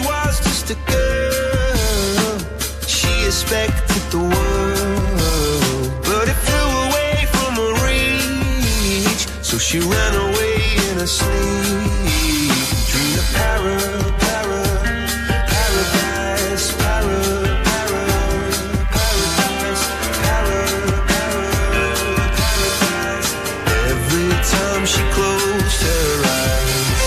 was just a girl, she expected the world, but it flew away from her reach, so she ran away in her sleep. Dreamed of paradise. She closed her eyes.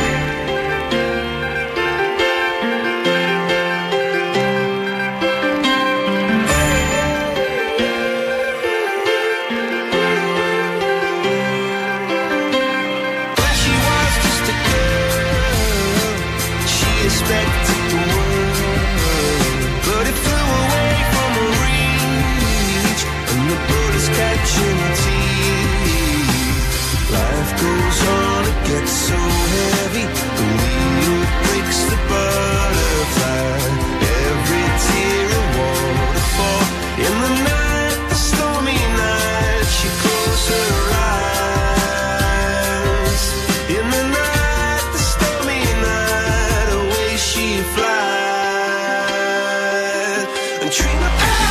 When she was just a girl, she expected the world, but it flew away from her reach, and the bullets catching her teeth. Life goes on, it gets so heavy. The wheel breaks the butterfly. Every tear a waterfall. In the night, the stormy night, she closed her eyes. In the night, the stormy night, away she flies. And dream of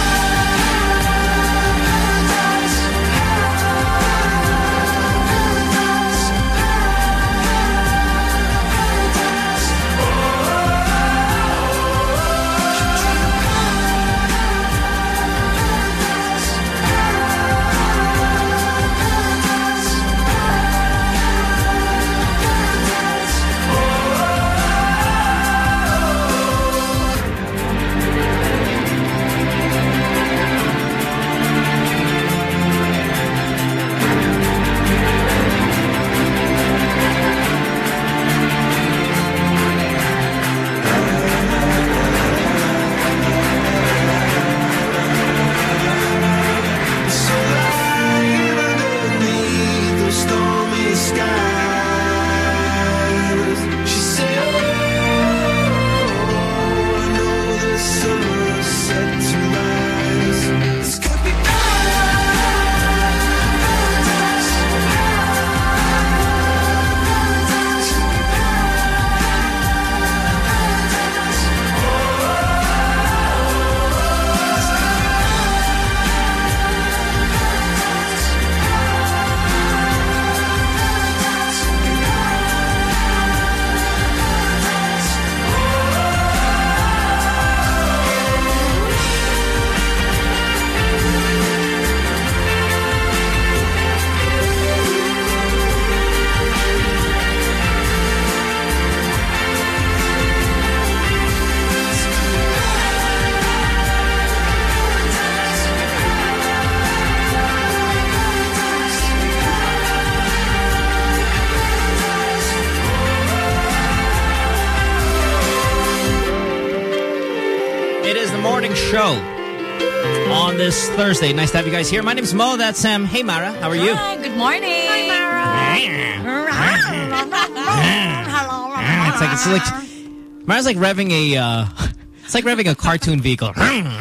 show on this Thursday. Nice to have you guys here. My name's Mo. That's Sam. Hey, Mara. How are you? Hi. Good morning. Hi, Mara. It's like Mara's like revving a. It's like revving a cartoon vehicle.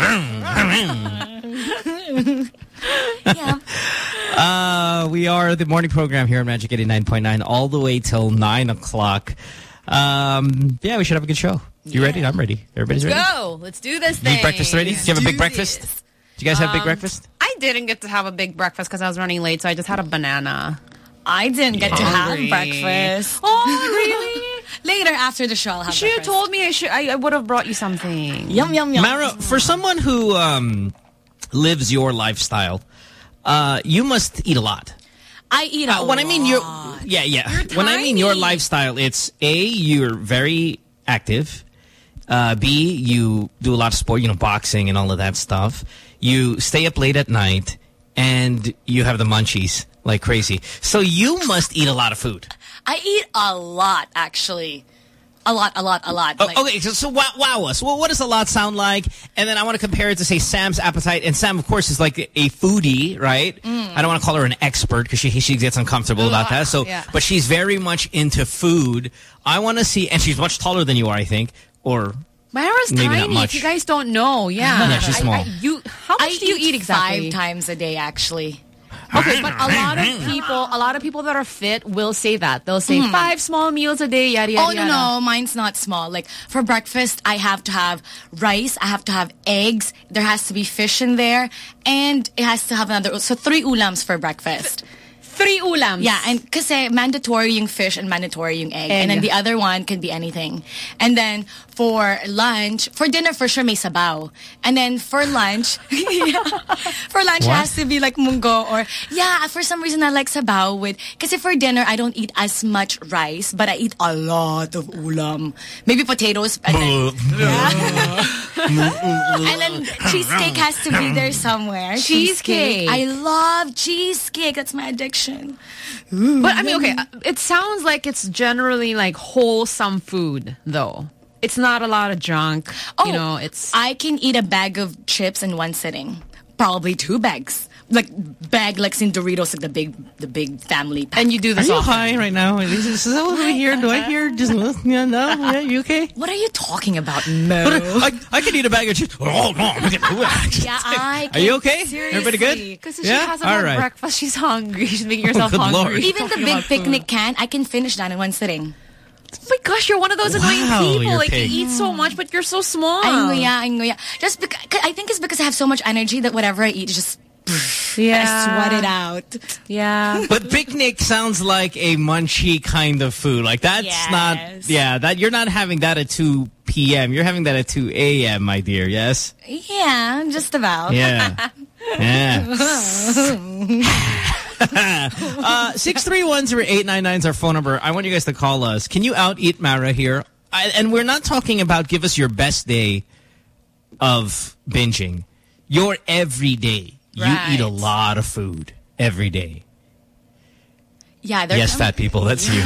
Yeah. We are the morning program here on Magic 89.9 all the way till 9 o'clock. Yeah, we should have a good show. You ready? I'm ready. Everybody's ready? Let's go. Let's do this thing. You eat breakfast already? Do you have a big breakfast? Do you guys have big breakfast? I didn't get to have a big breakfast because I was running late, so I just had a banana. I didn't get to have breakfast. Oh, really? Later, after the show, I'll have breakfast. You should have told me. I would have brought you something. Yum, yum, yum. Mara, for someone who lives your lifestyle, you must eat a lot. I eat a lot. When I mean when I mean your lifestyle, it's A, you're very active. B, you do a lot of sport, boxing and all of that stuff. You stay up late at night, and you have the munchies like crazy. So you must eat a lot of food. I eat a lot, actually. A lot. Okay, so wow us. Well, what does a lot sound like? And then I want to compare it to, say, Sam's appetite. And Sam, of course, is like a foodie, right? I don't want to call her an expert because she gets uncomfortable about that. So, but she's very much into food. I want to see, and she's much taller than you are, I think, or Mara's maybe tiny. not much. If you guys don't know, yeah, she's small. How much do you eat exactly? 5 times a day, actually. Okay, but a lot of people that are fit will say that. They'll say 5 small meals a day, yada, yada, Oh, yada. no, mine's not small. Like, for breakfast, I have to have rice, I have to have eggs, there has to be fish in there, and it has to have another... So, 3 ulams for breakfast. 3 ulams. Yeah, and kasi mandatory yung fish and mandatory yung egg. And then the other one could be anything. And then for lunch, for dinner for sure may sabaw. And then for lunch, for lunch it has to be like munggo or for some reason I like sabaw with, kasi for dinner I don't eat as much rice, but I eat a lot of ulam. Maybe potatoes. And then, and then cheesecake has to be there somewhere. Cheesecake. I love cheesecake. That's my addiction. But I mean, okay, it sounds like it's generally like wholesome food, though. It's not a lot of junk. Oh, it's... I can eat a bag of chips in one sitting. Probably 2 bags. Like in Doritos, like the big family pack. And you do this Are you often. high right now? Is that what I hear? Do I hear just no? Yeah, you okay? What are you talking about? No. I can eat a bag of chips. Oh no! I can. Are you okay? Seriously. Everybody good? Because she hasn't had breakfast, she's hungry. She's making herself good hungry. Lord. Even the big picnic can, I can finish that in one sitting. Oh my gosh, you're one of those annoying Wow, people. you're Like, pig. you eat so much, but you're so small. I know. Just because, I think it's because I have so much energy that whatever I eat is just... Yeah. I sweat it out. Yeah. But picnic sounds like a munchy kind of food. Like that's not, that you're not having that at 2 p.m. You're having that at 2 a.m., my dear. Yes. Yeah, just about. Yeah. Yeah. 6310899 is our phone number. I want you guys to call us. Can you out-eat Mara here? And we're not talking about give us your best day of binging. Your everyday. You eat a lot of food every day. Yeah. Yes, fat people. That's you.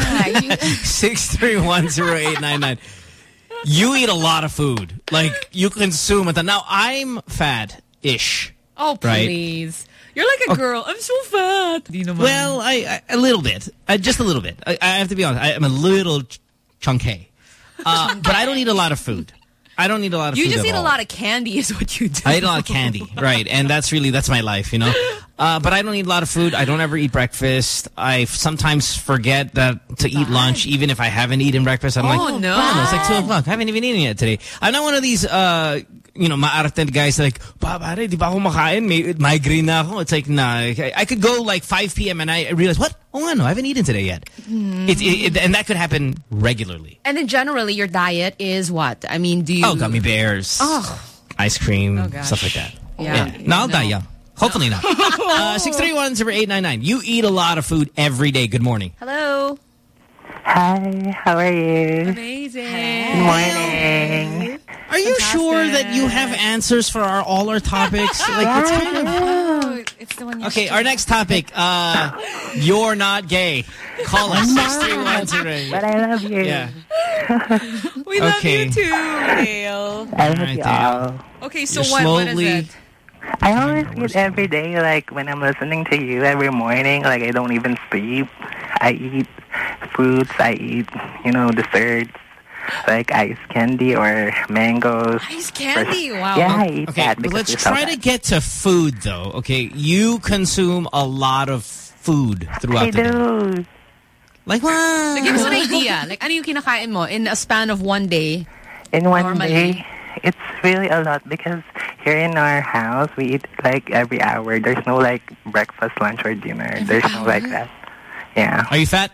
6310899. You eat a lot of food. Like, you consume it. Now, I'm fat-ish. Oh, please. Right? You're like a girl. I'm so fat. Well, a little bit. Just a little bit. I have to be honest. I'm a little chunky. But I don't eat a lot of food. I don't eat a lot of food. You just eat a lot of candy is what you do. I eat a lot of candy, right. And that's my life, you know. But I don't eat a lot of food. I don't ever eat breakfast. I sometimes forget to eat lunch, even if I haven't eaten breakfast. I'm like, no. It's like 2 o'clock. I haven't even eaten yet today. I'm not one of these, maaratan guys like, pare, di ba ako makain? May migraine na ako. It's like, nah. I could go like 5 p.m. and I realize, what? Oh, no, I haven't eaten today yet. And that could happen regularly. And then generally your diet is what? I mean, do you... Oh, gummy bears. Oh. Ice cream, stuff like that. Yeah. No, I'll die young. Hopefully not. 6310899. You eat a lot of food every day. Good morning. Hello. Hi, how are you? Amazing. Good morning. Are you sure that you have answers for all our topics? Like, it's kind of... It's the one Okay, our next topic. You're not gay. Call us. 63108. But I love you. Yeah. We love you too, Dale. I love Alright, you all. Okay, so You're what is it? I always eat every day, like when I'm listening to you every morning, like I don't even sleep. I eat fruits, I eat, desserts, like ice candy or mangoes. Ice candy? Wow. Yeah, I eat Okay, that but because let's you're so try to fat. get to food, though. Okay, you consume a lot of food throughout I the day. do. Like what? So give us an idea. Like, ano yung kinakain mo in a span of one day? In one Normally. day, it's really a lot because here in our house, we eat like every hour. There's no like breakfast, lunch, or dinner. There's no like that. Yeah. Are you fat?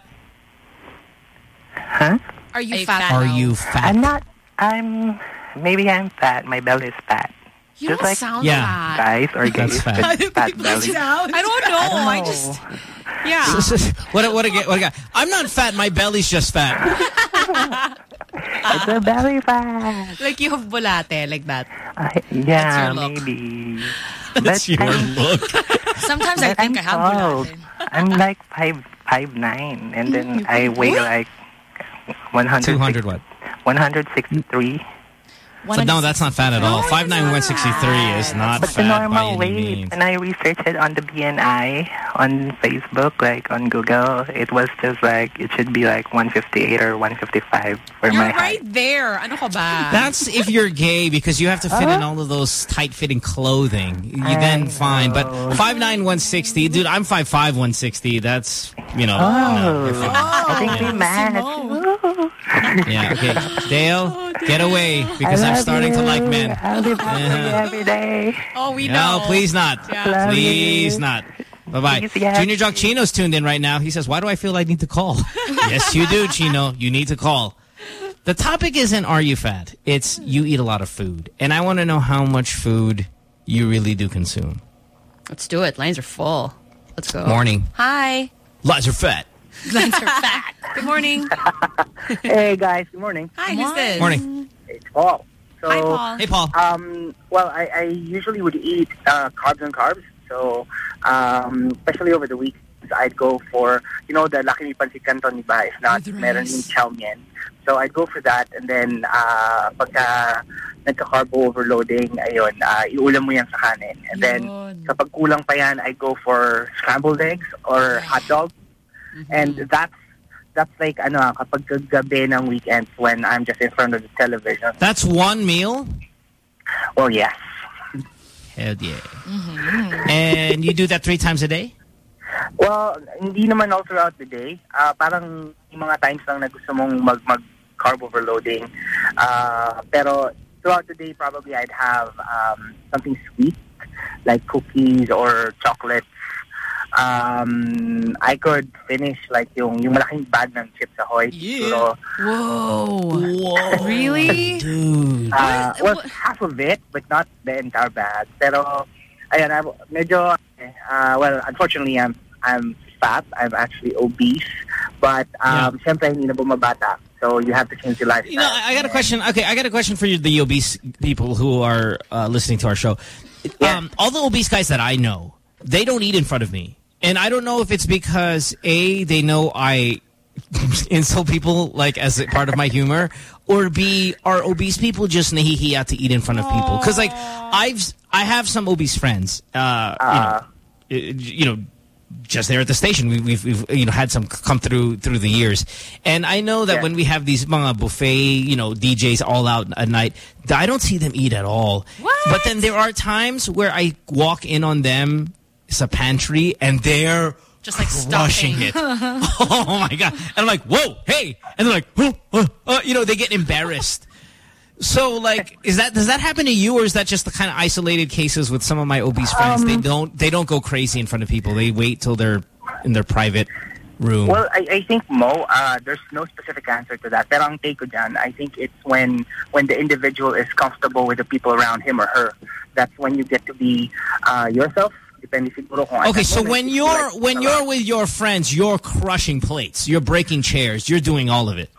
Huh? Are you Are you fat? fat? Are No. you fat? I'm not. Maybe I'm fat. My belly is fat. You Just don't like sound Yeah. fat. guys or That's gays fat. with fat belly. I don't know. I just... Yeah. What a guy. I'm not fat. My belly's just fat. It's a belly fat. Like you have bulate, like that. Yeah, your look. maybe. That's your look. Sometimes I But think I I'm have tall. bulate. I'm like 5'9", and then I weigh like 100. 200 what? 163. So no, that's not fat at all. 5'9", 163 is not But fat the by normal any weight, means. when I researched it on the BNI, on Facebook, like on Google, it was just like, it should be like 158 or 155 for You're my right height. there. Ano ka ba? That's if you're gay because you have to fit in all of those tight-fitting clothing. You then fine. But 5'9", 160. Dude, I'm 5'5", 160. That's, you know. No, you're fine. I think we match. Woo. Yeah, okay. Dale, get away because I'm starting to like men. I'll be back every day. Oh, we know. No, please not. Love Please you. not. Bye-bye. Please, yes. Junior Jock Chino's tuned in right now. He says, why do I feel I need to call? Yes, you do, Chino. You need to call. The topic isn't are you fat? It's you eat a lot of food. And I want to know how much food you really do consume. Let's do it. Lines are full. Let's go. Morning. Hi. Lies are fat. Lines are fat. Good morning. Hey guys, good morning. Hi, who's this? Morning. It's Paul. So, Hi, Paul. Hey, Paul. well, I usually would eat carbs and carbs. So, especially over the weekends, I'd go for, you know, the Laki ni Pansit Canton ni ba? If not, With meron rice. yung chow mein. So, I'd go for that. And then, pagka nagka-carbo overloading, ayun, iulam mo yan sa kanin. And then, Yun. kapag kulang pa yan, I go for scrambled eggs or hot dog. And that's like, kapag gabi ng weekends when I'm just in front of the television. That's one meal? Well, yes. Hell yeah. And you do that 3 times a day? Well, hindi naman all throughout the day. Parang yung mga times lang na gusto mong mag-carb overloading. Pero throughout the day, probably I'd have something sweet, like cookies or chocolates. I could finish like yung malaking bag ng Chips Ahoy. Yeah. Whoa. Really? Dude. Well, half of it, but not the entire bag. Pero, ayan, medyo, well, unfortunately, I'm fat. I'm actually obese. But, syempre, hindi na bumabata. So, you have to change your lifestyle. You know, I got a question. Okay, I got a question for you, the obese people who are listening to our show. All the obese guys that I know, they don't eat in front of me. And I don't know if it's because, A, they know I insult people like as a part of my humor, or B, are obese people just nahihiya to eat in front of people? Because like I have some obese friends, you know, just there at the station. We've you know had some come through the years, and I know that when we have these mga buffet, you know, DJs all out at night, I don't see them eat at all. What? But then there are times where I walk in on them. It's a pantry, and they're Just like crushing stuffing. it. Oh my god! And I'm like, whoa, hey! And they're like, you know, they get embarrassed. So, like, does that happen to you, or is that just the kind of isolated cases with some of my obese friends? They don't go crazy in front of people. They wait till they're in their private room. Well, I think, Mo, there's no specific answer to that. Pero ang take ko dyan, I think it's when the individual is comfortable with the people around him or her. That's when you get to be yourself. Depende siguro kung Okay, so when you're with your friends, you're crushing plates, you're breaking chairs, you're doing all of it.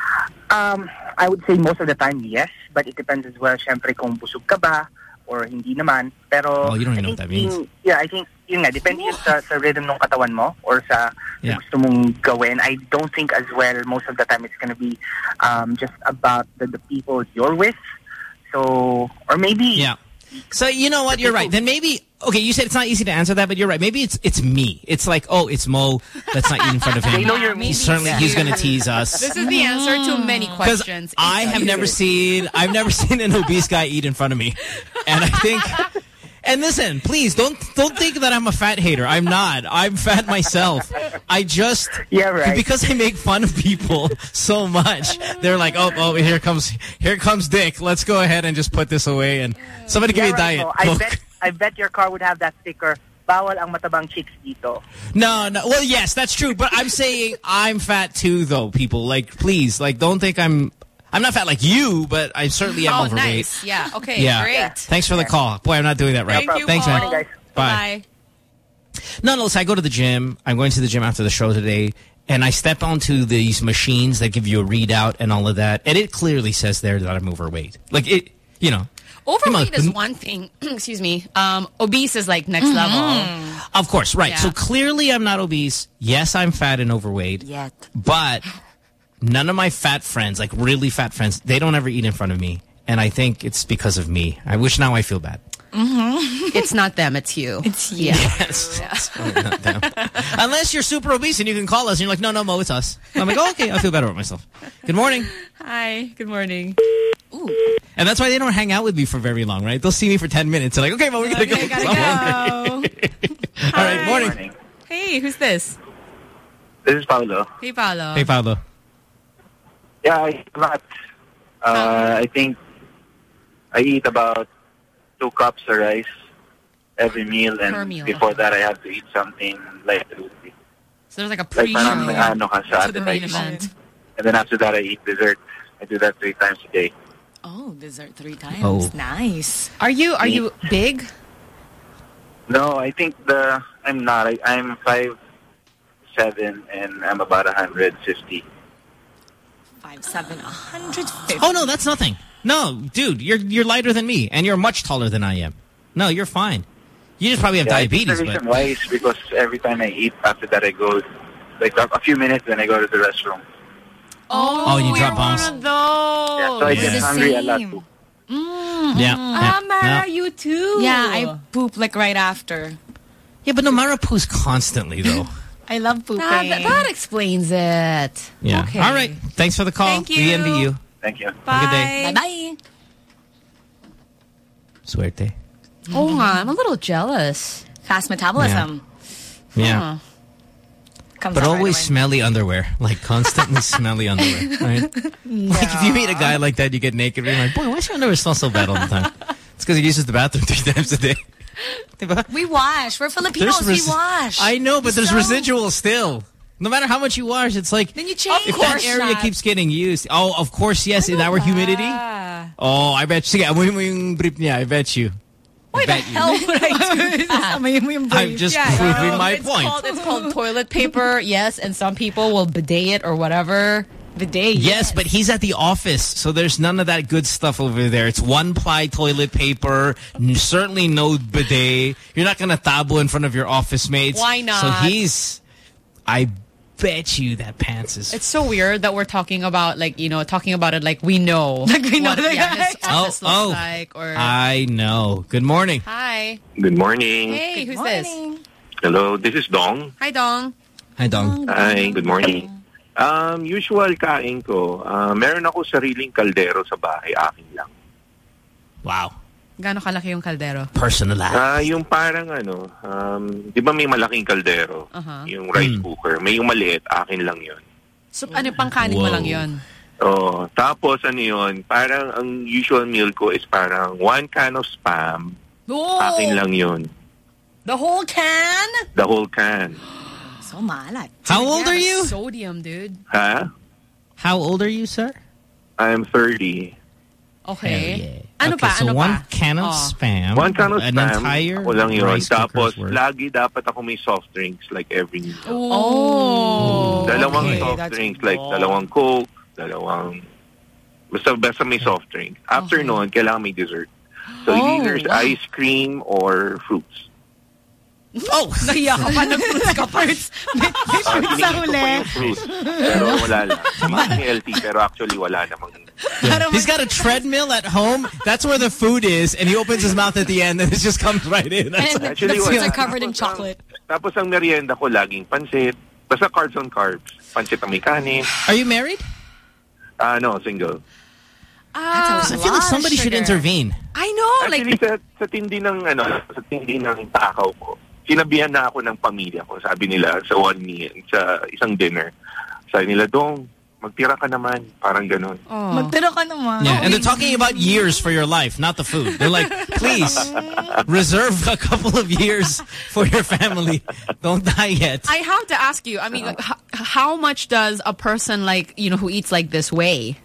I would say most of the time, yes. But it depends as well, syempre, kung busog ka ba or hindi naman. Pero Oh, you don't even know what that means. I think, yun nga, depende yun sa rhythm ng katawan mo or sa gusto mong gawin. I don't think as well, most of the time, it's gonna be just about the people you're with. So, or maybe... Yeah. So, you know what? You're right. Then maybe... Okay, you said it's not easy to answer that, but you're right. Maybe it's me. It's like, oh, it's Mo. Let's not eat in front of him. They know you're me. He's going to tease us. This is the answer to many Because questions. I've never seen an obese guy eat in front of me. And I think... And listen, please, don't think that I'm a fat hater. I'm not. I'm fat myself. I just... Yeah, right. Because I make fun of people so much, they're like, oh, here comes Dick. Let's go ahead and just put this away. And somebody give me a diet Mo. Coke. I bet your car would have that sticker, bawal ang matabang chicks dito. No. Well, yes, that's true. But I'm saying I'm fat too, though, people. Like, please, like, don't think I'm not fat like you, but I certainly am overweight. Nice. Yeah. Okay. Yeah. Great. Thanks for the call. Boy, I'm not doing that right. Thank you, Thanks, Paul. man. Guys. Bye. No, so I go to the gym. I'm going to the gym after the show today, and I step onto these machines that give you a readout and all of that, and it clearly says there that I'm overweight. Like, it, you know. Overweight is one thing. Excuse me. Obese is like next level. Of course, right. Yeah. So clearly I'm not obese. Yes, I'm fat and overweight. Yet. But none of my fat friends, like really fat friends, they don't ever eat in front of me. And I think it's because of me. I wish now I feel bad. It's not them, it's you. It's you. Yes. Sorry, not them. Unless you're super obese and you can call us and you're like, no, Mo, it's us. I'm like, oh, okay, I feel better about myself. Good morning. Hi, good morning. Ooh. And that's why they don't hang out with me for very long, right? They'll see me for 10 minutes. They're like, okay, Mo, we gotta go. Gotta go. All right, morning. Morning. Hey, who's this? This is Paolo. Hey, Paolo. Hey, Pablo. Yeah, I eat a lot. I think I eat about 2 cups of rice every meal, and Per meal. before that I have to eat something like So there's like a parang pre-show ano ka sa to the main appetizer. event. And then after that I eat dessert. I do that 3 times a day. Oh, dessert 3 times. Oh. Nice. Are you big? No, I think I'm not. I'm 5'7" and I'm about 150. 5'7", 150. Oh, no, that's nothing. No, dude, you're lighter than me, and you're much taller than I am. No, you're fine. You just probably have I think diabetes. the reason why is because every time I eat, after that I go, like a few minutes, then I go to the restroom. Oh, you drop you're bombs? one of those. Yeah, so I We're get the hungry a lot same. too. Yeah. Mara, you too. Yeah, I poop like right after. Yeah, but Nomara poos constantly, though. I love pooping. That explains it. Yeah. Okay. All right. Thanks for the call. Thank you. We envy you. Thank you. Bye. Have a good day. Bye-bye. Suerte. Oh, nga, I'm a little jealous. Fast metabolism. Yeah. Huh. Comes But out right always away. smelly underwear. Like, constantly smelly underwear. Right? Like, if you meet a guy like that, you get naked, and you're like, boy, why does your underwear smell so bad all the time? It's because he uses the bathroom 3 times a day. Diba? We wash. We're Filipinos. We wash. I know, but there's So- residual still. No matter how much you wash, it's like... Then you change. If that area keeps getting used... Oh, of course, yes, in our humidity. Oh, I bet you. Sige, amoy mo yung brief niya. I bet you. Why the hell would I do that? I'm just proving my point. It's called toilet paper, yes, and some people will bidet it or whatever. Bidet. Yes, but he's at the office, so there's none of that good stuff over there. It's 1-ply toilet paper, certainly no bidet. You're not going to tabo in front of your office mates. Why not? So I bet you that pants is... It's so weird that we're talking about, like, you know, talking about it like we know. Like we know what, the yeah, guy. his office looks like. Or I know. Good morning. Hi. Good morning. Hey, who's this? Hello, this is Dong. Hi, Dong. Hi, Dong. Hi, good morning. Usual kain ko, meron ako sariling kaldero sa bahay, akin lang. Wow. Gaano kalaki yung kaldero? Personalized. Yung parang di ba may malaking kaldero? Yung rice cooker. May yung maliit, akin lang yun. So, ano pang kanin mo lang yun? Oh, tapos yun, parang ang usual meal ko is parang 1 can of Spam. Oh, Akin lang yun. the whole can? The whole can. So malat. How old are you? Sodium, dude. Ha? How old are you, sir? I'm 30. Okay. Yeah. Ano okay, pa? so Ano 1 pa? can of Oh. Spam. 1 can of an Spam, entire ako lang yun. rice Tapos, cooker's worth. lagi dapat ako may soft drinks like every meal. Oh. Dalawang Okay, soft that's drinks, good. like dalawang Coke, basta may soft drink. After noon, kailangan may dessert. So either ice cream or fruits. Oh! Nahiya ka pa, nag-fruits ka pa. Tinigil ko po yung fruits. Pero wala lang. Tinigil ni LT, pero actually wala namang. He's got a treadmill at home. That's where the food is, and he opens his mouth at the end, and it just comes right in. That's And Actually, the fruits wala. are covered in chocolate. Tapos ang merienda ko, laging pansit. Basta carbs on carbs. Pansit na may kanin. Are you married? No, single. I feel like somebody should intervene. I know, Actually, like, sa tindi ng takaw ko, sinabihan na ako ng pamilya ko. Sabi nila sa one meal, sa isang dinner. Sabi nila, Dong, magtira ka naman. Parang ganun. Magtira ka naman. Yeah, and they're talking about years for your life, not the food. They're like, please, reserve a couple of years for your family. Don't die yet. I have to ask you, I mean, like, how much does a person like, you know, who eats like this weigh?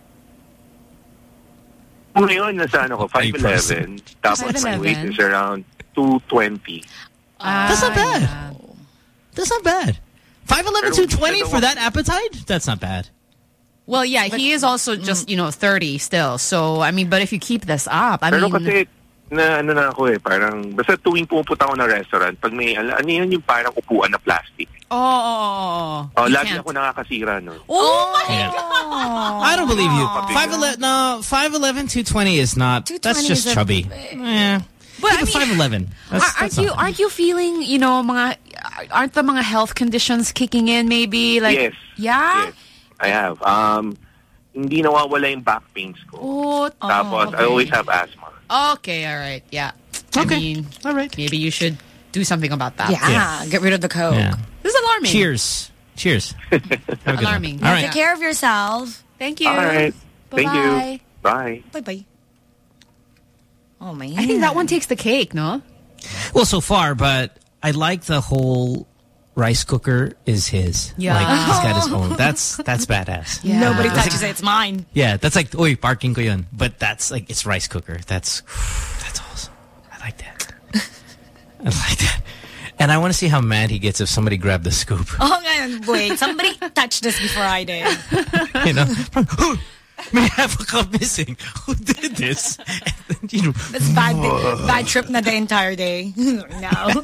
Ngayon, nasa ko, 5'11". Tapos my 5'11". weight is around 220. That's not bad. That's not bad. 5'11", 220 for that appetite? That's not bad. Well, yeah, he is also just, you know, 30 still. So, I mean, but if you keep this up, I Pero mean... kasi, na ano na ako parang basta tuwing pumupunta ako ng restaurant, pag may ano yun yung parang upuan na plastic. Oh, lagi ako nakakasira no. Oh my Yeah. God. I don't believe you. 5'11", no, 5'11", 220 is not. 220 That's just is chubby. Yeah. But Keep it 5'11". Aren't you feeling, you know, aren't the mga health conditions kicking in maybe? Like, Yes. Yeah? Yes, I have. Hindi nawawala yung back pains ko. Oh, Tapos, I always have asthma. okay, all right. Yeah. Okay. I mean, all right. maybe you should do something about that. Yeah, get rid of the Coke. Yeah. This is alarming. Cheers. Cheers. Have a good one. Alarming. All right. Take care of yourself. Thank you. All right. Thank Bye-bye. you. Bye. Bye-bye. Oh, man. I think that one takes the cake, no? Well, so far, but I like the whole rice cooker is his. Yeah. Like, he's got his own. That's badass. Yeah. Nobody touches it. It's mine. Yeah, that's like, oy, parking ko yun. But that's like, it's rice cooker. That's awesome. I like that. I like that. And I want to see how mad he gets if somebody grabbed the scoop. Oh, God, wait. Somebody touched this before I did. You know? May have a cup missing. Who did this? And then, you know, That's bad trip na the entire day. No.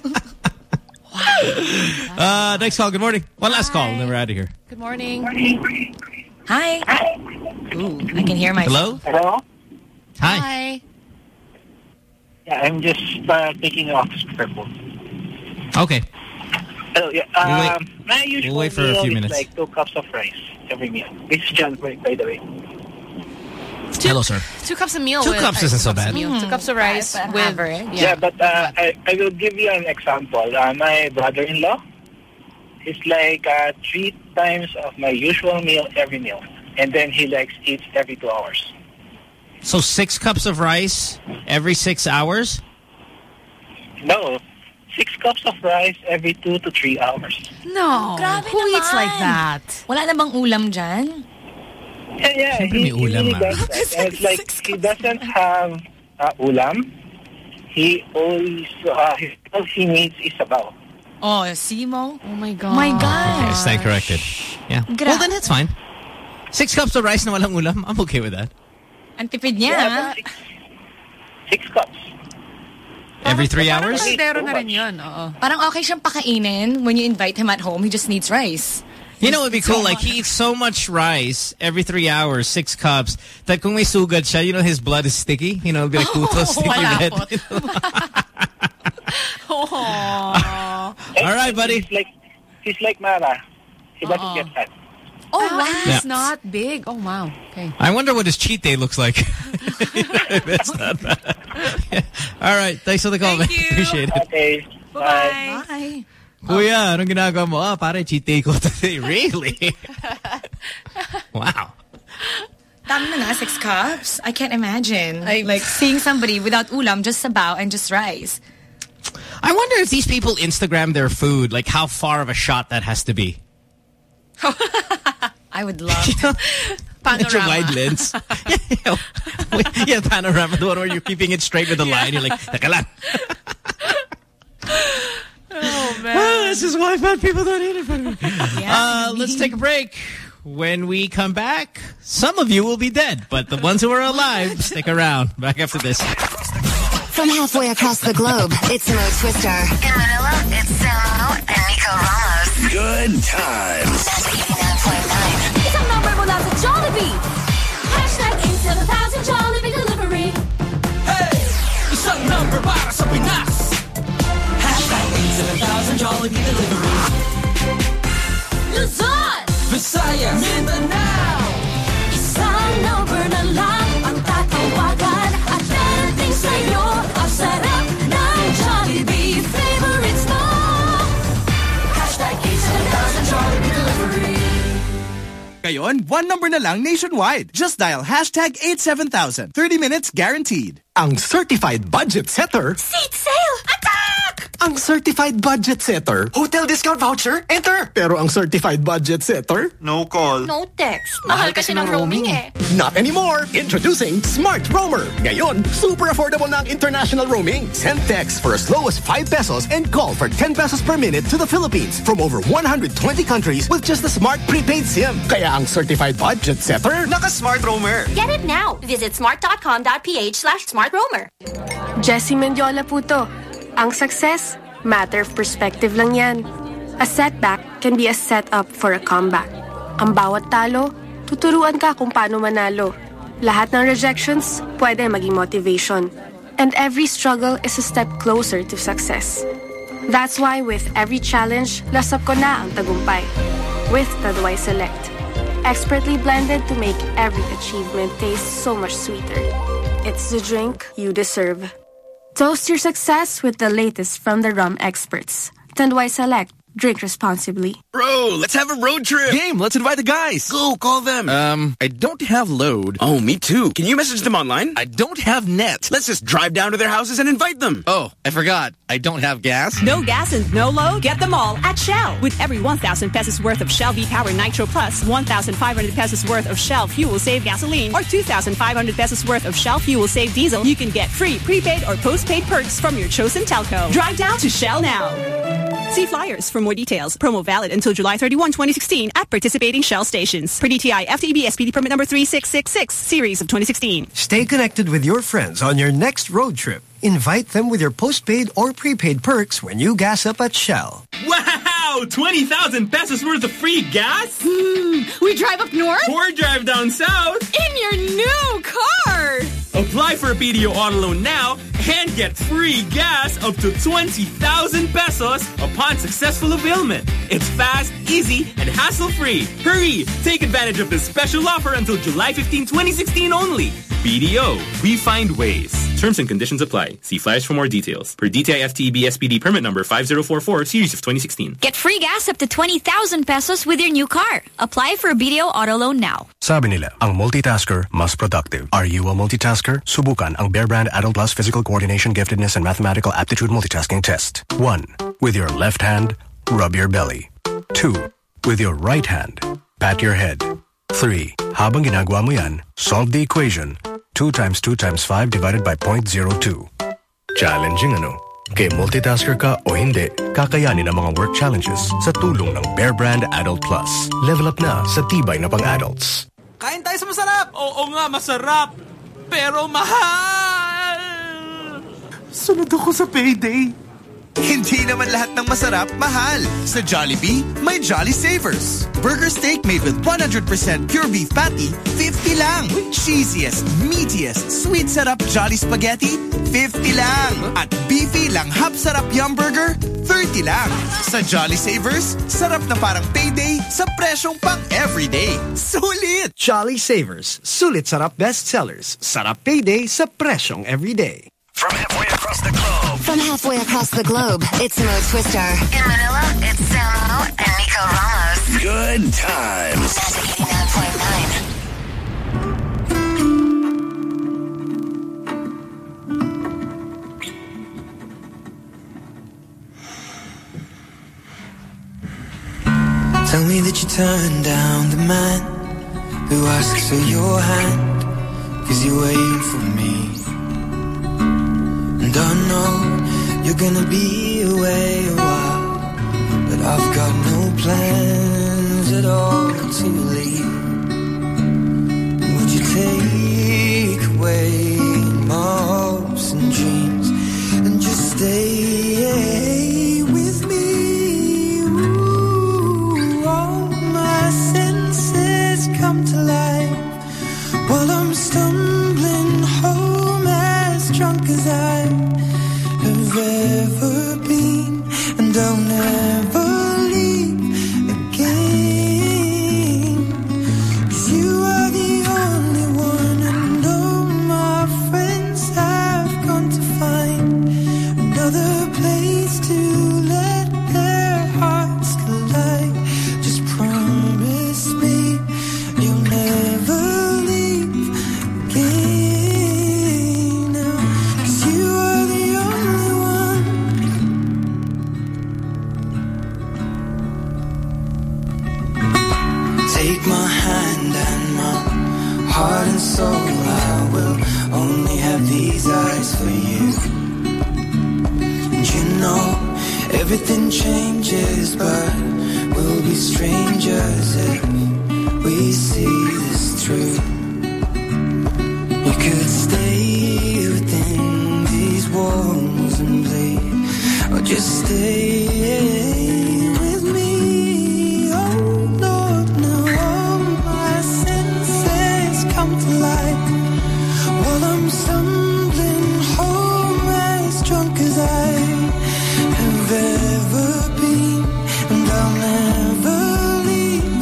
next call. Good morning. One last call, and then we're out of here. Good morning. Hi. Ooh, I can hear myself. Hello? Hello? Hi. Hi. Yeah, I'm just taking off purple. Okay. Hello, yeah. My usual we'll wait for a meal few is minutes. like 2 cups of rice every meal. This is John, by the way. Hello, sir. 2 cups of meal. 2 cups isn't so bad. 2 cups of rice That's with average. Yeah, but I will give you an example. My brother-in-law is like 3 times of my usual meal every meal. And then he eats every 2 hours. So 6 cups of rice every 6 hours? No, 6 cups of rice every 2 to 3 hours. No. Grabe Who eats naman. like that? Wala na bang ulam dyan? Yeah, Siyempre may ulam, really does that. And it's like he doesn't have ulam. He always all he needs is sabaw. Oh, Simo? Oh my God. My Okay, God. stand corrected. Yeah. Well, then it's fine. 6 cups of rice na walang ulam. I'm okay with that. Ang tipid niya. Yeah, but 6 cups. Every 3 Parang hours? kaldero na rin yun. Oo. Parang okay siyang pakainin when you invite him at home. He just needs rice. You know, it'd be cool. Like, he eats so much rice every 3 hours, 6 cups, that kung may sugad siya, you know, his blood is sticky. You know, it'd be like puto, sticky wala red. po. All right, buddy. He's like Mara. He doesn't get fat. Oh, wow. Yeah. It's not big. Oh, wow. Okay. I wonder what his cheat day looks like. That's not bad. Yeah. All right. Thanks for the call, Thank man. you. Appreciate it. Okay. Bye-bye. Bye. Kuya, anong ginagawa mo? Pare, cheat day ko today. Really? Wow. Dami na nga, 6 cups. I can't imagine. Like seeing somebody without ulam, just sabaw and just rice. I wonder if these people Instagram their food, like how far of a shot that has to be. I would love You know? Such a Panorama. wide lens. Yeah, panorama. The one where you're keeping it straight with the line. You're like, teka lang. Oh, man. This is why fat people don't eat it. Yeah. Let's take a break. When we come back, some of you will be dead, but the ones who are alive, stick around. Back after this. From halfway across the globe, it's Mo Twister. In Manila, it's Samo and Nico Ramos. Good times. Isang number mula sa Jollibee. Hashtag 87,000 Jollibee Delivery. Hey! Isang number para sa Pinas. Hashtag 87,000 Jollibee Delivery. Luzon! Visayas! Mindanao! Isang number na lang ang tatawagan at darating sa'yo ang sarap ng Jollibee favorites mo. Hashtag 87,000 Jollibee Delivery. Ngayon, 1 number na lang nationwide. Just dial hashtag 87,000. 30 minutes guaranteed. Ang certified budget setter. Seat sale! Attack! Ang certified budget setter. Hotel discount voucher? Enter. Pero ang certified budget setter? No call. No text. Mahal kasi ng roaming eh. Not anymore. Introducing Smart Roamer. Ngayon, super affordable na ang international roaming. Send text for as low as 5 pesos and call for 10 pesos per minute to the Philippines from over 120 countries with just a smart prepaid SIM. Kaya ang certified budget setter, Naka-Smart Roamer. Get it now. Visit smart.com.ph/smartroamer. Jessie Mendiola po to. Ang success, matter of perspective lang yan. A setback can be a setup for a comeback. Ang bawat talo, tuturuan ka kung paano manalo. Lahat ng rejections, pwede maging motivation. And every struggle is a step closer to success. That's why with every challenge, lasap ko na ang tagumpay. With Tanduay Select. Expertly blended to make every achievement taste so much sweeter. It's the drink you deserve. Toast your success with the latest from the rum experts. Tanduay Select. Drink responsibly. Bro, let's have a road trip. Game, let's invite the guys. Go, call them. I don't have load. Oh, me too. Can you message them online? I don't have net. Let's just drive down to their houses and invite them. Oh, I forgot. I don't have gas. No gas and no load? Get them all at Shell. With every 1,000 pesos worth of Shell V-Power Nitro Plus, 1,500 pesos worth of Shell Fuel Save Gasoline, or 2,500 pesos worth of Shell Fuel Save Diesel, you can get free prepaid or postpaid perks from your chosen telco. Drive down to Shell now. See flyers for more details. Promo valid until July 31, 2016 at participating Shell stations. Per DTI FTEB SPD permit number 3666, series of 2016. Stay connected with your friends on your next road trip. Invite them with your postpaid or prepaid perks when you gas up at Shell. Wow! 20,000 pesos worth of free gas? We drive up north? Or drive down south? In your new car! Apply for a PDO auto loan now and get free gas up to 20,000 pesos upon successful availment. It's fast, easy, and hassle-free. Hurry! Take advantage of this special offer until July 15, 2016 only. PDO. We find ways. Terms and conditions apply. See flyers for more details. Per DTI FTEB SPD permit number 5044, series of 2016. Get free gas up to 20,000 pesos with your new car. Apply for a BDO auto loan now. Sabi nila, ang multitasker mas productive. Are you a multitasker? Subukan ang Bear Brand Adult Plus Physical Coordination, Giftedness, and Mathematical Aptitude Multitasking Test. 1. With your left hand, rub your belly. 2. With your right hand, pat your head. 3. Habang ginagawa mo yan, solve the equation. 2 times 2 times 5 divided by 0.02. Challenging ano? Kay multitasker ka o hindi, kakayanin ang mga work challenges sa tulong ng Bear Brand Adult Plus. Level up na sa tibay na pang-adults. Kain tayo sa masarap! Oo nga, masarap! Pero mahal! Sunod ako sa payday. Hindi naman lahat ng masarap, mahal. Sa Jollibee, may Jolly Savers. Burger steak made with 100% pure beef patty, 50 lang. Cheesiest, meatiest, sweet sarap Jolly Spaghetti, 50 lang. At beefy lang hap sarap Yum Burger, 30 lang. Sa Jolly Savers, sarap na parang payday sa presyong pang everyday. Sulit! Jolly Savers. Sulit sarap bestsellers. Sarap payday sa presyong everyday. From halfway across the globe. From halfway across the globe, it's Mo Twister. In Manila, it's Samo and Nico Ramos. Good times. Magic 89.9. Tell me that you turned down the man who asks for your hand, 'cause you're waiting for me. And I know you're gonna be away a while, but I've got no plans at all to leave. Would you take away my hopes and dreams and just stay with me? Ooh, all my senses come to life while I'm stumbling home as drunk as I have ever been, and I'll never leave again, 'cause you are the only one, and all my friends have gone to find another place to let their hearts collide. Just promise me you'll never leave again now, 'cause you are the only one. Take my hand and my heart and soul, I will only have these eyes for you. And you know everything changes, but we'll be strangers if we see this through. You could stay within these walls stay with me. Oh Lord, now all my senses come to life while I'm stumbling home as drunk as I have ever been, and I'll never leave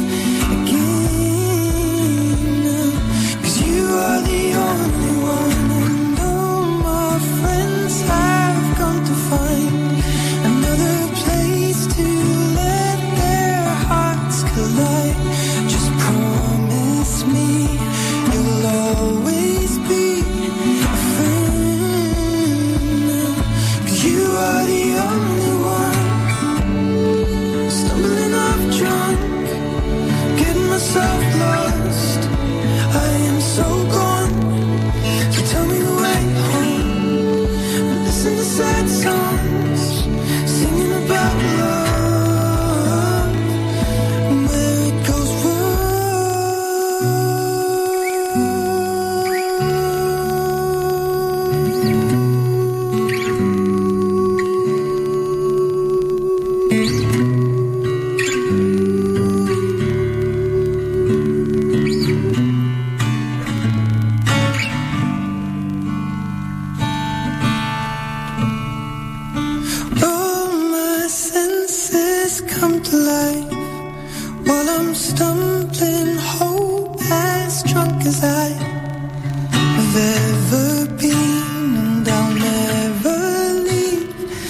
again. 'Cause you are the only one, and all my friends have come to find another place to let their hearts collide. Just promise me you'll always be a friend. 'Cause you are the only one. Stumbling off drunk, getting myself lost. I am so gone. So tell me the way home. Listen to sad songs, singing about love, where it goes all my senses come to life while I'm stumbling whole as drunk as I have ever been, and I'll never leave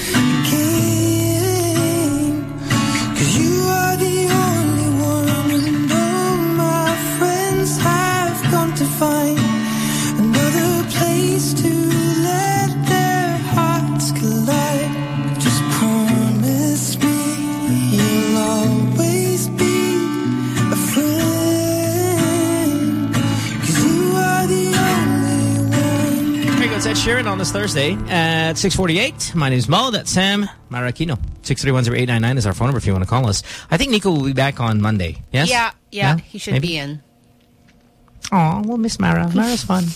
again. 'Cause you are the only one, and all my friends have come to find another place to let their hearts collide. Just promise me you'll always be a friend. 'Cause you are the only one. Here goes Ed Sheeran on this Thursday at 6:48. My name is Mo. That's Sam Maracino. 631-0899 is our phone number if you want to call us. I think Nico will be back on Monday. Yes? Yeah, he should Maybe? be in. Oh, we'll miss Mara. Mara's fun.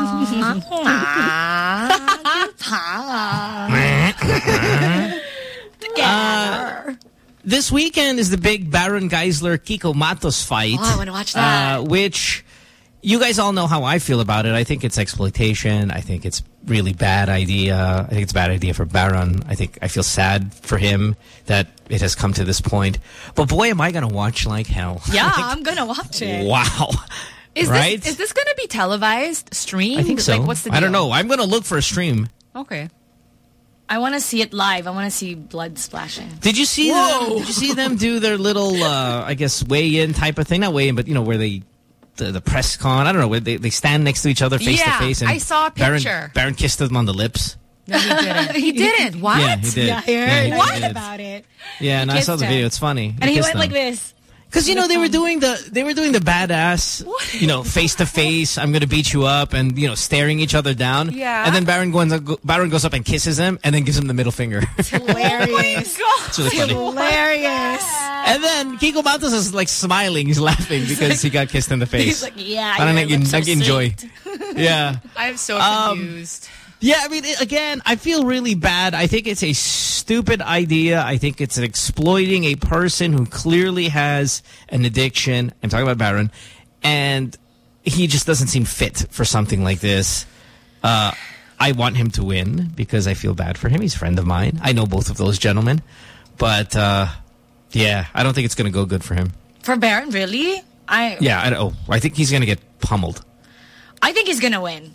This weekend is the big Baron Geisler Kiko Matos fight. Oh, I want to watch that. Which you guys all know how I feel about it. I think it's exploitation. I think it's really bad idea. I think it's a bad idea for Baron. I feel sad for him that it has come to this point. But boy, am I going to watch like hell. Yeah, I'm going to watch it. Wow. Is right? this going to be televised, streamed? I think so. Like, what's the deal? I don't know. I'm going to look for a stream. Okay. I want to see it live. I want to see blood splashing. Did you see them? Did you see them do their little, I guess, weigh-in type of thing? Not weigh-in, but you know where they, the press con. I don't know where they stand next to each other face to face. And I saw a picture. Baron kissed them on the lips. No, he didn't. He didn't. What? Yeah, he did. Yeah, I heard. Yeah, What did. about it? Yeah, and I saw the him. video. It's funny. And he kissed went them. like this. Because you know they were doing the badass, you know, face to face. I'm gonna beat you up, and you know, staring each other down. Yeah. And then Baron goes up and kisses him, and then gives him the middle finger. It's hilarious. It's really funny. Hilarious. And then Kiko Matos is like smiling, he's laughing because he got kissed in the face. He's like, yeah, Parang your lips are nag-enjoy. sweet. Yeah. I'm so confused. Yeah, I mean, again, I feel really bad. I think it's a stupid idea. I think it's exploiting a person who clearly has an addiction. I'm talking about Baron. And he just doesn't seem fit for something like this. I want him to win because I feel bad for him. He's a friend of mine. I know both of those gentlemen. But, yeah, I don't think it's going to go good for him. For Baron, really? I think he's going to get pummeled. I think he's going to win.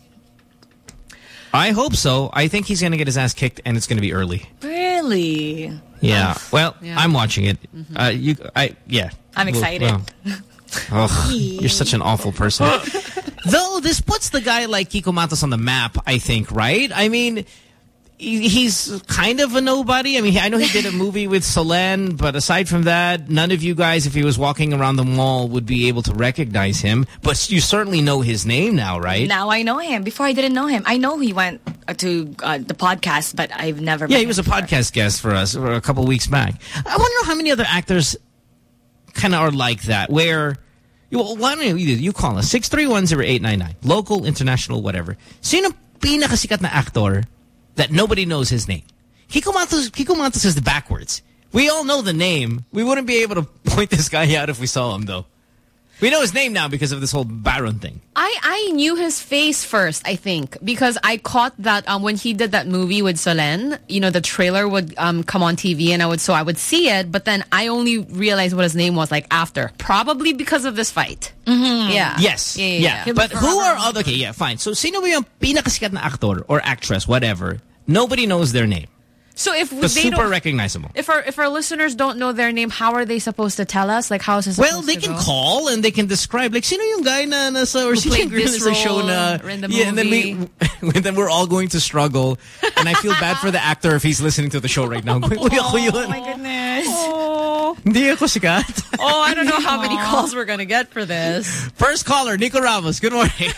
I hope so. I think he's going to get his ass kicked, and it's going to be early. Really? Yeah. Well, Yeah. I'm watching it. Yeah. I'm excited. Ugh, you're such an awful person. Though this puts the guy like Kiko Matos on the map, I think, right? I mean, he's kind of a nobody. I mean, I know he did a movie with Solen, but aside from that, none of you guys, if he was walking around the mall, would be able to recognize him. But you certainly know his name now, right? Now I know him. Before I didn't know him. I know he went to the podcast, but I've never met Yeah, him he was a before. podcast guest for us a couple of weeks back. I want to know how many other actors kind of are like that, where... Well, why don't you call us? 631-0899. Local, international, whatever. Sino pinakasikat na actor that nobody knows his name? Kiko Matos is the backwards. We all know the name. We wouldn't be able to point this guy out if we saw him, though. We know his name now because of this whole Baron thing. I knew his face first, I think, because I caught that when he did that movie with Solenn, you know, the trailer would come on TV and I would see it, but then I only realized what his name was like after, probably because of this fight. Yeah. Yes. Yeah. But who are other? Okay, yeah, fine. So sino ba yung pinakasikat na actor or actress, whatever? Nobody knows their name. So if But they super don't, recognizable. if our listeners don't know their name, how are they supposed to tell us? Like, how is it supposed Well, they to can go? call and they can describe, like, sino yung guy na nasa, or Who sino played yung this nasa show role na, in the yeah, and then movie? and then we're all going to struggle. And I feel bad for the actor if he's listening to the show right now. Oh my goodness. Hindi ako sikat. Oh, I don't know how many calls we're going to get for this. First caller, Nico Ramos. Good morning.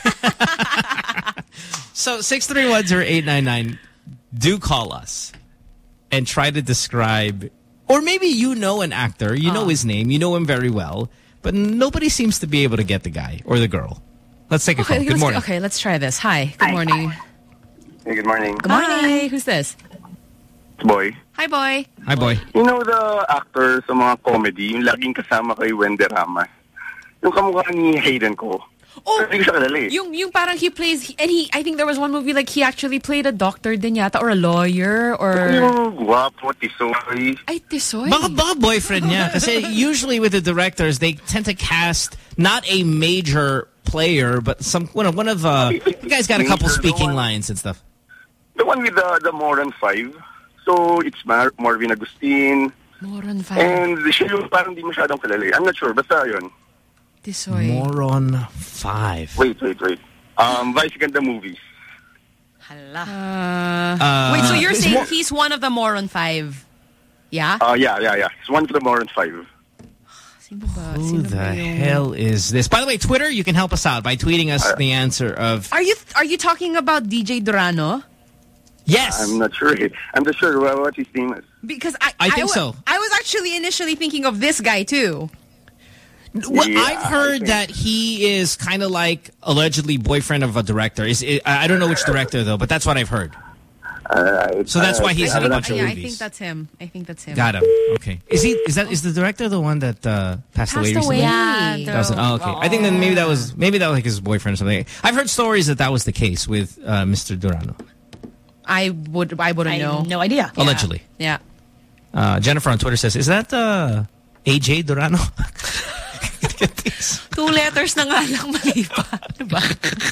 So 6310899, do call us and try to describe, or maybe you know an actor, you know his name, you know him very well, but nobody seems to be able to get the guy or the girl. Let's take a call. Good morning. Okay, let's try this. Hi. Good morning. Hey, good morning. Good morning. Hi. Who's this? It's Boy. Hi, Boy. Hi, Boy. You know the actor sa mga comedy, yung laging kasama kay Wendy Rama. Yung kamukha ni Hayden ko. Oh, hindi ko siya kilala eh. Yung parang he plays, and I think there was one movie like he actually played a doctor din yata, or a lawyer, or... Yung guwapo, tisoy. Ay, tisoy. Baka boyfriend niya. Kasi usually with the directors, they tend to cast not a major player, but one of the guy's got a couple speaking lines and stuff. The one with the Moran 5. So it's Marvin Agustin. Moran 5. And siya yung parang di masyadong kilala eh. I'm not sure. Basta yun. Tisoy. Moron 5. Wait. Vice Ganda movies. Hala. Wait, so you're saying he's one of the Moron 5? Yeah? Yeah. He's one of the Moran 5. Who the hell is this? By the way, Twitter, you can help us out by tweeting us the answer of... Are you talking about DJ Durano? Yes. I'm not sure. I'm not sure what his name is. Because I think so. I was actually initially thinking of this guy too. Well, I've heard that he is kind of like allegedly boyfriend of a director. I don't know which director though, but that's what I've heard. So that's why he's in a bunch of movies. I think that's him. Got him. Okay. Is the director the one that passed away recently? Yeah. Okay. I think then maybe that was like his boyfriend or something. I've heard stories that was the case with Mr. Durano. I wouldn't know. No idea. Allegedly. Yeah. Jennifer on Twitter says, is that AJ Durano? 2 letters na nga lang, mali pa. Diba?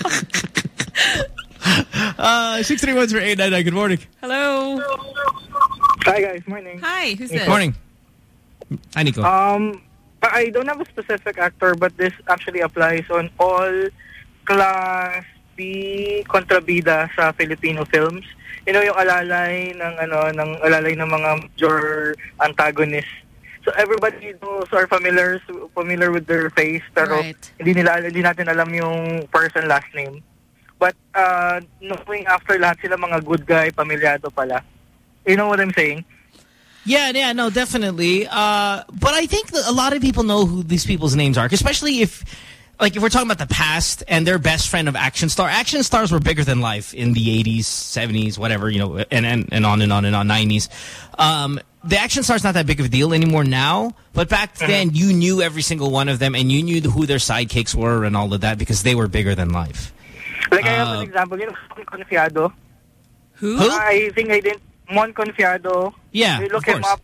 631-899. Good morning. Hello. Hi guys, morning. Hi, who's this? Good morning. Hi, Nico. I don't have a specific actor, but this actually applies on all Class B kontrabida sa Filipino films. You know, yung alalay ng mga major antagonists. So everybody knows are familiar with their face, pero hindi natin alam yung person last name. But knowing after lahat sila mga good guy, pamilyado pala. You know what I'm saying? Yeah, no, definitely. But I think that a lot of people know who these people's names are, especially if we're talking about the past and their best friend of action star. Action stars were bigger than life in the 80s, 70s, whatever, you know, and on and on and on, 90s. The action star's not that big of a deal anymore now, but back then you knew every single one of them and you knew who their sidekicks were and all of that because they were bigger than life. Like I have an example, you know, Mon Confiado. Who? I think I didn't. Mon Confiado. Yeah, you look him up.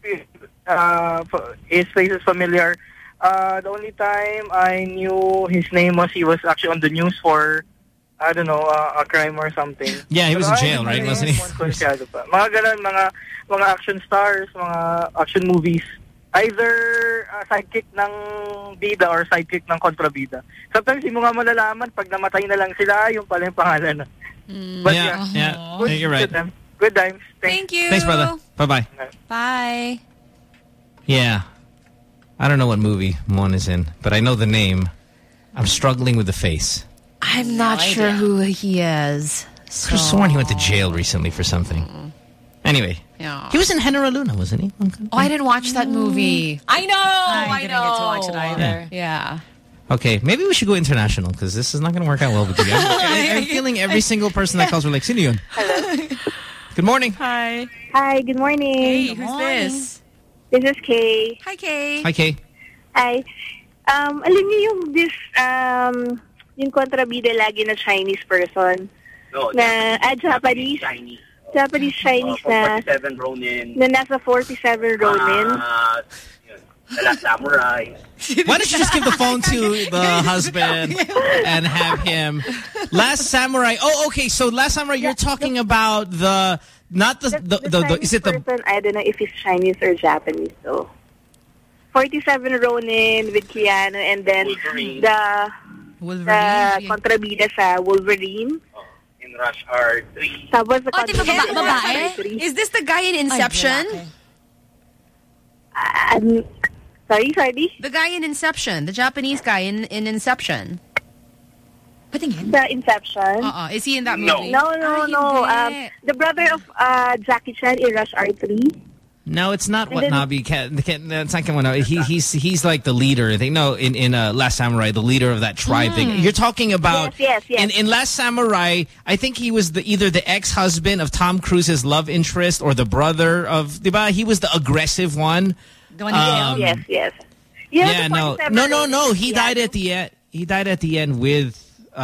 His face is familiar. The only time I knew his name was he was actually on the news for, I don't know, a crime or something. Yeah, he was in jail, right? Wasn't he? Mon Confiado pa. Mga ganun, mga action stars, mga action movies. Either sidekick ng bida or sidekick ng kontrabida. Sometimes hindi mo nga malalaman pag namatay na lang sila, yung pala yung pangalan. But yeah. Good, you're right. Good times. Thank you. Thanks, brother. Bye-bye. Bye. Yeah. I don't know what movie Mon is in, but I know the name. I'm struggling with the face. I'm not sure who he is. I could have sworn he went to jail recently for something. Anyway. Yeah. He was in Genera Luna, wasn't he? Oh, I didn't watch that movie. I know. I didn't get to watch it either. Yeah. Okay, maybe we should go international because this is not going to work out well with you. I'm feeling every single person that calls, we're like, sino yun? Hello. Good morning. Hi. Hi, good morning. Hey, who's this? This is Kay. Hi, Kay. Hi, Kay. Hi. Alam niyo yung kontrabida lagi na Chinese person? No, na, Japanese Chinese na 47 Ronin. Na nasa 47 Ronin. The Last Samurai. Why don't you just give the phone to the husband and have him... Last Samurai. Oh, okay. So Last Samurai, you're talking about the... Not the is it the... Person, I don't know if it's Chinese or Japanese, though. 47 Ronin with Keanu, and then the kontrabida sa Wolverine. In Rush Hour 3. Tapos the babae? Is this the guy in Inception? Sorry? The guy in Inception. The Japanese guy in Inception. The Inception? Is he in that movie? No. The brother of Jackie Chan in Rush Hour 3. No, it's not Watanabe. It's not Watanabe. He's like the leader. They know in Last Samurai, the leader of that tribe thing. You're talking about yes. In Last Samurai. I think he was either the ex-husband of Tom Cruise's love interest or the brother of. Diba? He was the aggressive one. The one yes. Yeah, no. He died at the end. He died at the end with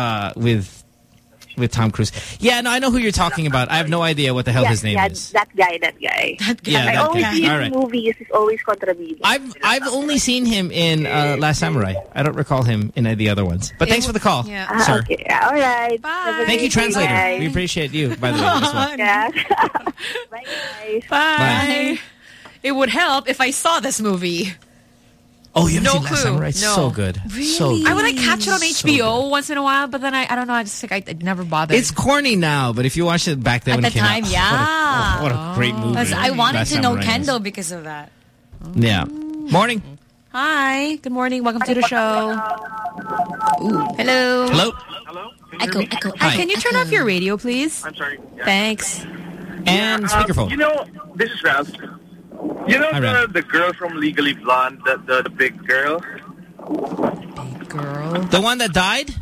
Tom Cruise. Yeah, no, I know who you're talking about. I have no idea what the hell his name is. That guy. Yeah, I always see him All right. in movies. He's always kontrabida. I've only seen him in Last Samurai. I don't recall him in any other ones. But thanks for the call, sir. Okay, all right. Bye. Thank you, translator. Bye. We appreciate you, by the way. As well. Yeah. Bye. It would help if I saw this movie. Oh, you haven't No seen Last clue. Samurai? It's No. so good. Really? So good. I would catch it on So HBO once in a while, but then I don't know. I just think I never bothered. It's corny now, but if you watched it back then when At it the came time, out, what a great movie. I wanted Last to know Samurai is. Kendall because of that. Yeah. Morning. Hi. Good morning. Welcome to the show. Hello. Hello. Echo. Hi. Can you turn off your radio, please? I'm sorry. Yeah. Thanks. And speakerphone. This is Ralph. You know Hi, the girl from Legally Blonde, the big girl? Big girl? The one that died?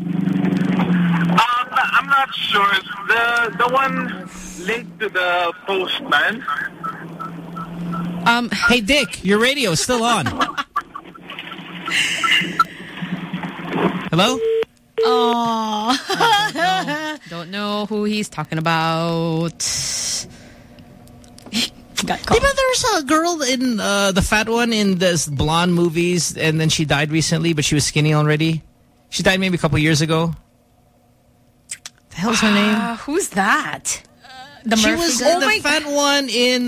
I'm not sure. The one linked to the postman. Hey, Dick, your radio is still on. Hello? Oh. Don't know who he's talking about. There's a girl in the fat one in this blonde movies, and then she died recently, but she was skinny already. She died maybe a couple years ago. The hell's her name? Who's that? She was the fat one in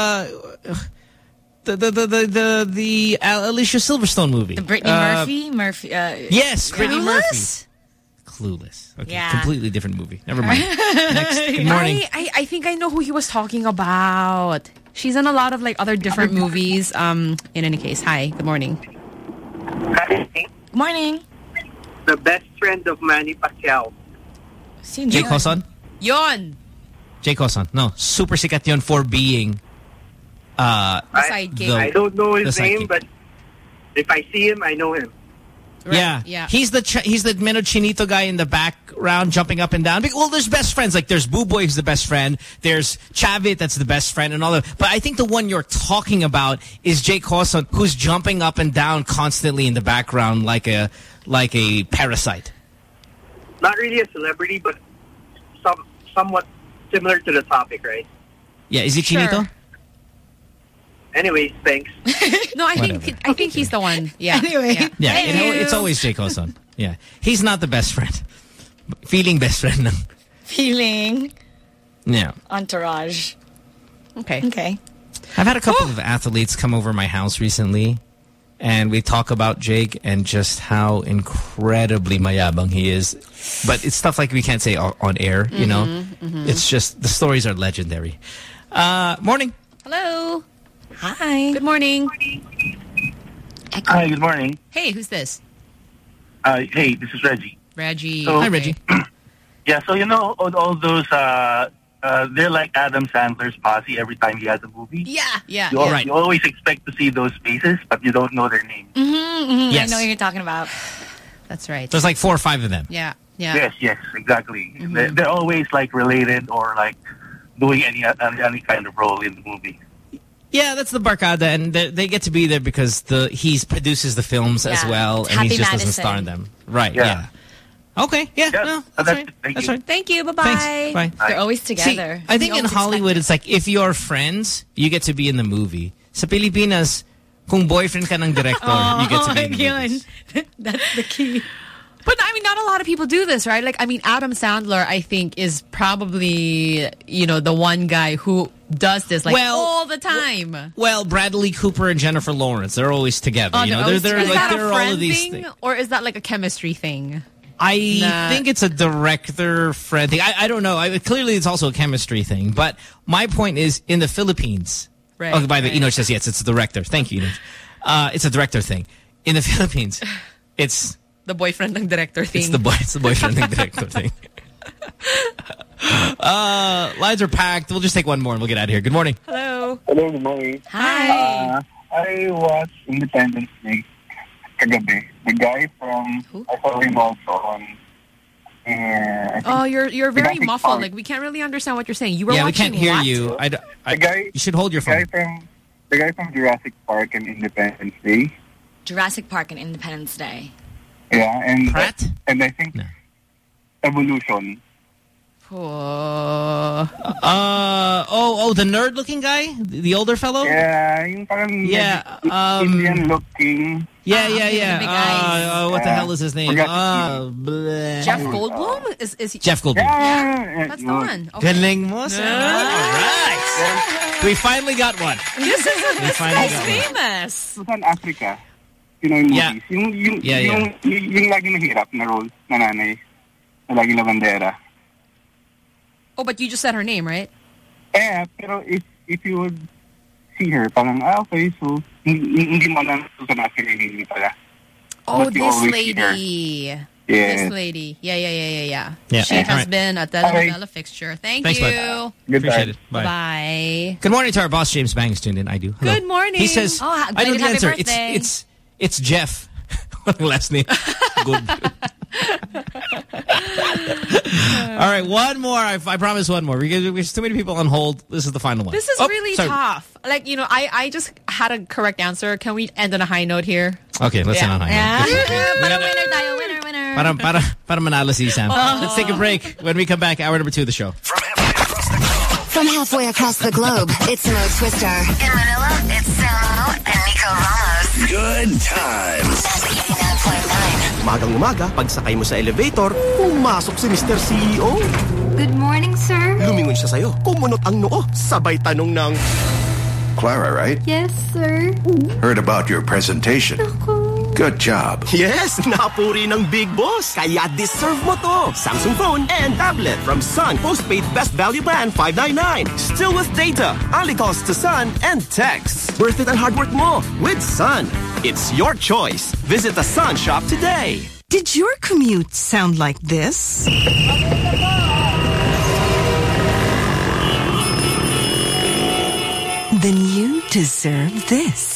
the Alicia Silverstone movie. The Brittany Murphy? Yes, Brittany Murphy. Clueless. Okay, Yeah. Completely different movie. Never mind. Next. Good morning. I think I know who he was talking about. She's in a lot of other different movies. In any case, hi. Good morning. Good morning. The best friend of Manny Pacquiao. Jake Hoson? Yon. Jake Hoson. No, super sikat yun for being sidekick. I don't know his the name, sidekick. but if I see him, I know him. Yeah. He's the Meno Chinito guy in the background jumping up and down. Well, there's best friends. Like there's Boo Boy who's the best friend. There's Chavit that's the best friend and all that. But I think the one you're talking about is Jake Hoson, who's jumping up and down constantly in the background like a parasite. Not really a celebrity, but somewhat similar to the topic, right? Yeah, is he Chinito? Anyways, thanks. No, I think he's the one. Yeah. Anyway. Yeah, it's always Jake Hoson. Yeah. He's not the best friend. Feeling best friend. Feeling. Yeah. Entourage. Okay. I've had a couple of athletes come over my house recently, and we talk about Jake and just how incredibly mayabang he is. But it's stuff like we can't say on air, you know? It's just, the stories are legendary. Morning. Hello. Hi. Good morning. Hi, good morning. Hey, who's this? Hey, this is Reggie. Reggie. So, Hi, Reggie. Yeah, so you know all those, they're like Adam Sandler's posse every time he has a movie. Yeah. You always expect to see those faces, but you don't know their names. Yes. I know what you're talking about. That's right. There's like 4 or 5 of them. Yeah. Yes, exactly. They're always like related or like doing any kind of role in the movie. Yeah, that's the Barkada, and they get to be there because he produces the films as well, and he just doesn't star in them. Right, yeah. Okay, yeah, no, that's right. That's right. Thank you, bye-bye. Thanks, bye. They're always together. See, I think in Hollywood, it's like, if you're friends, you get to be in the movie. Sa Pilipinas, kung boyfriend ka ng director, you get to be in the movies. That's the key. But, I mean, not a lot of people do this, right? Like, I mean, Adam Sandler, I think, is probably, the one guy who does this, all the time. Well, Bradley Cooper and Jennifer Lawrence, they're always together. Is that a friend thing? Or is that like a chemistry thing? I think it's a director-friend thing. I don't know. Clearly, it's also a chemistry thing. But my point is, in the Philippines... Right, okay, by the way, Enoch says, yes, it's a director. Thank you, Enoch. It's a director thing. In the Philippines, it's... The boyfriend ng director thing. It's the boyfriend ng director thing. Lines are packed. We'll just take one more and we'll get out of here. Good morning. Hello. Hello, good morning. Hi. I watched Independence Day kagabi. The guy from... I saw him also on... you're very muffled. Like, we can't really understand what you're saying. You were watching we can't hear what? you. You should hold your phone. The guy from Jurassic Park and Independence Day. Jurassic Park and Independence Day. Yeah, and Pratt? And I think Evolution. The nerd-looking guy, the older fellow. Yeah, yung parang Indian-looking. Yeah. What the hell is his name? Jeff Goldblum? Is he? Jeff Goldblum. Yeah, that's the one. Okay. Galing mo. All right. We finally got one. This guy's famous. It was in Africa. Yung movies. Yung lagi mahirap na role na nanay. Na lagi na bandera. Oh, but you just said her name, right? Yeah, pero if you would see her, parang, okay, so, hindi mo lang susanakilinin pala. Oh, this lady. Yeah. This lady. Yeah. Yeah. She has been a telenovela fixture. Thanks, you. Goodbye. Appreciate it. Bye. Bye. Good morning to our boss, James Bang, is tuned in. I do. Hello. Good morning. He says, I know the answer. It's Jeff. Last name. Good. All right, one more. I promise one more. There's too many people on hold. This is the final one. This is really tough. Like, I just had a correct answer. Can we end on a high note here? Okay, let's end on a high note. Winner. Para manalo si Sam. Let's take a break. When we come back, hour number 2 of the show. From halfway across the globe, it's Mo Twister. In Manila, it's Samo and Nico Ramos. Good times. Magang-umaga, pagsakay mo sa elevator, pumasok si Mr. CEO. Good morning, sir. Lumingon siya sa'yo, kumunot ang noo, sabay tanong ng... Clara, right? Yes, sir. Heard about your presentation. Good job. Yes, napuri ng Big Boss. Kaya deserve mo to. Samsung phone and tablet from Sun Postpaid Best Value Plan 599. Still with data, only calls to Sun and texts. Worth it ang hard work mo with Sun. It's your choice. Visit the Sun shop today. Did your commute sound like this? Then you deserve this.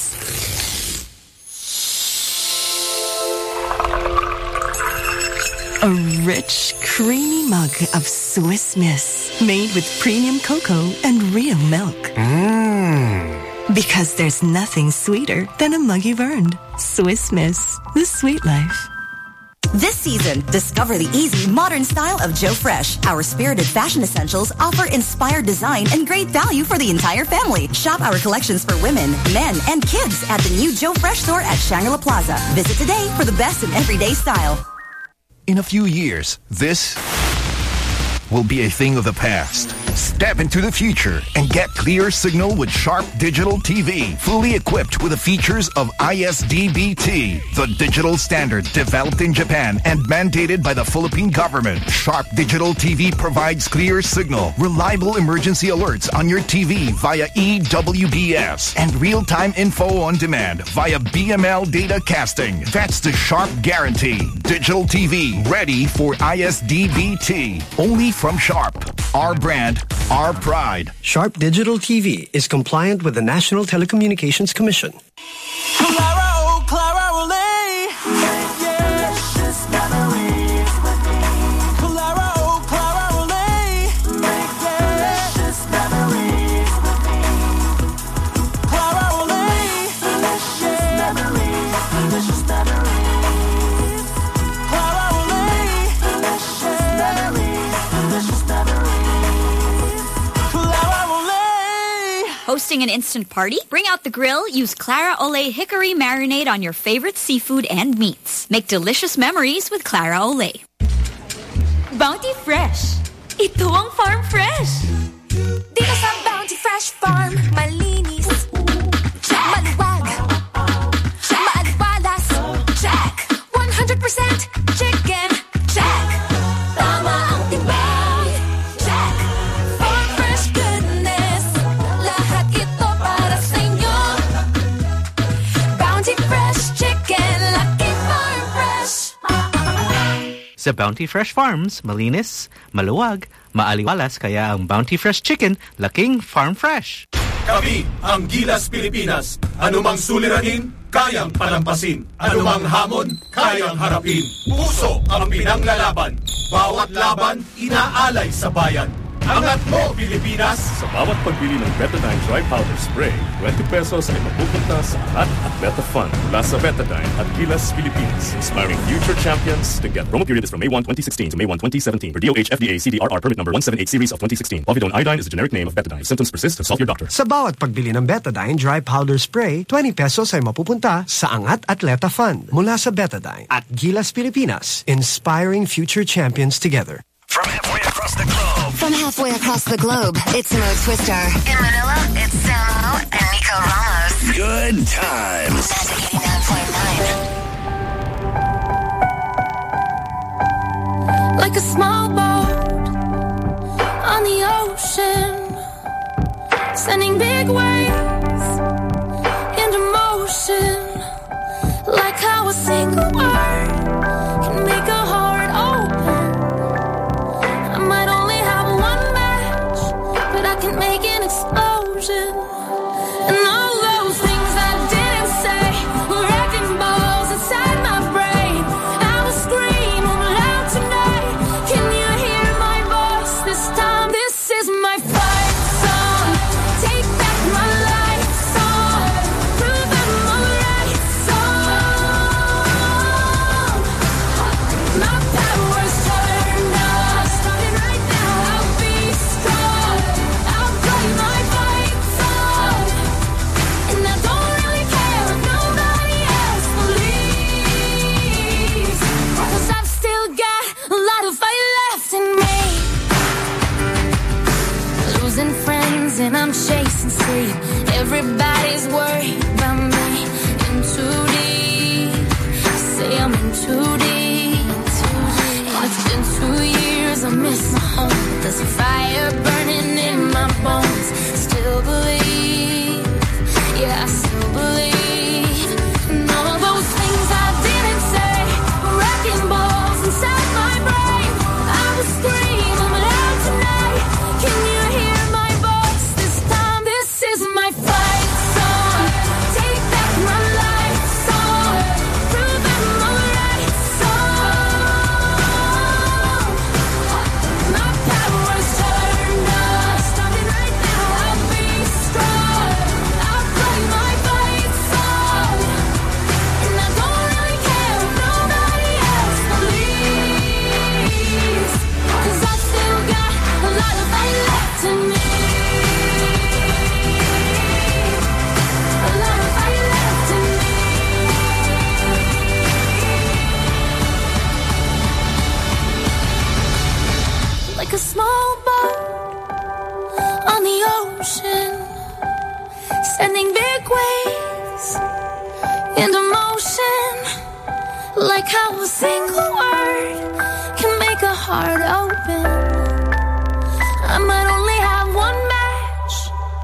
A rich, creamy mug of Swiss Miss, made with premium cocoa and real milk. Because there's nothing sweeter than a mug you've earned. Swiss Miss, the sweet life. This season, discover the easy, modern style of Joe Fresh. Our spirited fashion essentials offer inspired design and great value for the entire family. Shop our collections for women, men, and kids at the new Joe Fresh store at Shangri-La Plaza. Visit today for the best in everyday style. In a few years, this will be a thing of the past. Step into the future and get clear signal with Sharp Digital TV, fully equipped with the features of ISDBT, the digital standard developed in Japan and mandated by the Philippine government. Sharp Digital TV provides clear signal, reliable emergency alerts on your TV via EWBS, and real-time info on demand via BML data casting. That's the Sharp guarantee. Digital TV ready for ISDBT. Only from Sharp. Our brand, our pride. Sharp Digital TV is compliant with the National Telecommunications Commission. Clara, oh Clara, Olay. Yeah, she's memories with me. Clara, oh Clara, Olay. Yeah, she's hosting an instant party? Bring out the grill, use Clara Olay Hickory Marinade on your favorite seafood and meats. Make delicious memories with Clara Olay. Bounty Fresh. Ito ang Farm Fresh. Dito sa Bounty Fresh Farm, malinis. Check. Maluwag. Maaliwalas. Check. 100% chicken. Check. Tama ang tibay. Check. Farm Fresh goodness. Lahat ito para sa inyo. Bounty Fresh Chicken. Lucky Farm Fresh. Sa Bounty Fresh Farms, malinis, maluwag, maaliwalas, kaya ang Bounty Fresh Chicken, laking Farm Fresh. Kami ang Gilas Pilipinas. Anumang suliranin, kayang palampasin. Anumang hamon, kayang harapin. Puso ang pinanglalaban. Bawat laban, inaalay sa bayan. Angat mo, Pilipinas! Sa bawat pagbili ng Betadine Dry Powder Spray, 20 pesos ay mapupunta sa Angat at Beta Fund mula sa Betadine at Gilas Pilipinas, inspiring future champions to get. Promo period is from May 1, 2016 to May 1, 2017 for DOH FDA CDRR permit number 178 series of 2016. Povidone iodine is the generic name of Betadine. If symptoms persist, consult your doctor. Sa bawat pagbili ng Betadine Dry Powder Spray, 20 pesos ay mapupunta sa Angat Atleta Fund mula sa Betadine at Gilas Pilipinas, inspiring future champions together. From halfway across the globe. From halfway across the globe, it's Mo Twister. In Manila, it's Samo and Nico Ramos. Good times. Magic 89.9. Like a small boat on the ocean, sending big waves into motion. Like how a single word can make a heart open. I might only have one match, but I can make an explosion. And all those things I didn't say were wrecking balls inside my brain. I will scream loud tonight. Can you hear my voice this time? This is my fight song. Take back my life song. Prove I'm alright song. My power's turned off. Starting right now, I'll be strong. I'll play my fight song. And I don't really care if nobody else believes. 'Cause I've still got a lot of fight left in me. Losing friends and I'm chasing sleep. Everybody's worried about me. In too deep. Say I'm in too deep. And it's been 2 years, I miss my home. There's a fire burning in my bones. Still believe. Yeah, I still believe. And all those things I didn't say were wrecking balls inside my brain. I will scream loud tonight. Can you hear my voice this time? This is my fight song. Take back my life song. Prove I'm alright song. My power's turned off. Starting right now, I'll be strong. I'll play my fight song. And I don't really care if nobody else believes. 'Cause I've still got a lot of fight left in me. A lot of fight left in me. Like a small boat on the ocean, sending big waves into motion. Like how a single word can make a heart open. I might only have one match,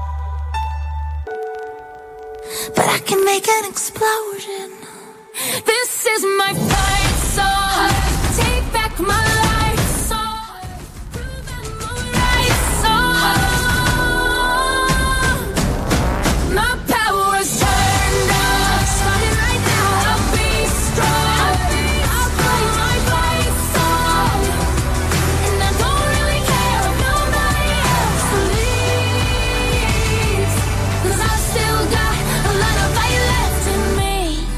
but I can make an explosion. This is my fight song. Take back my life song. Prove I'm alright song. My power's turned off. Starting right now, I'll be strong. I'll play my fight song. And I don't really care if nobody else believes. 'Cause I've still got a lot of fight left in me.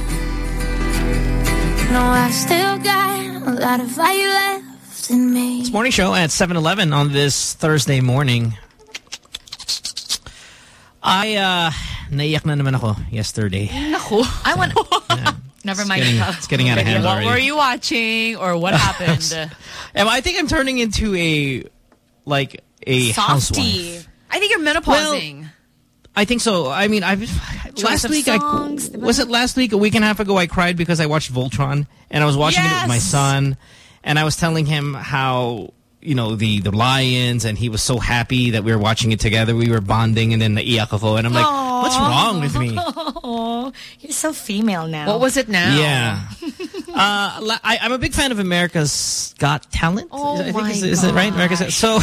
No, I've still got a lot of fight left in me. It's Morning Show at 7:11 on this Thursday morning. Naiyak na naman ako yesterday. Naku. I want... Never mind. It's getting out of hand already. What were you watching or what happened? I think I'm turning into a Softie. housewife. I think you're menopausing. Well, I think so. I mean, last week, was it last week? A week and a half ago, I cried because I watched Voltron, and I was watching it with my son, and I was telling him how, you know, the lions, and he was so happy that we were watching it together. We were bonding, and then naiyak ako, and I'm like, what's wrong with me? Oh, you're so female now. What was it now? Yeah. I'm a big fan of America's Got Talent. Oh, I think is it right? America's Got... So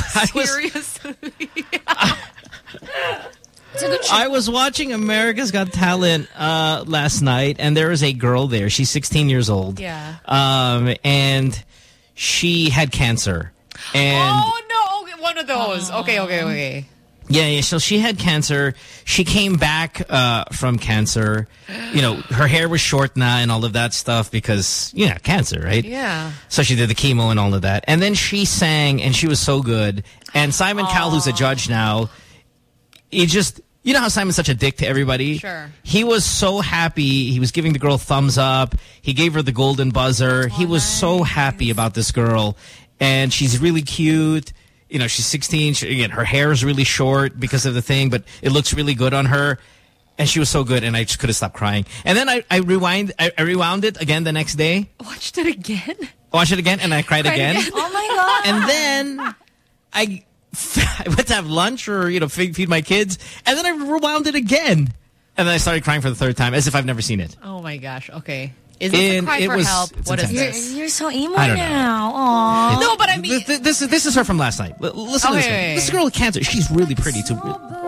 I was watching America's Got Talent last night, and there was a girl there. She's 16 years old. Yeah. And she had cancer. And no, one of those. Okay. Yeah. So she had cancer. She came back from cancer. You know, her hair was short now and all of that stuff because, cancer, right? Yeah. So she did the chemo and all of that. And then she sang, and she was so good. And Simon Cowell, who's a judge now, he just... You know how Simon's such a dick to everybody? Sure. He was so happy. He was giving the girl thumbs up. He gave her the golden buzzer. He was so happy about this girl. And she's really cute. You know, she's 16. Again, her hair is really short because of the thing, but it looks really good on her. And she was so good, and I just couldn't stop crying. And then I rewound it again the next day. Watched it again? Watched it again, and I cried again. Oh, my God. And then I went to have lunch or, feed my kids. And then I rewound it again. And then I started crying for the third time, as if I've never seen it. Oh, my gosh. Okay. Is this a cry for help? What is this? You're so emo I don't now. Aww. No, but I mean... This is her from last night. Listen to this one. This girl with cancer. She's really pretty, too.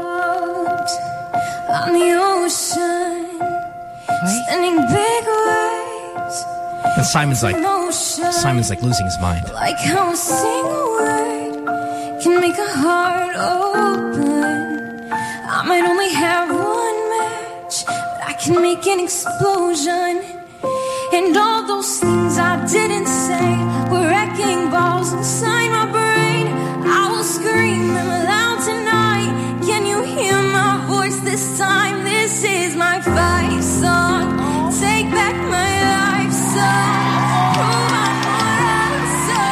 On the ocean, sending big waves. And Simon's like losing his mind. Like how a single word can make a heart open. I might only have one match, but I can make an explosion. And all those things I didn't say were wrecking balls inside my brain. I will scream them aloud tonight. Can you hear my voice this time? This is my fight song. Take back my life song. Prove I'm what I'm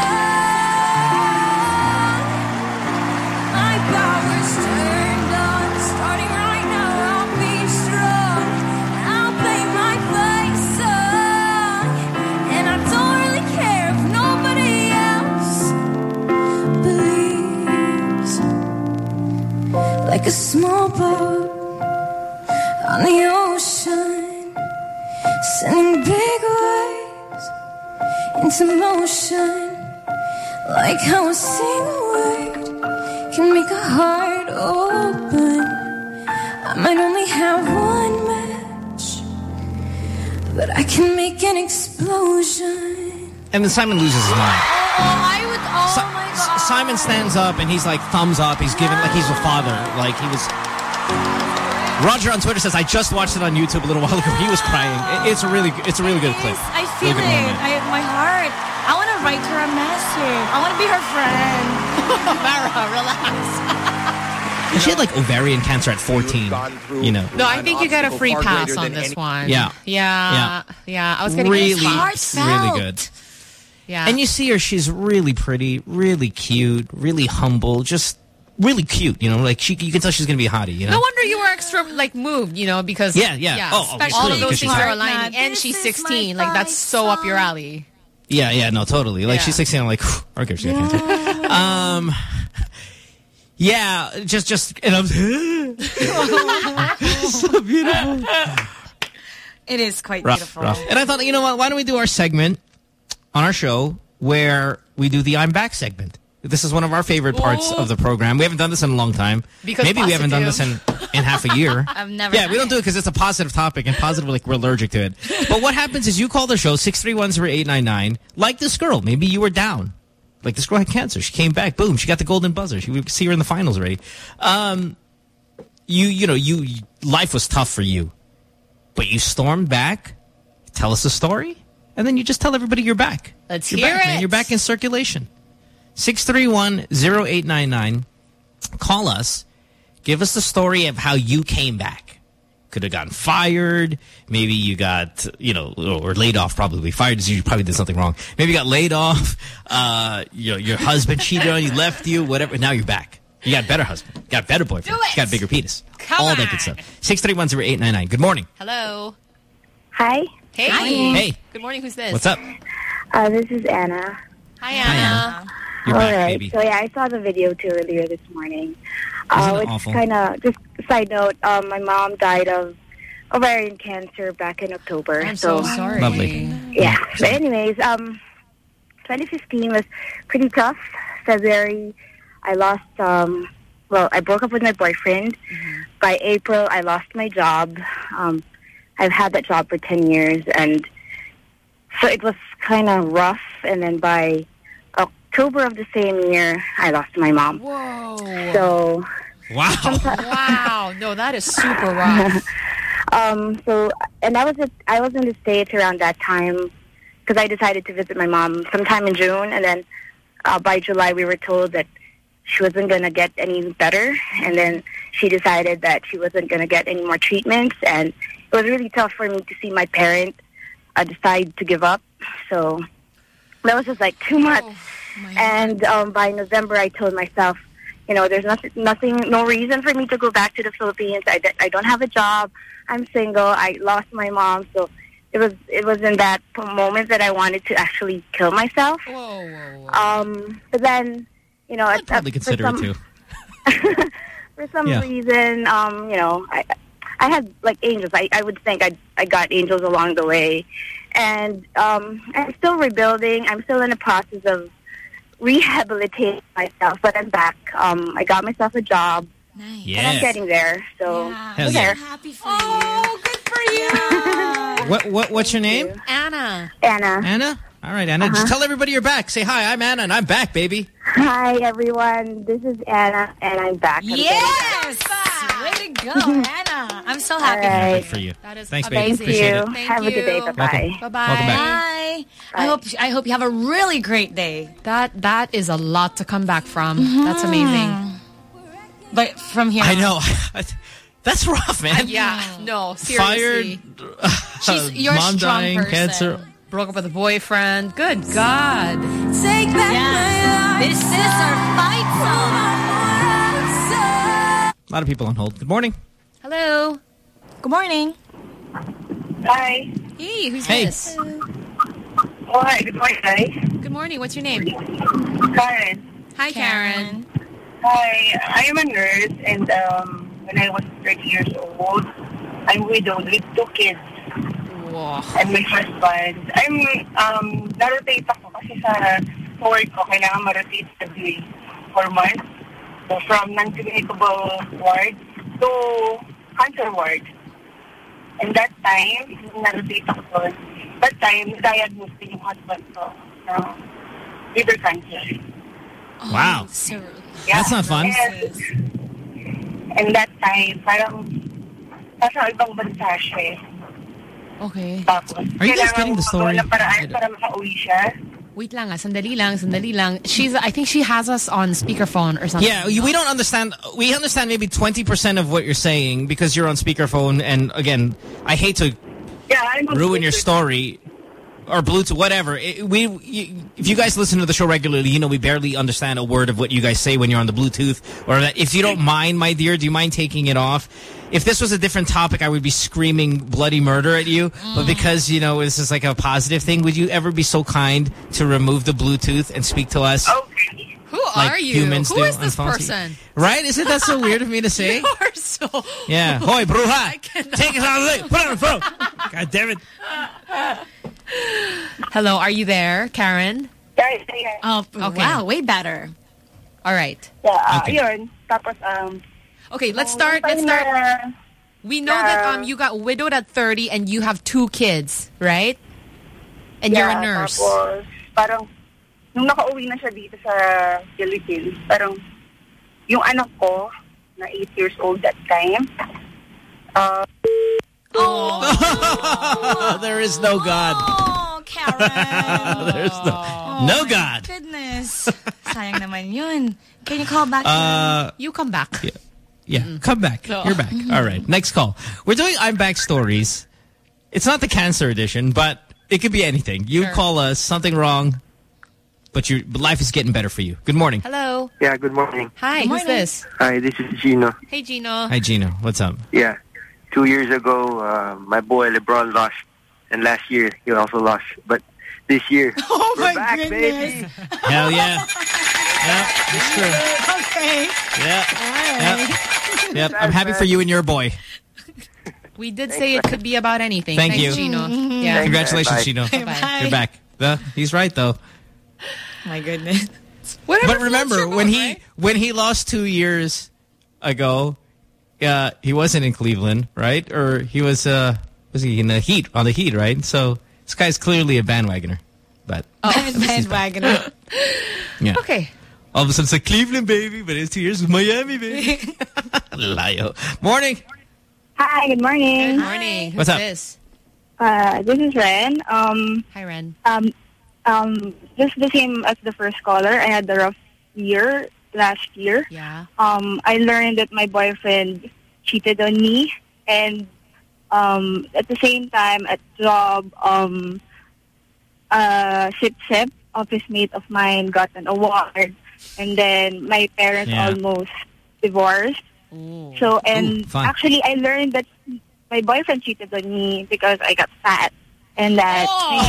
song. My power's turned on. Starting right now, I'll be strong. I'll play my fight song. And I don't really care if nobody else believes. Like a small boat on the ocean, sending big waves into motion. Like how a single word can make a heart open. I might only have one match, but I can make an explosion. And then Simon loses his mind. My God. Simon stands up and he's like thumbs up. He's giving like he's a father. Like he was... Roger on Twitter says, I just watched it on YouTube a little while ago. He was crying. It's a really good clip. I feel really it. My heart. I want to write her a message. I want to be her friend. Mara, relax. And she had like ovarian cancer at 14. No, I think you got a free pass on this one. Yeah. I was getting really good. Yeah. And you see her, she's really pretty, really cute, really humble, just really cute, like you can tell she's going to be a hottie, No wonder you were extra moved, because yeah. Oh, all of those things are pregnant. aligning, and she's 16. Like that's so up your alley. Yeah, no, totally. Like she's 16, I'm like, okay, she got cancer. Yeah, just and I'm so beautiful. It is quite beautiful. rough. And I thought, you know what? Why don't we do our segment on our show where we do the I'm Back segment? This is one of our favorite parts of the program. We haven't done this in a long time. Because maybe we haven't done this in half a year. I've never. Yeah, we don't do it because it's a positive topic, and positive, like we're allergic to it. But what happens is you call the show 631-0899. Like this girl, maybe you were down. Like this girl had cancer. She came back. Boom. She got the golden buzzer. We see her in the finals already. Life was tough for you, but you stormed back. Tell us a story, and then you just tell everybody you're back. Let's hear it. Man. You're back in circulation. 631-0899. Call us. Give us the story of how you came back. Could have gotten fired. Maybe you got, or laid off probably. Fired is you probably did something wrong. Maybe you got laid off. Your husband cheated on you, left you, whatever. Now you're back. You got a better husband. You got a better boyfriend. You got a bigger penis. All that good stuff. 631-0899. Good morning. Hello. Hi. Hey. Hi. Hey. Good morning. Who's this? What's up? This is Anna. Hi, Anna. You're All back, right. baby. So, yeah, I saw the video, too, earlier this morning. Isn't it Which awful? kind of, just side note, my mom died of ovarian cancer back in October. I'm so sorry. Lovely. Yeah. But anyways, 2015 was pretty tough. February, I lost, I broke up with my boyfriend. By April, I lost my job. I've had that job for 10 years, and so it was kind of rough. And then by October of the same year, I lost my mom. Whoa. So... Wow. Wow. No, that is super rough. And I was in the States around that time because I decided to visit my mom sometime in June, and then by July we were told that she wasn't going to get any better, and then she decided that she wasn't going to get any more treatments, and it was really tough for me to see my parent decide to give up. So that was just like too much. And by November I told myself, there's no reason for me to go back to the Philippines. I don't have a job. I'm single. I lost my mom. So it was in that moment that I wanted to actually kill myself. But then, I'd probably consider it too. For some reason, I had like angels. I would think I got angels along the way. And I'm still rebuilding. I'm still in the process of rehabilitating myself, but I'm back. I got myself a job. Nice. And I'm getting there. So Hell I'm yeah. there. Happy for you. Oh, good for you. What's your name? Anna. Anna. All right, Anna. Just tell everybody you're back. Say hi. I'm Anna, and I'm back, baby. Hi, everyone. This is Anna, and I'm back. Yes! Way to go, Anna. I'm so happy. All right. Good for you. That is Thanks, amazing. baby. Appreciate it. Thank you. Have a good day. Bye-bye. Welcome back. Bye. I hope you have a really great day. That is a lot to come back from. That's amazing. But from here, I know. That's rough, man. No, seriously. Fired. You're a mom strong dying, person. cancer. Broke up with a boyfriend. Good God. take back my life. This is our fight song. A lot of people on hold. Good morning. Hello. Good morning. Hi. Hey, who's Hey. this? Oh, hi. Good morning, guys. Good morning. What's your name? Karen. Hi, Karen. Hi. I am a nurse, and when I was 30 years old, I'm widowed with 2 kids. Whoa. And my husband. Na-rotate ako kasi sa work ko, kailangan ma-rotate every 4 months. So from non-communicable ward to cancer ward. And that time, na-rotate ako doon. That time, diagnosed yung husband ko ng liver cancer. Wow. That's not fun. And that time, parang nasa ibang bansa siya eh. Okay. Tapos, Are you guys getting the story? Paraan para makauwi siya. Wait lang, sandali lang. I think she has us on speakerphone or something. Yeah, we don't understand. We understand maybe 20% of what you're saying because you're on speakerphone. And again, I hate to ruin your story or Bluetooth, whatever. If you guys listen to the show regularly, we barely understand a word of what you guys say when you're on the Bluetooth. Or that. If you don't mind, my dear, do you mind taking it off? If this was a different topic, I would be screaming bloody murder at you. But because, this is like a positive thing, would you ever be so kind to remove the Bluetooth and speak to us? Okay. Who like are you? Humans Who do is on this phones? person? Right? Isn't that so weird of me to say? You are so... Yeah. Hoy, bruja. Take it out of the way. Put it on the phone. God damn it. Hello, are you there, Karen? Yeah. Oh, Okay. wow, way better. All right. Yeah, Okay. yun. Tapos, Okay, let's start. We know that you got widowed at 30 and you have 2 kids, right? And you're a nurse. Tapos, parang, nung nakauwi na siya dito sa Philippines, parang, yung anak ko, na 8 years old that time, There is no God. Oh, Karen. There's no God. Goodness. Sayang naman yun. Can you call back? You come back. Yeah. Yeah, come back. You're back. All right, next call. We're doing I'm Back stories. It's not the cancer edition, but it could be anything. You call us, something wrong, but life is getting better for you. Good morning. Hello. Yeah, good morning. Hi, who's this? Hi, this is Gino. Hey, Gino. Hi, Gino. What's up? Yeah. 2 years ago, my boy LeBron lost. And last year, he also lost. But this year, we're back, baby. Hell yeah. Yeah, it's true. Okay. Yeah. Yep. I'm happy for you and your boy. We did say it could be about anything. Thank Thanks, you. Gino. Yeah. Congratulations, Gino. Bye. You're back. He's right, though. My goodness. But remember, when he lost 2 years ago, he wasn't in Cleveland, right? Or he was he in the Heat, on the Heat, right? So this guy's clearly a bandwagoner. But bandwagoner. Yeah. Okay. All of a sudden it's like Cleveland, baby, but it's 2 years with Miami, baby. Layo. Morning. Hi, good morning. Good morning. What's up? This? This is Ren. Hi, Ren. Just the same as the first caller. I had a rough year last year. Yeah. I learned that my boyfriend cheated on me, and at the same time at job, Sip, office mate of mine, got an award, and then my parents almost divorced. Ooh. So, and actually I learned that my boyfriend cheated on me because I got fat. And that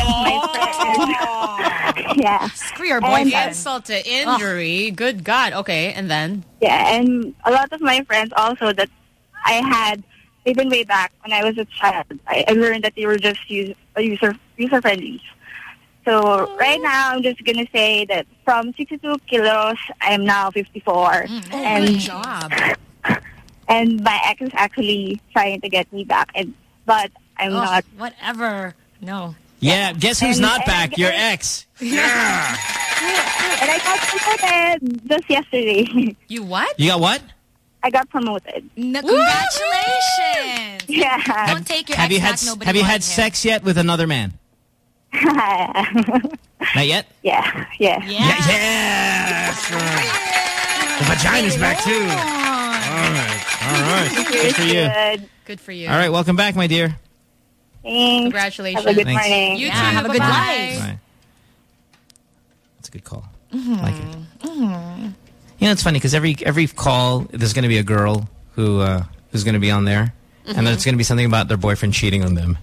my friends, yeah. Screw your boyfriend. Insult to injury. Good God. Okay, and then? Yeah, and a lot of my friends also that I had, even way back when I was a child, I learned that they were just user-friendly. So right now, I'm just going to say that from 62 kilos, I am now 54. And good job. And my ex is actually trying to get me back, but I'm not. Whatever. No. Yeah, guess who's not back? Your ex. Yeah. And I got promoted just yesterday. You what? You got what? I got promoted. Congratulations. Yeah. Don't take your have ex you had back. Nobody Have you had wanted him. sex yet with another man? Not yet? Yeah. Yeah. Sure. The vagina's back too. All right. Good for you. Good for you. All right, welcome back, my dear. Thanks. Congratulations. Have a good Thanks. morning. You too. Have a good life. Bye. That's a good call. I like it. You know, it's funny because every call there's going to be a girl who's going to be on there, and there's going to be something about their boyfriend cheating on them.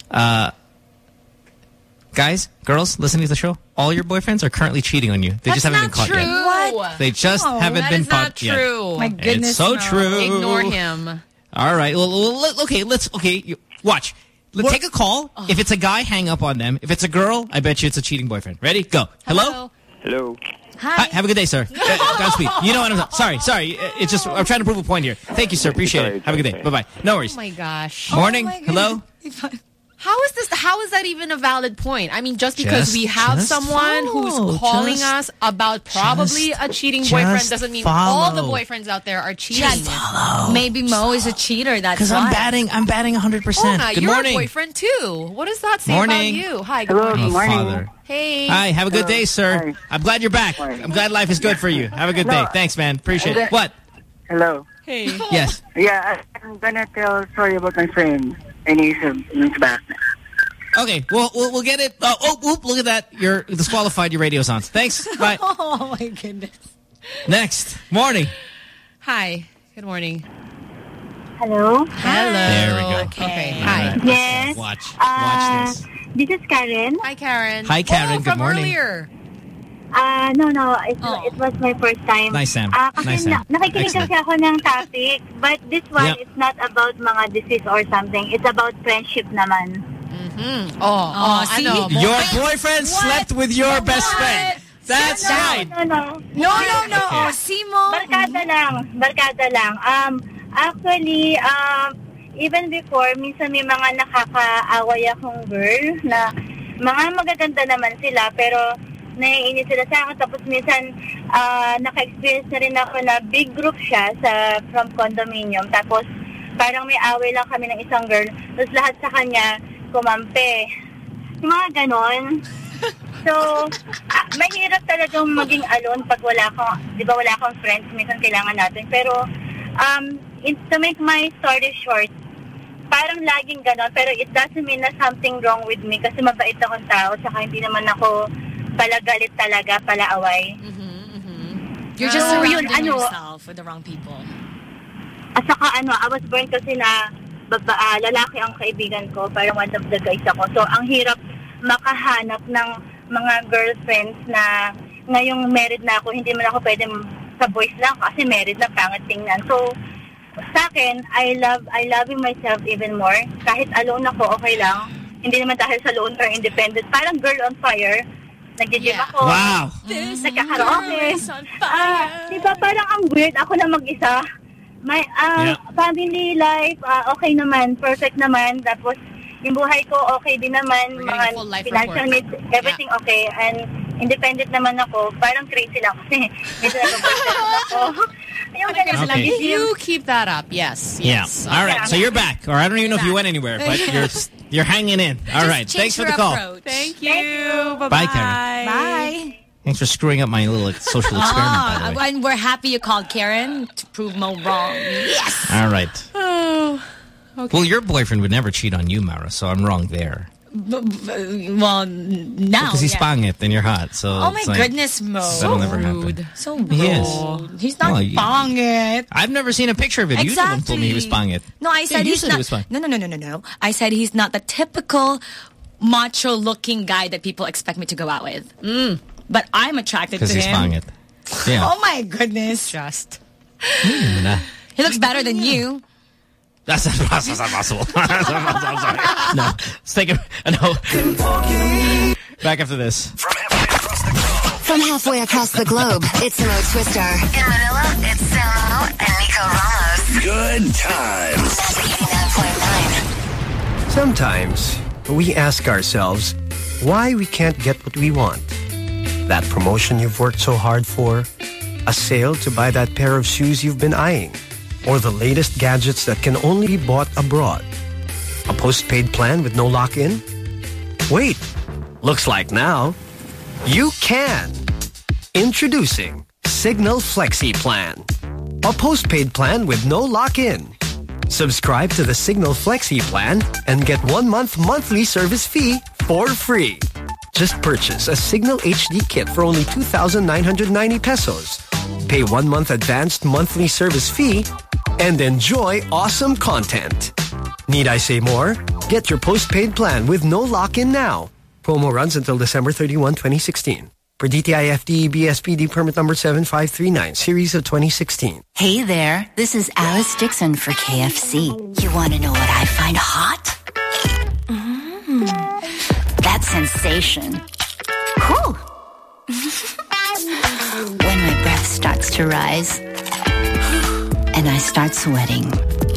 Guys, girls, listening to the show, all your boyfriends are currently cheating on you. They just haven't been caught yet. What? They just haven't been caught yet. That is not true. My goodness. It's so no. true. Ignore him. All right. Well, watch. Let's take a call. If it's a guy, hang up on them. If it's a girl, I bet you it's a cheating boyfriend. Ready? Go. Hello? Hello. Hi. Have a good day, sir. Godspeed. You know what I'm sorry. It's just, I'm trying to prove a point here. Thank you, sir. Appreciate it. Have a good day. Bye-bye. No worries. Oh, my gosh. Morning. Hello? How is that even a valid point? I mean, just because we have someone who's calling us about probably a cheating boyfriend doesn't mean all the boyfriends out there are cheating. Maybe Mo is a cheater. That's because I'm batting 100%. Good you're morning. a boyfriend too. What does that say about you? Hi, good Hello, morning. good morning. Father. Hey. Hi, have a good day, sir. Hi. I'm glad you're back. I'm glad life is good for you. Have a good day. Thanks, man. Appreciate it. What? Hello. Hey. Yes. Yeah, I'm gonna tell a story about my friend, and he's back now. Okay, we'll get it. Look at that. You're disqualified. Your radio's on. Thanks. Bye. Oh, my goodness. Next. Morning. Hi. Good morning. Hello. There we go. Okay. Hi. Yes. Watch this. This is Karen. Hi, Karen. Hi, Karen. Good from morning. Earlier. No. It was my first time. Nice, Sam. Kasi Nice, Sam. nakikinig kasi ako ng topic, but this one Yep. is not about mga disease or something. It's about friendship naman. See? Your boyfriend slept with your best friend. That's right. No. No. Simo. Barkada lang. Actually, even before, minsan may mga nakakaaway akong girl na mga magaganda naman sila, pero naiinis sila sa akin. Tapos minsan, naka-experience na rin ako na big group siya from condominium. Tapos, parang may away lang kami ng isang girl. Tapos lahat sa kanya, kumampi. Yung mga ganon. So, mahirap talagang maging alone pag wala akong friends. Minsan kailangan natin. Pero, To make my story short, parang laging ganon, pero it doesn't mean na something wrong with me kasi mabait akong tao, tsaka hindi naman ako pala galit talaga, pala away. You're just surrounding yourself with the wrong people. At saka I was born kasi na lalaki ang kaibigan ko, parang one of the guys ako. So, ang hirap makahanap ng mga girlfriends na ngayong married na ako, hindi man ako pwede sa boys lang kasi married na, pangit tingnan. So, sa akin, I loving myself even more. Kahit alone ako, okay lang. Hindi naman dahil sa lone or independent. Parang girl on fire. Nag-gym ako. Wow. Nagkakaraoke. Diba parang ang weird ako na mag-isa. My family life, okay naman. Perfect naman. Tapos, yung buhay ko, okay din naman. Mga financial needs, everything okay. And independent naman ako. Parang crazy lang kasi. Medyo nag-boyfriend ako. Okay. You keep that up, yes. Yeah. All right. So you're back, or I don't even know if you went anywhere, but you're hanging in. All right. Thanks for the call. Approach. Thank you. Bye-bye. Bye, Karen. Bye. Thanks for screwing up my little social experiment, by the way. And we're happy you called Karen to prove Mo wrong. Yes. All right. Oh, okay. Well, your boyfriend would never cheat on you, Mara, so I'm wrong there. Well, now. Because he's pangit and you're hot, so. Oh my goodness, Mo. That'll never happen. So rude. He is. He's not pangit. I've never seen a picture of him. Exactly. You told me he was pangit. No, I said he's not. No. I said he's not the typical macho-looking guy that people expect me to go out with. But I'm attracted to him. Because he's pangit. Yeah. Oh my goodness. Just. He looks better than you. That's not possible. I'm sorry. No. Let's take no. Back after this. From halfway across the globe, it's Mo Twister. In Manila, it's Samo and Nico Ramos. Good times. 89.9. Sometimes we ask ourselves why we can't get what we want. That promotion you've worked so hard for, a sale to buy that pair of shoes you've been eyeing, or the latest gadgets that can only be bought abroad. A postpaid plan with no lock-in? Wait, looks like now you can. Introducing Signal Flexi Plan. A postpaid plan with no lock-in. Subscribe to the Signal Flexi Plan and get 1 month monthly service fee for free. Just purchase a Signal HD kit for only 2,990 pesos. Pay 1 month advanced monthly service fee and enjoy awesome content. Need I say more? Get your postpaid plan with no lock-in now. Promo runs until December 31, 2016. Per DTI FTE BSPD permit number 7539, series of 2016. Hey there, this is Alice Dixon for KFC. You want to know what I find hot? That sensation. Cool. When my breath starts to rise and I start sweating.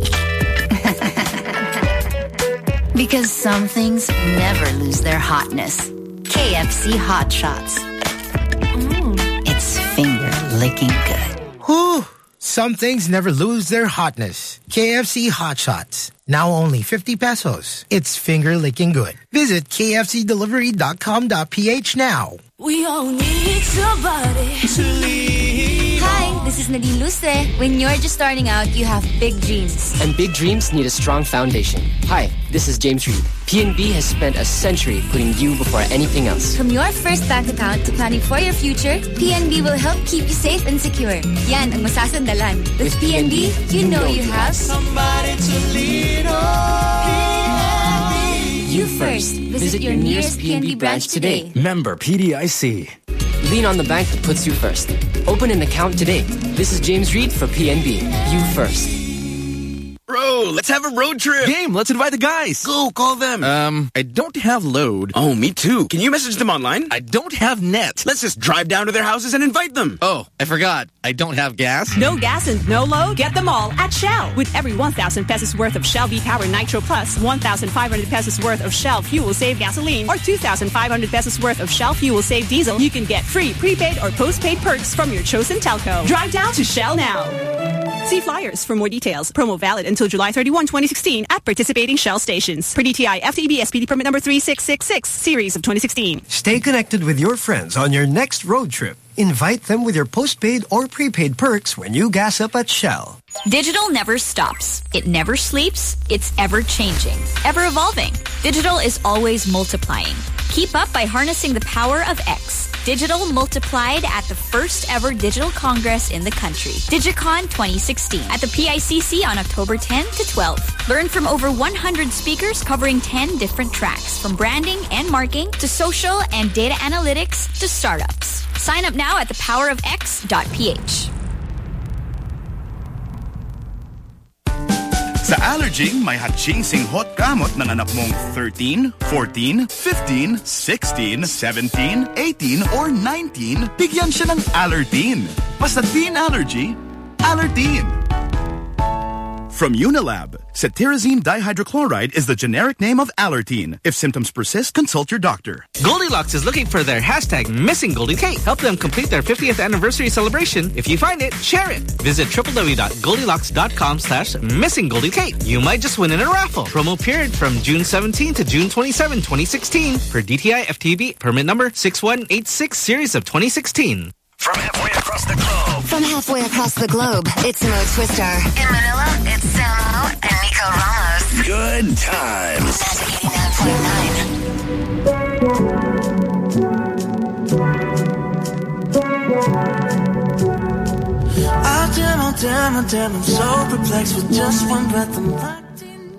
Because some things never lose their hotness. KFC Hot Shots. It's finger-licking good. Whew. Some things never lose their hotness. KFC Hot Shots. Now only 50 pesos. It's finger-licking good. Visit kfcdelivery.com.ph now. We all need somebody to lean. Hi, this is Nadine Luce. When you're just starting out, you have big dreams. And big dreams need a strong foundation. Hi, this is James Reid. PNB has spent a century putting you before anything else. From your first bank account to planning for your future, PNB will help keep you safe and secure. Yan ang masasandalan. With PNB, you know you have somebody to lean on. You first. Visit your nearest PNB branch today. Member PDIC. Lean on the bank that puts you first. Open an account today. This is James Reid for PNB. You first. Bro, let's have a road trip. Game, let's invite the guys. Go, call them. I don't have load. Oh, me too. Can you message them online? I don't have net. Let's just drive down to their houses and invite them. Oh, I forgot. I don't have gas. No gas and no load? Get them all at Shell. With every 1,000 pesos worth of Shell V-Power Nitro Plus, 1,500 pesos worth of Shell Fuel Save Gasoline, or 2,500 pesos worth of Shell Fuel Save Diesel, you can get free prepaid or postpaid perks from your chosen telco. Drive down to Shell now. See flyers for more details. Promo valid until July 31, 2016 at participating Shell stations. Per DTI FTEB SPD permit number 3666, series of 2016. Stay connected with your friends on your next road trip. Invite them with your postpaid or prepaid perks when you gas up at Shell. Digital never stops. It never sleeps. It's ever changing, ever evolving. Digital is always multiplying. Keep up by harnessing the power of X. Digital multiplied at the first ever Digital Congress in the country, Digicon 2016, at the PICC on October 10 to 12. Learn from over 100 speakers covering 10 different tracks, from branding and marketing to social and data analytics to startups. Sign up now at thepowerofx.ph. Sa Allerging, may hot-chasing hot gamot ng anak mong 13, 14, 15, 16, 17, 18, or 19, bigyan siya ng Allertine. Basta teen allergy, Allertine. From Unilab, cetirizine dihydrochloride is the generic name of Allertine. If symptoms persist, consult your doctor. Goldilocks is looking for their hashtag Missing Goldie Cake. Help them complete their 50th anniversary celebration. If you find it, share it. Visit www.goldilocks.com/missinggoldie-cake. You might just win in a raffle. Promo period from June 17 to June 27, 2016. Per DTI FTB, permit number 6186 series of 2016. From halfway across the globe. From halfway across the globe, it's Mo Twister. In Manila, it's Samo and Nico Ramos. Good times. Magic 89.9. Oh damn, I'm so perplexed with just one breath I'm locked in.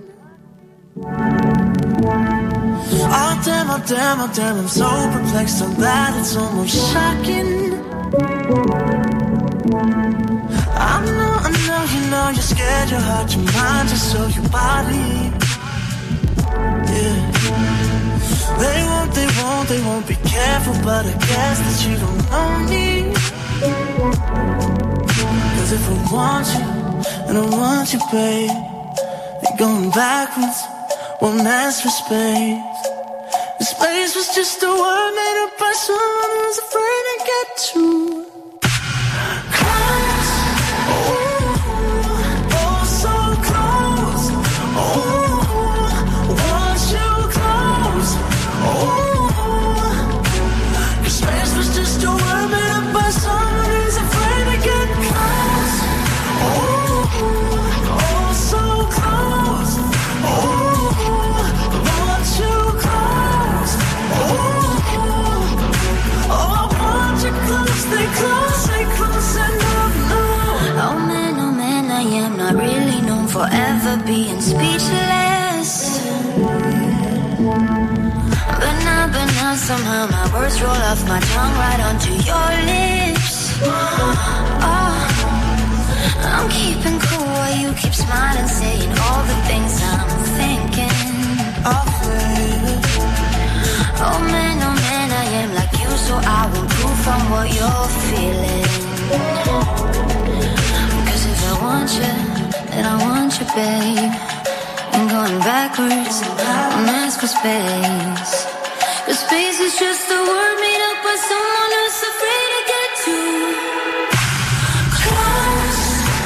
Oh damn, I'm so perplexed on that it's almost shocking. I know, you're scared, your heart, your mind, just so your body. Yeah. They won't be careful, but I guess that you don't know me. Cause if I want you, and I want you, babe, you're going backwards, won't ask for space. The space was just a word made up by someone who's afraid to get too close. Oh, so close. Oh, want you close. Oh, your space was just a word made up by someone who's afraid to get close. Oh, so close. Oh, want you close. Oh, I want you close, stay close enough, no. Oh man, I am not really known for ever being speechless. But now somehow my words roll off my tongue right onto your lips. Oh, I'm keeping cool while you keep smiling, saying all the things I'm thinking. Oh man, I am like you, so I won't prove from what you're feeling. Cause if I want you, then I want you, babe. And going backwards, don't ask for space. Cause space is just a word made up by someone who's afraid to get too close.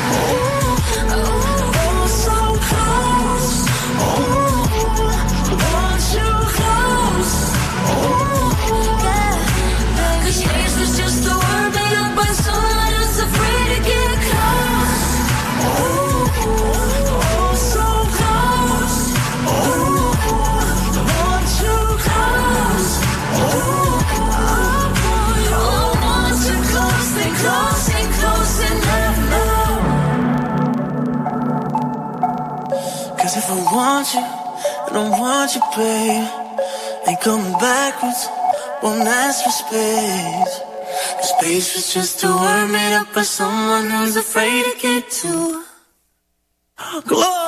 Oh, so close. Oh, want you close. Yeah. Cause space was just a word made up by someone who's afraid to get close. Oh, so close. Want you close. Oh, want you close. Stay close enough now. Cause if I want you, I don't want you, babe. Ain't coming backwards, won't ask for space. Cause space was just a word made up by someone who's afraid to get too close.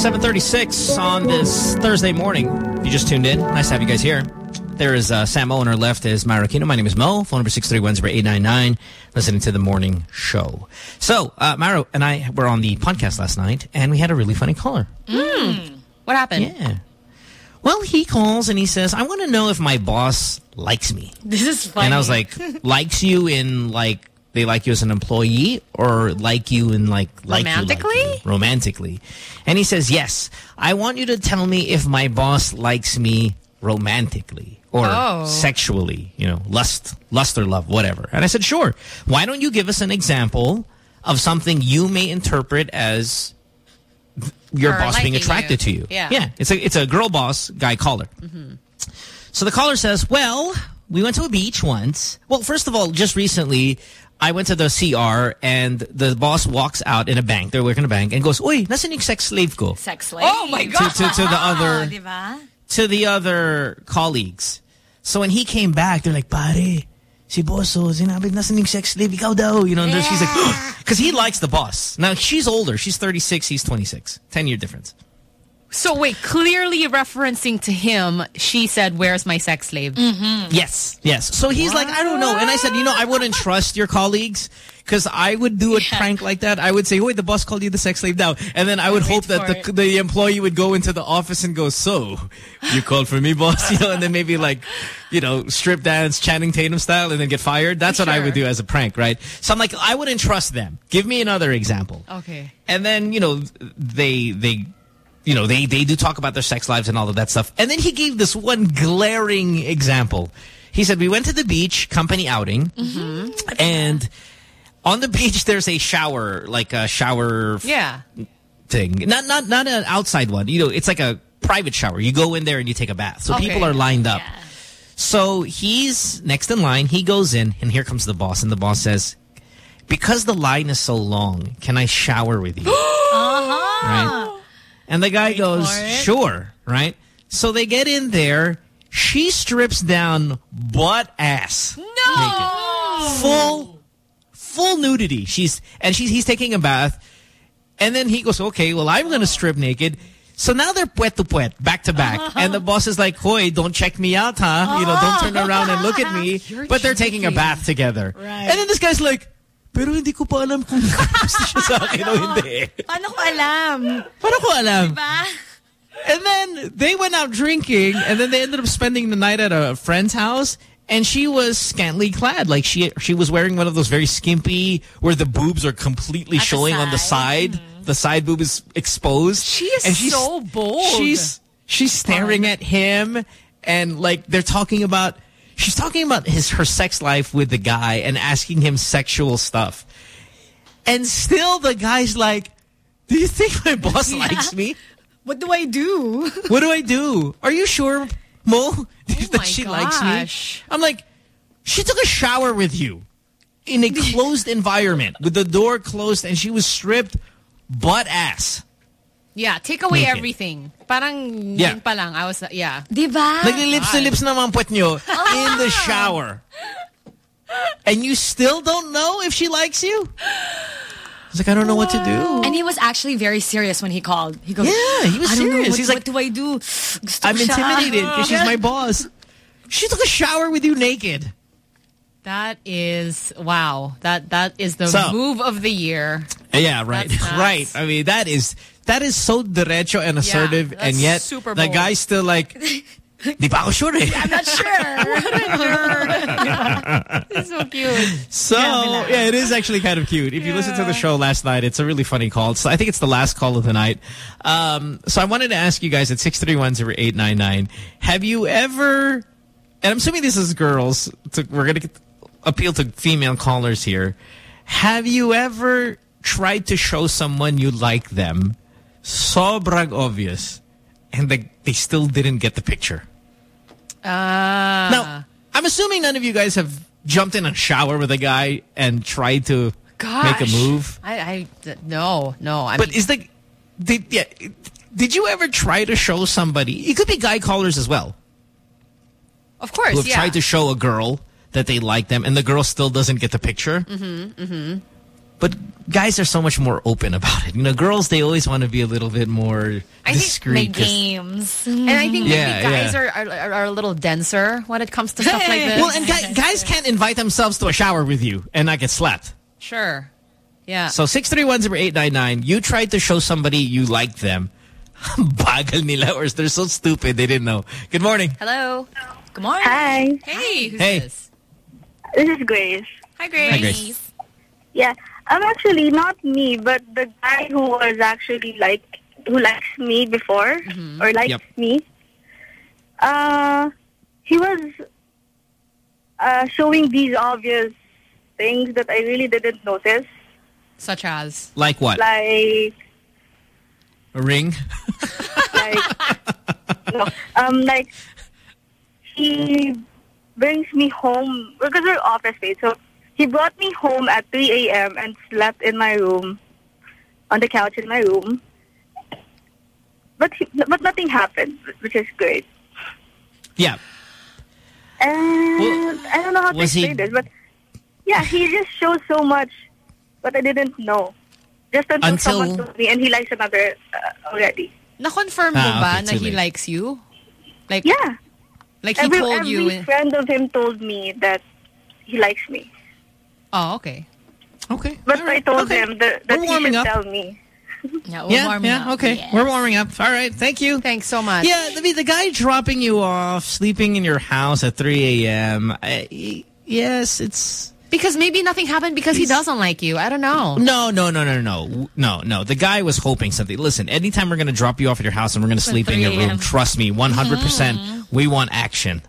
7:36 on this Thursday morning. If you just tuned in, nice to have you guys here. There is Sam O, on our left is Myra Aquino. My name is Mo. Phone number 631-0899. Listening to the morning show. So, Myra and I were on the podcast last night, and we had a really funny caller. What happened? Yeah. Well, he calls and he says, I want to know if my boss likes me. This is funny. And I was like, likes you in like, they like you as an employee or like you in like romantically? Romantically. And he says, yes, I want you to tell me if my boss likes me romantically or sexually, you know, lust or love, whatever. And I said, sure. Why don't you give us an example of something you may interpret as your boss being attracted to you? Yeah. It's a girl boss, guy caller. So the caller says, well, we went to a beach once. Well, first of all, just recently, I went to the CR and the boss walks out in a bank. They're working in a bank and goes, "Uy, nasan yung sex slave ko?" Sex slave? Oh my God! To the other colleagues. So when he came back, they're like, "Pare, si bosso, sinabi nasan yung sex slave, ikaw daw." You know, and she's like, because he likes the boss. Now she's older. She's 36. He's 26. 10-year difference. So wait, clearly referencing to him, she said, "Where's my sex slave?" Yes. So he's like, I don't know. And I said, you know, I wouldn't trust your colleagues because I would do a prank like that. I would say, wait, the boss called you the sex slave now. And then I would hope that the employee would go into the office and go, so, you called for me, boss? You know, and then maybe like, you know, strip dance, Channing Tatum style, and then get fired. That's what I would do as a prank, right? So I'm like, I wouldn't trust them. Give me another example. Okay. And then, you know, they do talk about their sex lives and all of that stuff. And then he gave this one glaring example. He said, we went to the beach, company outing, and on the beach there's a shower, like a shower thing. Not an outside one. You know, it's like a private shower. You go in there and you take a bath. So people are lined up. Yeah. So he's next in line. He goes in, and here comes the boss. And the boss says, because the line is so long, can I shower with you? Right? And the guy goes, sure, right? So they get in there. She strips down butt ass. Naked. Full nudity. He's taking a bath. And then he goes, okay, well, I'm going to strip naked. So now they're puwet to puwet, back to back. And the boss is like, hoy, don't check me out, huh? You know, don't turn around and look at me. But they're taking a bath together. Right. And then this guy's like, pero hindi ko pa alam kung gusto siya sa akin o hindi. Paano ko alam? Diba? And then they went out drinking, and then they ended up spending the night at a friend's house, and she was scantily clad. Like she was wearing one of those very skimpy, where the boobs are completely showing on the side. The side boob is exposed. She's so bold. She's staring at him, and like they're talking about... She's talking about her sex life with the guy and asking him sexual stuff. And still the guy's like, do you think my boss likes me? What do I do? What do I do? Are you sure, Mo, that she likes me? I'm like, she took a shower with you in a closed environment with the door closed, and she was stripped butt ass. Yeah, take away everything. Parang yun pa lang. I was, Diba? Naglilips to lips naman puwet nyo in the shower. And you still don't know if she likes you? He's like, I don't know what to do. And he was actually very serious when he called. He goes, yeah, he was serious. He's like, what do I do? I'm intimidated because she's my boss. She took a shower with you naked. That is, wow. That is the move of the year. Yeah, right. Right. I mean, that is so derecho and assertive, and yet the guy's still like, di pa ako sure eh. I'm not sure. It's so cute. So, yeah, it is actually kind of cute. If you listen to the show last night, it's a really funny call. So I think it's the last call of the night. So I wanted to ask you guys at 631-0899, have you ever, and I'm assuming this is girls, we're going to appeal to female callers here. Have you ever tried to show someone you like them, sobrang obvious, and they still didn't get the picture? Now, I'm assuming none of you guys have jumped in a shower with a guy and tried to make a move. No. But did you ever try to show somebody? It could be guy callers as well. Of course, who have tried to show a girl that they like them, and the girl still doesn't get the picture. But guys are so much more open about it. You know, girls, they always want to be a little bit more discreet. Games. And I think maybe guys are a little denser when it comes to stuff like this. Well, and guys can't invite themselves to a shower with you and not get slapped. Sure. Yeah. So 631-0899, you tried to show somebody you liked them. Bagal nila, or they're so stupid they didn't know. Good morning. Hello. Good morning. Hi. Hey, who's Hey. this? This is Grace. Hi, Grace. Hi, Grace. Yeah, I'm actually not me, but the guy who was actually who likes me before or likes me. He was showing these obvious things that I really didn't notice. Such as? Like what? Like a ring? Like he brings me home because we're office mates. So he brought me home at 3 a.m. and slept in my room, on the couch in my room. But nothing happened, which is great. Yeah. And I don't know how to explain this, but yeah, he just shows so much, but I didn't know. Just until someone told me, and he likes another already. Na-confirm mo ba na he likes you? Like, yeah. Like he told you. Every friend of him told me that he likes me. Oh, okay. Okay. But I told him that he should up. tell me. Yeah, we're warming up. Okay. Yes. We're warming up. All right. Thank you. Thanks so much. Yeah, I mean, the guy dropping you off, sleeping in your house at 3 a.m. Yes, it's... Because maybe nothing happened because he doesn't like you. I don't know. No. The guy was hoping something. Listen, anytime we're going to drop you off at your house and we're going to sleep in your room, trust me, 100%, we want action.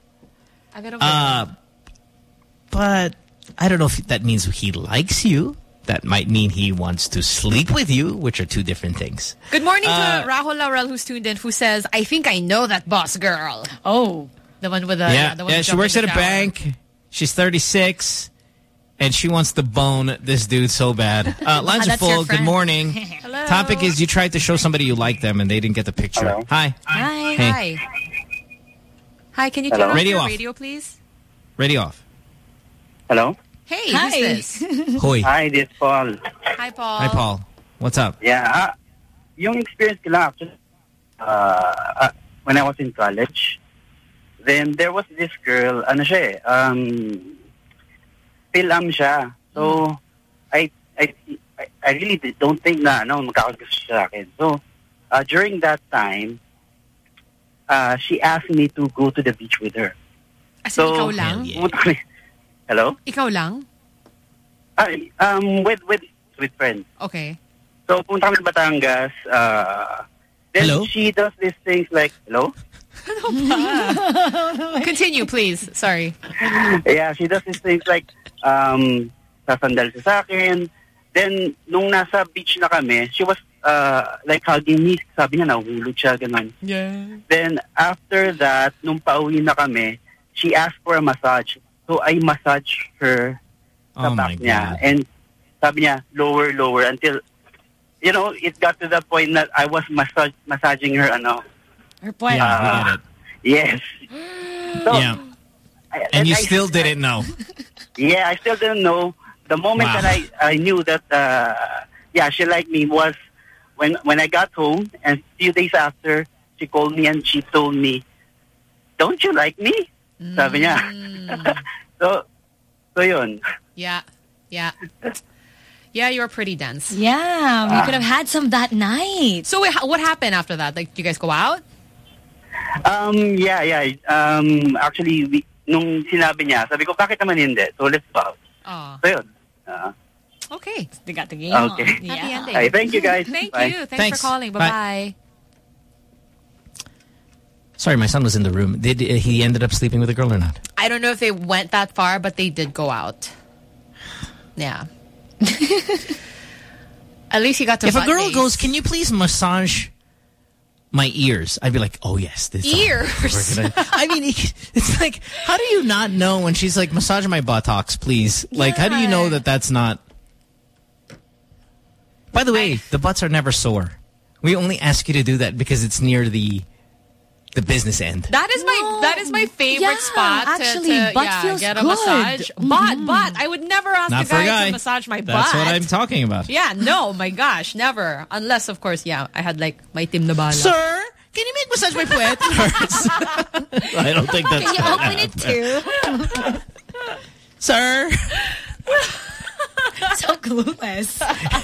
But I don't know if that means he likes you. That might mean he wants to sleep with you, which are two different things. Good morning to Rahul Laurel, who's tuned in, who says, I think I know that boss girl. Oh. The one with the... the one she works at a bank. She's 36. And she wants to bone this dude so bad. Lines are full. Good morning. Hello. Topic is you tried to show somebody you like them and they didn't get the picture. Hello. Hi. Hi. Hey. Hi. Hi, can you turn off your radio, please? Radio off. Hello? Hey, who's this? Hoy. Hi, this is Paul. Hi, Paul. Hi, Paul. What's up? Yeah, yung experience ko lang actually, when I was in college, then there was this girl, film siya. So, I really don't think na magkakagusto siya sa akin. So, during that time, she asked me to go to the beach with her. As in, ikaw lang? Hello? Ikaw lang? With friends. Okay. So, punta kami sa Batangas. Then hello? She does these things like, hello? Continue, please. Sorry. Yeah, she does these things like, sasandal siya sa akin. Then, nung nasa beach na kami, she was like hugging me. Sabi niya, nahuhulog siya, ganun. Yeah. Then, after that, nung pauwi na kami, she asked for a massage. So, I massaged her sa back niya. And sabi niya, lower, until, it got to the point that I was massaging her, her point. Yeah, we get it. Yes. So, yeah. And you still didn't know. Yeah, I still didn't know. The moment that I knew that, she liked me was when I got home, and a few days after, she called me and she told me, don't you like me? Sabi niya. So yun. Yeah. Yeah, you were pretty dense. Yeah, we could have had some that night. So wait, what happened after that? Like, you guys go out? Yeah. Actually, nung sinabi niya, sabi ko, bakit naman hindi? So let's go out. So yun. Okay. They got the game okay. on. Happy ending. Right, thank you, guys. Thank Bye. you. Thanks for calling. Bye-bye. Sorry, my son was in the room. Did he ended up sleeping with a girl or not? I don't know if they went that far, but they did go out. Yeah. At least he got to If a girl goes, can you please massage my ears? I'd be like, oh, yes. This ears? I mean, it's like, how do you not know when she's like, massage my buttocks, please? Like, how do you know that that's not... By the way, the butts are never sore. We only ask you to do that because it's near the the business end. That is my favorite spot actually, to butt feels get a good. massage. But I would never ask Not a for a guy guy. to massage my butt. That's what I'm talking about. Yeah, no, my gosh, never. Unless, of course, I had like my team na bala. Sir, can you make massage my puwet first? I don't think that's Can you gonna open it happen. too? Sir. So clueless.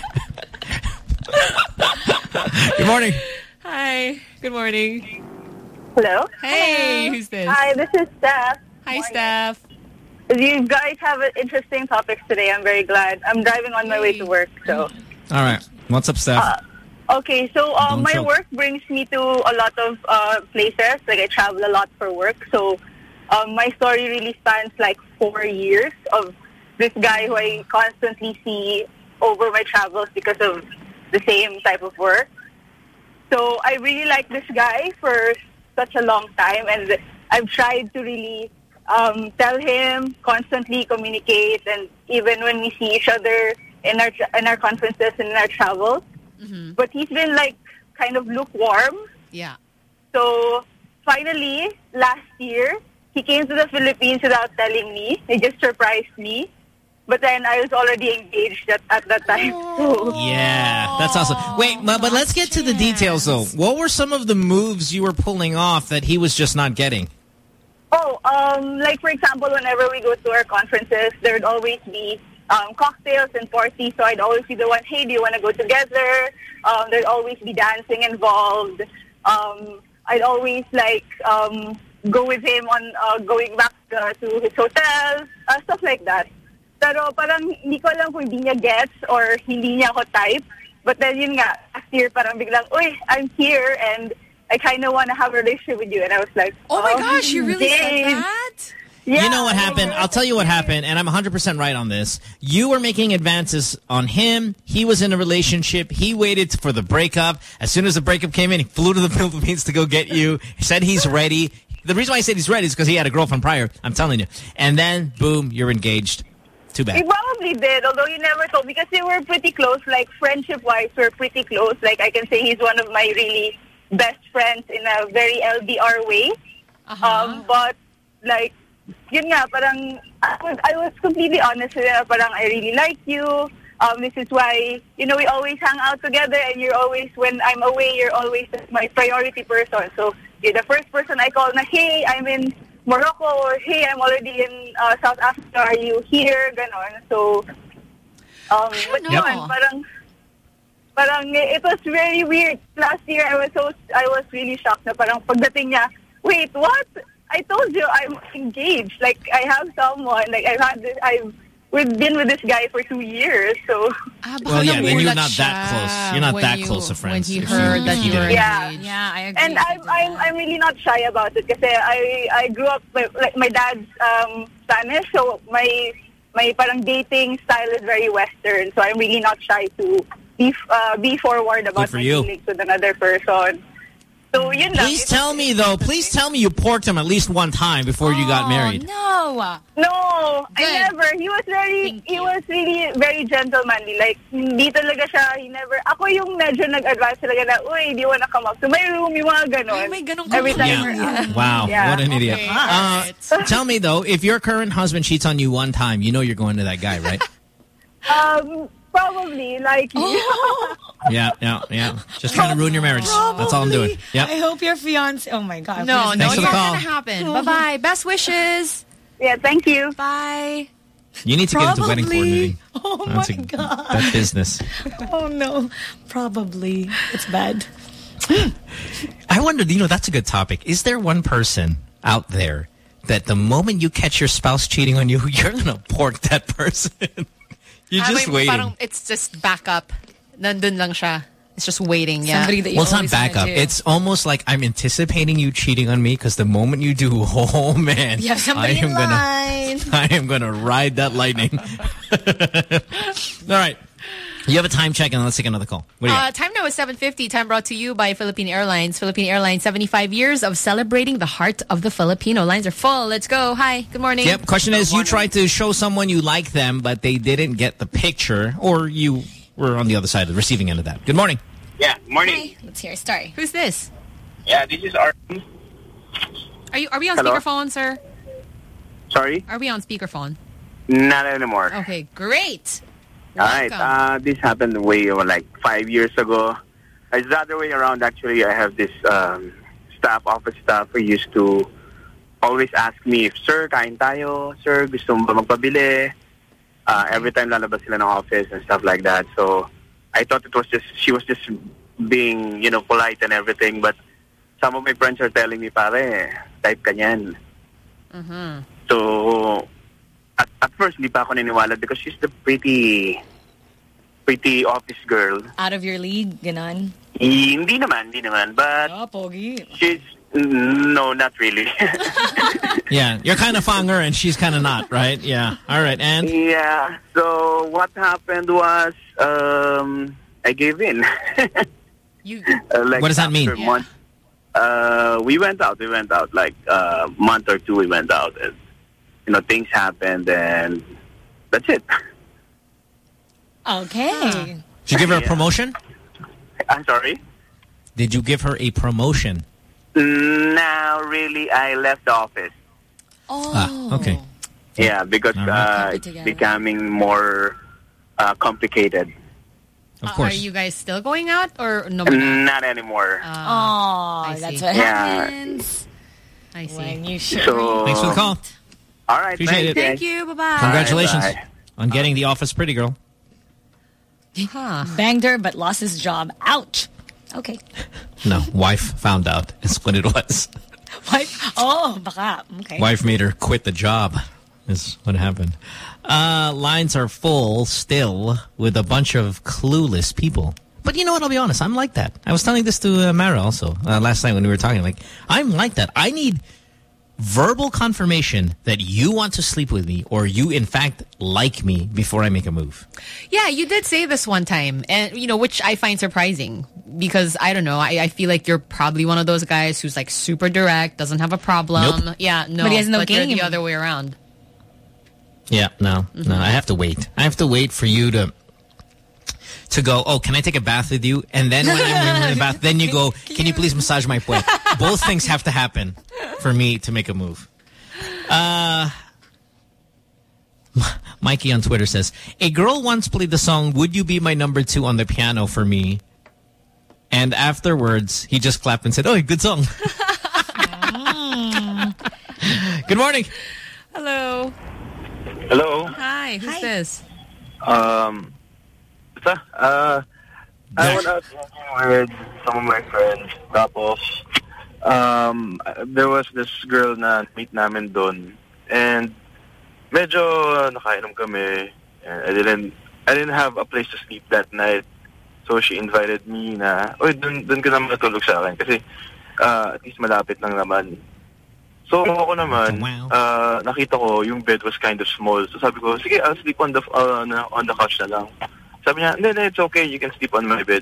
Good morning. Hi. Good morning. Hello? Hey, who's this? Hi, this is Steph. Hi, Steph. You guys have interesting topics today. I'm very glad. I'm driving on my way to work, so... All right. What's up, Steph? Okay, so my choke. work brings me to a lot of places. Like, I travel a lot for work. So my story really spans like 4 years of this guy who I constantly see over my travels because of the same type of work. So I really like this guy for such a long time, and I've tried to really tell him, constantly communicate, and even when we see each other in our conferences and in our travels. Mm-hmm. But he's been like kind of lukewarm. Yeah. So finally, last year, he came to the Philippines without telling me. He just surprised me. But then I was already engaged at that time. So. Yeah, that's awesome. Wait, but let's get to the details, though. What were some of the moves you were pulling off that he was just not getting? Oh, like, for example, whenever we go to our conferences, there would always be cocktails and parties. So I'd always be the one, hey, do you want to go together? There'd always be dancing involved. I'd always, like, go with him on going back to his hotel, stuff like that. Pero parang hindi ko alam kung hindi niya gets or hindi niya ako type. But then yun nga, last year parang biglang, uy, I'm here and I kind of want to have a relationship with you. And I was like, oh my gosh, you really said that? Yeah. You know what happened? I'll tell you what happened, and I'm 100% right on this. You were making advances on him. He was in a relationship. He waited for the breakup. As soon as the breakup came in, he flew to the Philippines to go get you. He said he's ready. The reason why I said he's ready is because he had a girlfriend prior. I'm telling you. And then, boom, you're engaged. Too bad. He probably did, although he never told, because they were pretty close, like friendship-wise, we're pretty close. Like, I can say he's one of my really best friends in a very LDR way. But, like, yun nga, parang, I was completely honest with him, parang, I really like you. This is why, you know, we always hang out together, and you're always, when I'm away, you're always my priority person. So, you're the first person I call na, hey, I'm in Morocco, or hey, I'm already in South Africa, are you here? Ganon. So, but yun, parang it was very weird. Last year, I was really shocked na parang pagdating niya, wait, what? I told you I'm engaged. Like, I have someone. Like, we've been with this guy for 2 years, so. Well, yeah, then you're not that close. You're not that close of friends. When he heard that you were engaged. Yeah, I agree. And I'm really not shy about it because I grew up, like, my dad's Spanish, so my parang dating style is very Western, so I'm really not shy to be forward about my feelings with another person. So, yun lang. Please tell me, though. Please tell me you porked him at least one time before you got married. No, I never. He was really very gentlemanly. Like, hindi talaga siya, he never, ako yung medyo nag-advise talaga na, uy, di wanna come up to my room, yung mga ganon. Ay, may ganon Every time Yeah. Wow, what an idiot. Okay. Tell me, though, if your current husband cheats on you one time, you know you're going to that guy, right? Probably, like, Yeah. Just trying to ruin your marriage. That's all I'm doing. Yep. I hope your fiancé. Oh my God. No, Thanks for it's the not call. going to happen. Bye-bye. Best wishes. Yeah, thank you. Bye. You need to get into wedding Probably. coordinating. Oh That's my God. That business. Oh no. Probably. It's bad. I wondered, you know, that's a good topic. Is there one person out there that the moment you catch your spouse cheating on you, you're going to pork that person? You're just waiting. Parang it's just backup. Nandun lang siya. It's just waiting. Yeah. Somebody that you Well, it's not always wanna backup. do. It's almost like I'm anticipating you cheating on me because the moment you do, oh man, You have somebody in line. I am gonna ride that lightning. All right. You have a time check and let's take another call. What do you got? Time now is 7:50. Time brought to you by Philippine Airlines. Philippine Airlines, 75 years of celebrating the heart of the Filipino. Lines are full. Let's go. Hi. Good morning. Yep. Question is, you tried to show someone you like them, but they didn't get the picture, or you were on the other side, the receiving end of that. Good morning. Yeah, morning. Hi. Let's hear a story. Who's this? Yeah, this is Arden. Are we on Hello? speakerphone, sir? Sorry? Are we on speakerphone? Not anymore. Okay, great. All right. This happened way over like 5 years ago. It's the other way around, actually. I have this office staff who used to always ask me if, sir, kain tayo? Sir, gusto mo ba magpabili? Every time lalabas sila ng office and stuff like that. So I thought she was just being, polite and everything. But some of my friends are telling me, pare, type ka niyan. Mm-hmm. So at first, hindi pa ako niniwala because she's the pretty office girl. Out of your league, ganon? Hindi naman. But pogi. She's, no, not really. Yeah, you're kind of fanger and she's kind of not, right? Yeah. All right, and? Yeah, so what happened was I gave in. What does that mean? Month, we went out like a month or two. We went out and things happened and that's it. Okay. Did you give her a promotion? I'm sorry? Did you give her a promotion? No, really, I left the office. Oh. Okay. Yeah, because it's becoming more complicated. Of course. Are you guys still going out or no? Not anymore. That's what happens. I see. When you should. So, thanks for the call. All right, Appreciate it. Thank you. Bye-bye. Congratulations Bye. on getting the office pretty girl. Banged her but lost his job. Ouch. Okay. No, wife found out is what it was. Wife? Oh, baka. Okay. Wife made her quit the job is what happened. Lines are full still with a bunch of clueless people. But you know what? I'll be honest. I'm like that. I was telling this to Mara also last night when we were talking. Like, I'm like that. I need verbal confirmation that you want to sleep with me or you, in fact, like me before I make a move. Yeah, you did say this one time, and which I find surprising because I don't know. I feel like you're probably one of those guys who's like super direct, doesn't have a problem. Nope. Yeah, no, but he has no game. You're the other way around. Yeah, no. I have to wait. I have to wait for you to go, oh, can I take a bath with you? And then when I'm in the bath, then you go, can you please massage my puwet? Both things have to happen for me to make a move. Mikey on Twitter says, a girl once played the song, Would You Be My Number 2 on the piano for me? And afterwards, he just clapped and said, oh, good song. Good morning. Hello. Hello. Hi, who's this? I went out with some of my friends. Tapos, there was this girl na meet namin doon. And medyo nakainom kami. And I didn't have a place to sleep that night. So she invited me na, oy, dun ka naman natulog sa akin. Kasi at least malapit lang naman. So ako naman, nakita ko yung bed was kind of small. So sabi ko, sige, I'll sleep on the couch na lang. Sabi niya, hindi, it's okay, you can sleep on my bed.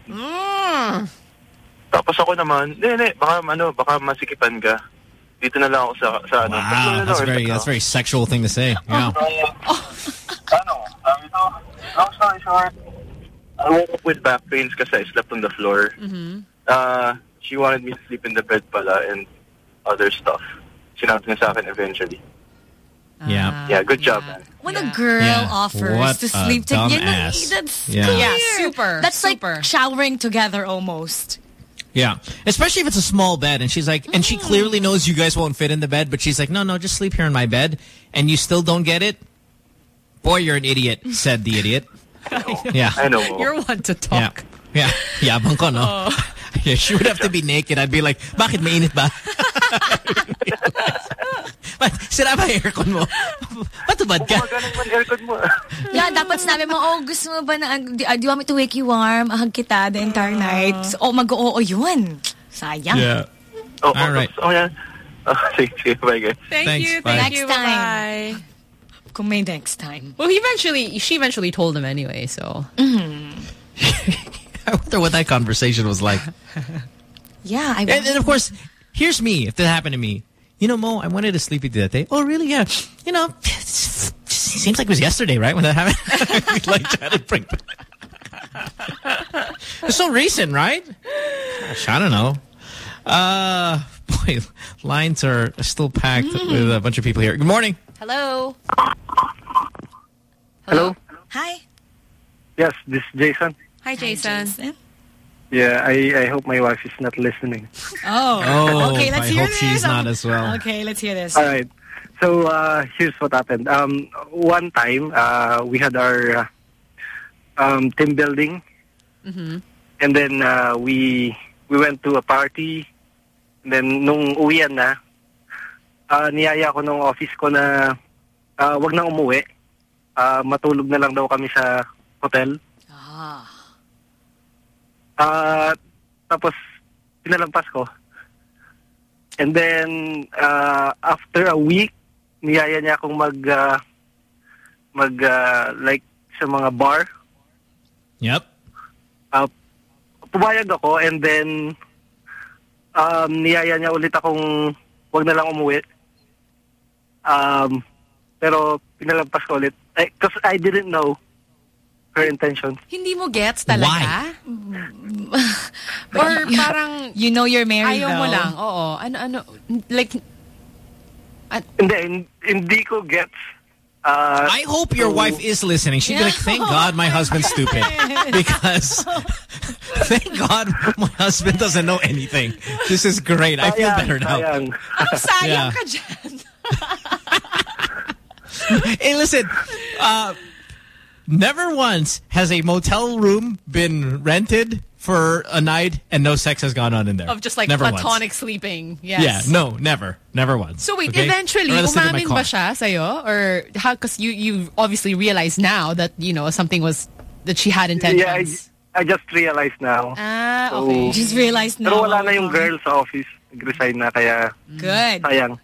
Tapos ako naman, hindi, baka masikipan ka. Dito na lang ako sa ano. Wow, that's very sexual thing to say. Yeah. Long story short, I woke up with back pains kasi I slept on the floor. She wanted me to sleep in the bed pala and other stuff. Sinabi niya sa akin eventually. Yeah. Yeah, good job, man. When a girl offers to sleep together, that's super. That's super. Like showering together almost. Yeah, especially if it's a small bed and she's like, and she clearly knows you guys won't fit in the bed, but she's like, no, just sleep here in my bed, and you still don't get it. Boy, you're an idiot, said the idiot. Yeah, I know. You're one to talk. Yeah, yabang ko, no? Yeah, she would have to be naked. I'd be like, bakit mainit ba? Sira ba aircon mo? Patubad ka? Aircon mo. Yeah, dapat sinabi mo, oh, gusto mo ba na, do you want me to wake you warm? Ahag kita the entire night. So, mag-oo yun. Sayang. Yeah. All right. Yeah. Sige, bye guys. Thank you. Next time. Bye. Kung may next time. Well, she eventually told him anyway, so. I wonder what that conversation was like. Yeah. And of course, here's me, if that happened to me. You know, Mo, I wanted to sleep with you that day. Oh, really? Yeah. You know, seems like it was yesterday, right? When that happened. Like, it's so recent, right? Gosh, I don't know. Boy, lines are still packed with a bunch of people here. Good morning. Hello. Hello. Hi. Yes, this is Jason. Hi, Jason. Yeah, I hope my wife is not listening. Oh, okay. Let's I hear hope this. she's not as well. Okay, let's hear this. All right. So here's what happened. One time we had our team building, and then we went to a party. And then nung uwian na, niyaya ko nung office ko na wag na umuwi. Matulog na lang daw kami sa hotel. Tapos pinalampas ko. And then after a week, niyaya niya akong mag like sa mga bar. Yep. Pumayag ako, and then niyaya niya ulit akong wag na lang umuwi. Pero pinalampas ko ulit. Because I didn't know her intentions. Hindi mo gets talaga? Or parang... You know you're married, ayaw mo though. lang. Oo. Ano, like... Hindi ko gets. I hope your wife is listening. She'd be like, thank God my husband's stupid. Because thank God my husband doesn't know anything. This is great. I feel better now. Sayang ka dyan. Hey, listen. Never once has a motel room been rented for a night and no sex has gone on in there. Of just like never platonic once. sleeping. Yes. Yeah, no, never. Never once. So wait, okay? eventually, Or let's look at my umamin car. ba siya sa'yo? Or how, because you obviously realize now that, you know, something was, that she had intentions. Yeah, I just realized now. Okay. Just realized now. Pero wala na yung girl sa office. Nag-resign na, kaya Good. sayang.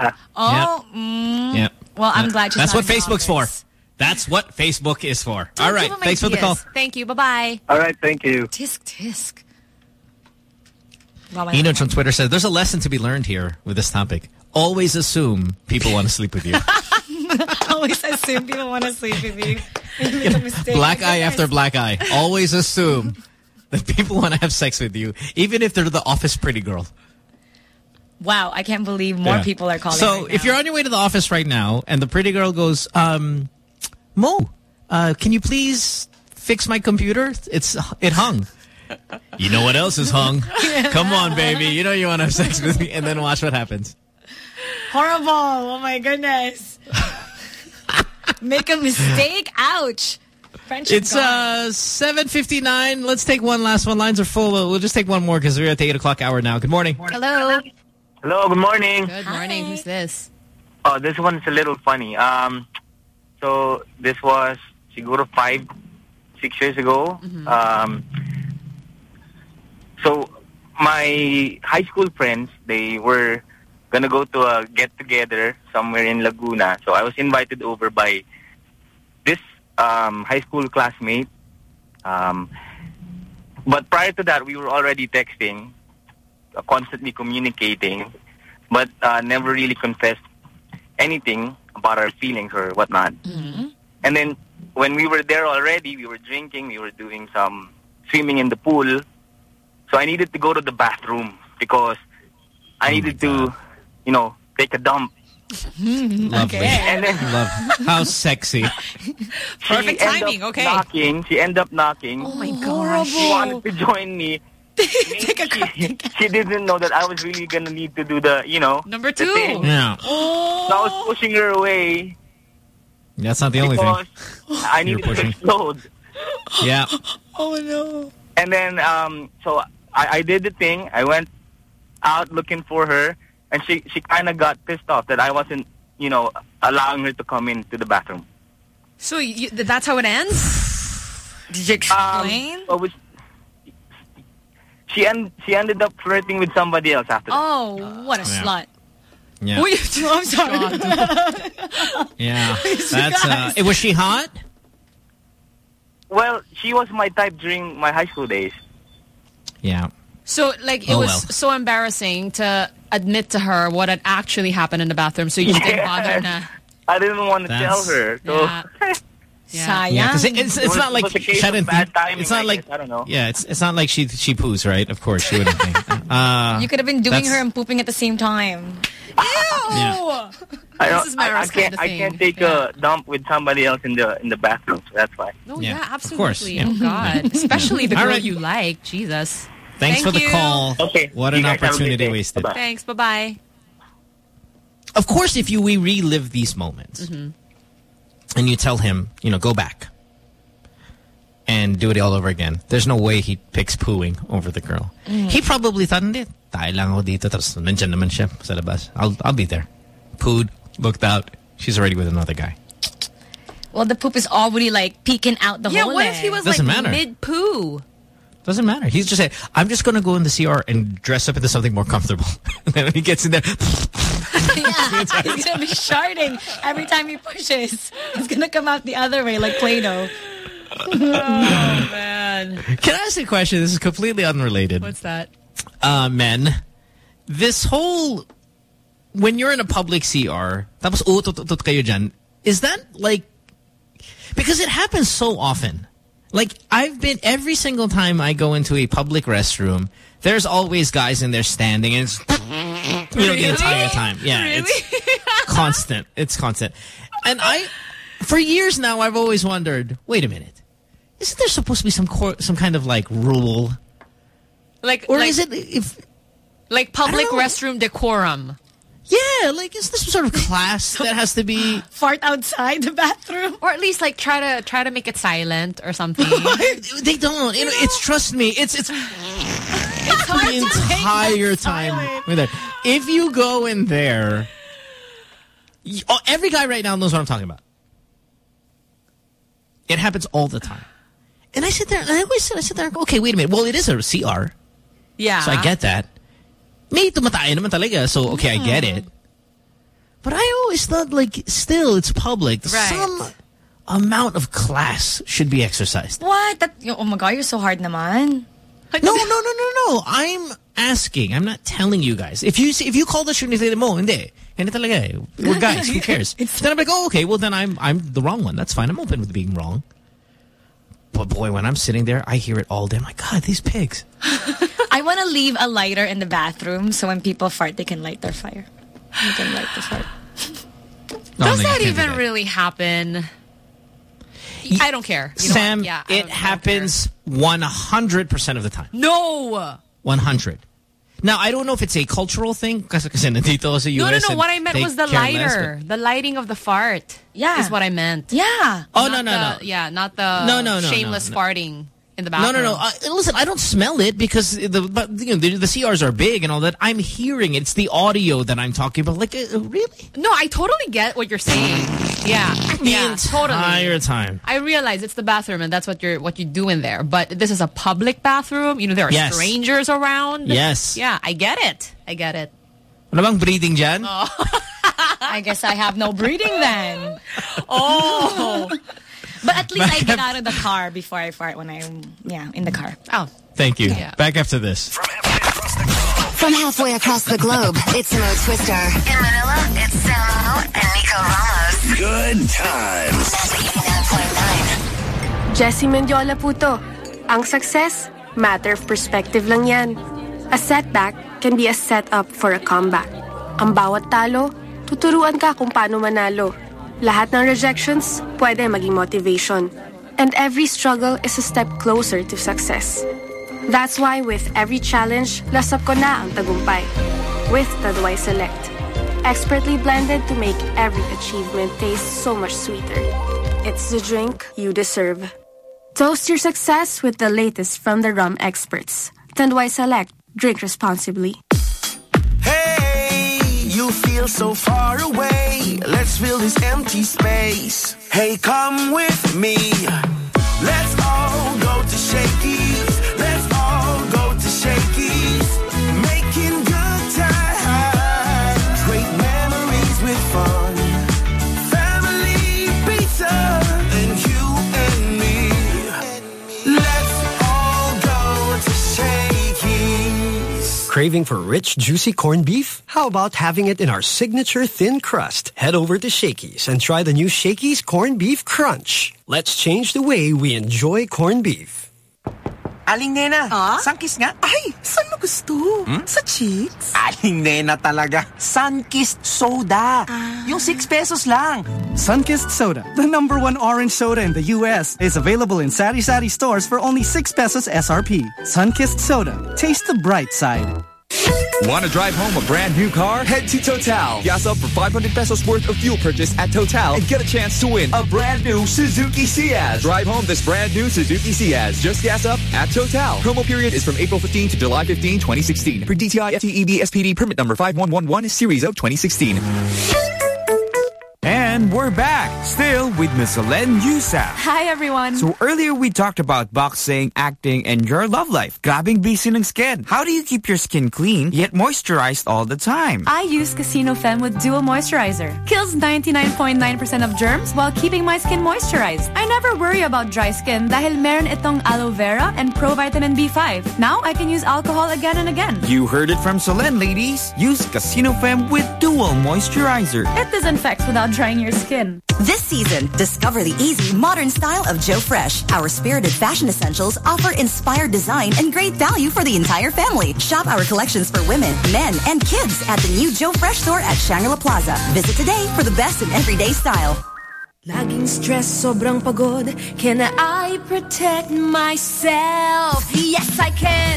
Yep. Well, I'm glad she's That's not what in the Facebook's for. office. That's what Facebook is for. Don't All right. give 'em Thanks for the call. ideas. Thank you. Bye-bye. All right. Thank you. Tisk. Enoch on Twitter says, there's a lesson to be learned here with this topic. Always assume people want to sleep with you. Always assume people want to sleep with you. Make a mistake. Black eye after black eye. Always assume that people want to have sex with you, even if they're the office pretty girl. Wow, I can't believe more Yeah. people are calling So right if you're on your way to the office right now and the pretty girl goes, Mo, can you please fix my computer? It hung. You know what else is hung? Come on, baby. You know you want to have sex with me. And then watch what happens. Horrible. Oh, my goodness. Make a mistake. Ouch. Friendship It's 7:59. Let's take one last one. Lines are full. We'll just take one more because we're at the 8 o'clock hour now. Good morning. Hello. Hello, good morning. Good morning. Who's this? Oh, this one's a little funny. So this was siguro 5-6 years ago. So my high school friends, they were gonna go to a get-together somewhere in Laguna. So I was invited over by this high school classmate. But prior to that, we were already texting, constantly communicating, but never really confessed anything about our feelings or whatnot. And then when we were there already, we were drinking, we were doing some swimming in the pool. So I needed to go to the bathroom because I needed to, you know, take a dump. Lovely. And then, Love. How sexy. Perfect timing. Okay. She ended up knocking. Oh my gosh. She wanted to join me. She didn't know that I was really going to need to do the, you know. Number the 2. thing. Yeah. So I was pushing her away. That's not the only thing. Because I needed to explode. Yeah. Oh, no. And then, so I did the thing. I went out looking for her. And she kind of got pissed off that I wasn't, you know, allowing her to come into the bathroom. So that's how it ends? Did you explain? She ended up flirting with somebody else after that. Oh, what a slut. Yeah. Who are you doing? I'm sorry. Yeah. That's, was she hot? Well, she was my type during my high school days. Yeah. So, like, it was so embarrassing to admit to her what had actually happened in the bathroom, so you just didn't bother na. I didn't want to tell her. So. Yeah. Yeah, 'cause it's not like case of bad timing, it's not like I don't know. Yeah, it's not like she poos, right? Of course she wouldn't think. You could have been doing her and pooping at the same time. Ew! Yeah. I can't take a dump with somebody else in the bathroom, so that's why. Oh yeah, absolutely. Of course, yeah. Oh God, especially the All girl right. you like. Jesus. Thanks for the call. Okay. What You an guys have a good opportunity day. wasted. Bye-bye. Thanks. Bye-bye. Of course, if we relive these moments and you tell him, go back and do it all over again, there's no way he picks pooing over the girl. He probably thought, hindi, tayo lang ako dito, tapos nandyan naman siya sa labas. I'll be there. Pooed, looked out, she's already with another guy. Well, the poop is already like peeking out the hole. Yeah, what if he was Doesn't like matter. mid-poo? Doesn't matter. He's just saying, I'm just going to go in the CR and dress up into something more comfortable. And then when he gets in there... Yeah, he's going to be sharding every time he pushes. It's going to come out the other way like Play-Doh. Oh, man. Can I ask a question? This is completely unrelated. What's that? Men, this whole... When you're in a public CR, tapos utut kayo dyan, is that like... Because it happens so often. Like, I've been, every single time I go into a public restroom, there's always guys in there standing, and it's, the entire time. Yeah, it's constant. It's constant. And for years now, I've always wondered, wait a minute, isn't there supposed to be some kind of, like, rule? Is it, like public restroom decorum? Yeah, like, is this some sort of class that has to be... Fart outside the bathroom? Or at least, like, try to make it silent or something. They don't. It's, trust me, it's hard the entire time. If you go in there... every guy right now knows what I'm talking about. It happens all the time. And I sit there, and I sit there and go, okay, wait a minute. Well, it is a CR. Yeah. So I get that. May tumatay naman talaga, so okay, I get it. But I always thought, like, still, it's public. Right. Some amount of class should be exercised. What? Oh my God, you're so hard naman. No. I'm asking. I'm not telling you guys. If you call the show and you say, mo, hindi talaga. We're guys. Who cares? Then I'm like, oh, okay. Well, then I'm the wrong one. That's fine. I'm open with being wrong. But boy, when I'm sitting there, I hear it all day. I'm like, God, these pigs. I want to leave a lighter in the bathroom so when people fart, they can light their fire. You can light the fart. Does that even really happen? I don't care. You know Sam, what? Yeah, it happens 100% of the time. No! 100. Now, I don't know if it's a cultural thing kasi nandito sa US. No. What I meant was the lighter. The lighting of the fart. Yeah. Is what I meant. Yeah. Oh, no. Yeah, not the shameless farting in the bathroom. No. Listen, I don't smell it because the CRs are big and all that. I'm hearing it. It's the audio that I'm talking about. Like, really? No, I totally get what you're saying. Yeah. The entire time. I realize it's the bathroom and that's what you do in there. But this is a public bathroom. There are strangers around. Yes. Yeah, I get it. Ano bang breathing dyan? Oh. I guess I have no breathing then. Oh. But at least I get out of the car before I fart when I'm, in the car. Oh. Thank you. Yeah. Back after this. From halfway across the globe, it's Mo Twister. In Manila, it's Samo and Nico Ramos. Good times. 89.9. Jessie Mendiola po to. Ang success, matter of perspective lang yan. A setback can be a setup for a comeback. Ang bawat talo, tuturuan ka kung paano manalo. Lahat ng rejections, pwede maging motivation. And every struggle is a step closer to success. That's why with every challenge, lasap ko na ang tagumpay. With Tanduay Select. Expertly blended to make every achievement taste so much sweeter. It's the drink you deserve. Toast your success with the latest from the rum experts. Tanduay Select. Drink responsibly. You feel so far away. Let's fill this empty space. Hey, come with me. Let's all go to Shakey's. Let's all go to Shakey's. Making good times. Great memories with fun. Family pizza. And you and me. Let's all go to Shakey's. Craving for rich, juicy corned beef? How about having it in our signature thin crust? Head over to Shakey's and try the new Shakey's Corned Beef Crunch. Let's change the way we enjoy corned beef. Aling Nena, Sunkist nga? Ay, saan mo gusto? Sa cheeks? Aling Nena talaga. Sunkist Soda. Yung 6 pesos lang. Sunkist Soda, the #1 orange soda in the U.S., is available in Sari Sari stores for only 6 pesos SRP. Sunkist Soda. Taste the bright side. Want to drive home a brand new car? Head to Total. Gas up for 500 pesos worth of fuel purchase at Total and get a chance to win a brand new Suzuki Ciaz. Drive home this brand new Suzuki Ciaz. Just gas up at Total. Promo period is from April 15 to July 15, 2016. For DTI FTEB SPD permit number 5111 series of 2016. And we're back, still with Miss Solenn Heussaff. Hi, everyone. So earlier we talked about boxing, acting, and your love life. Grabing busy ng skin. How do you keep your skin clean, yet moisturized all the time? I use Casino Femme with Dual Moisturizer. Kills 99.9% of germs while keeping my skin moisturized. I never worry about dry skin dahil meron itong aloe vera and provitamin B5. Now I can use alcohol again and again. You heard it from Solenn, ladies. Use Casino Femme with Dual Moisturizer. It disinfects without drying your skin. This season, discover the easy, modern style of Joe Fresh. Our spirited fashion essentials offer inspired design and great value for the entire family. Shop our collections for women, men, and kids at the new Joe Fresh store at Shangri-La Plaza. Visit today for the best in everyday style. Laging stress, sobrang pagod. Can I protect myself? Yes, I can.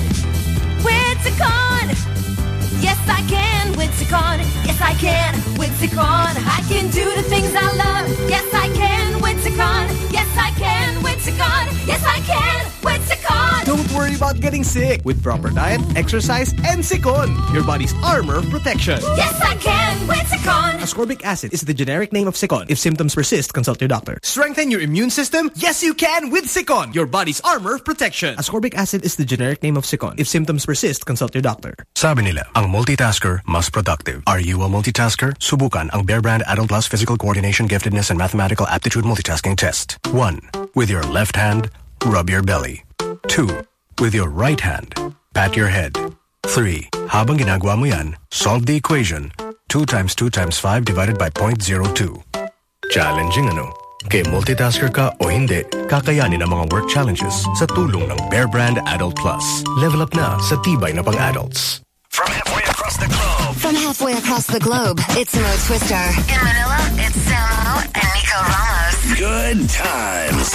With Cecon. Yes, I can with Cecon. Yes, I can with Cecon. I can do the things I love. Yes, I can with Cecon. Yes, I can with Cecon. Yes, I can with Cecon. Don't worry about getting sick with proper diet, exercise, and Cecon, your body's armor of protection. Yes, I can with Cecon. Ascorbic acid is the generic name of Cecon. If symptoms persist, consult your doctor. Strengthen your immune system? Yes, you can with Cecon, your body's armor of protection. Ascorbic acid is the generic name of Cecon. If symptoms persist, consult your doctor. Sabi nila, ang multitasker mas productive. Are you a multitasker? Subukan ang Bear Brand Adult Plus Physical Coordination, Giftedness, and Mathematical Aptitude Multitasking Test. 1. With your left hand, rub your belly. 2. With your right hand, pat your head. 3. Habang ginagawa mo yan, solve the equation. 2 times 2 times 5 divided by 0.02. Challenging ano? Kaya multitasker ka o hindi, kakayanin ang mga work challenges sa tulong ng Bear Brand Adult Plus. Level up na sa tibay na pang-adults. From halfway across the globe. From halfway across the globe, it's Mo Twister. In Manila, it's Samo and Nico Ramos. Good times.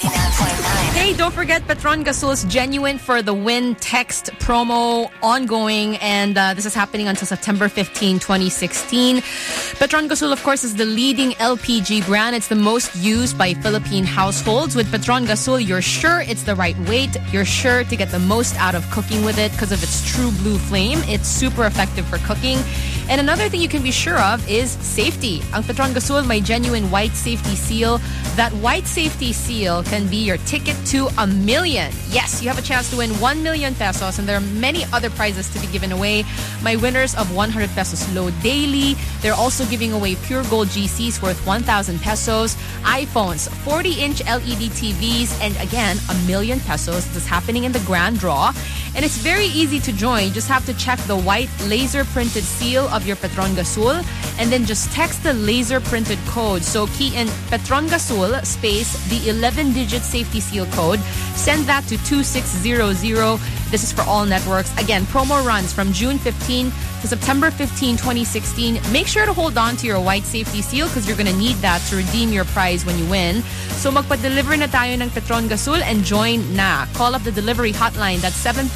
Hey, don't forget Petron Gasol's Genuine for the Win text promo ongoing, and this is happening until September 15, 2016. Petron Gasol, of course, is the leading LPG brand. It's the most used by Philippine households. With Petron Gasol, you're sure it's the right weight. You're sure to get the most out of cooking with it because of its true blue flame. It's super effective for cooking. And another thing you can be sure of is safety. Ang Petron Gasol may genuine white safety seal. That white safety seal can be your ticket to $1 million. Yes, you have a chance to win 1 million pesos, and there are many other prizes to be given away. My winners of 100 pesos load daily. They're also giving away pure gold GCs worth 1,000 pesos, iPhones, 40-inch LED TVs, and again, $1 million pesos. This is happening in the grand draw. And it's very easy to join. You just have to check the white laser printed seal of your Petron Gasol and then just text the laser printed code. So key in Petron Gasol space the 11-digit safety seal code. Send that to 2600. This is for all networks. Again, promo runs from June 15 to September 15, 2016. Make sure to hold on to your white safety seal because you're going to need that to redeem your prize when you win. So magpa-deliver na tayo ng Petron Gasol and join na. Call up the delivery hotline. That's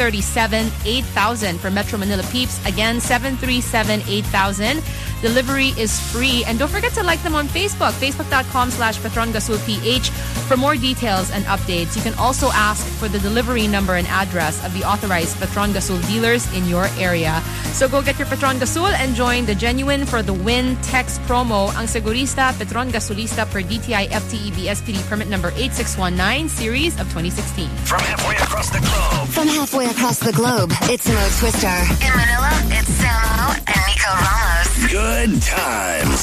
737-8000 for Metro Manila peeps. Again, 737-8000. Delivery is free. And don't forget to like them on Facebook. Facebook.com/PetronGasolPH for more details and updates. You can also ask for the delivery number and address of the authorized Petron Gasol dealers in your area. So go get your Petron Gasol and join the Genuine for the Win text promo. Ang Segurista Petron Gasolista per DTI FTEB SPD permit number 8619 series of 2016. From halfway across the globe. From halfway across the globe, it's Mo Twister. In Manila, it's Samo and Nico Ramos. Good times.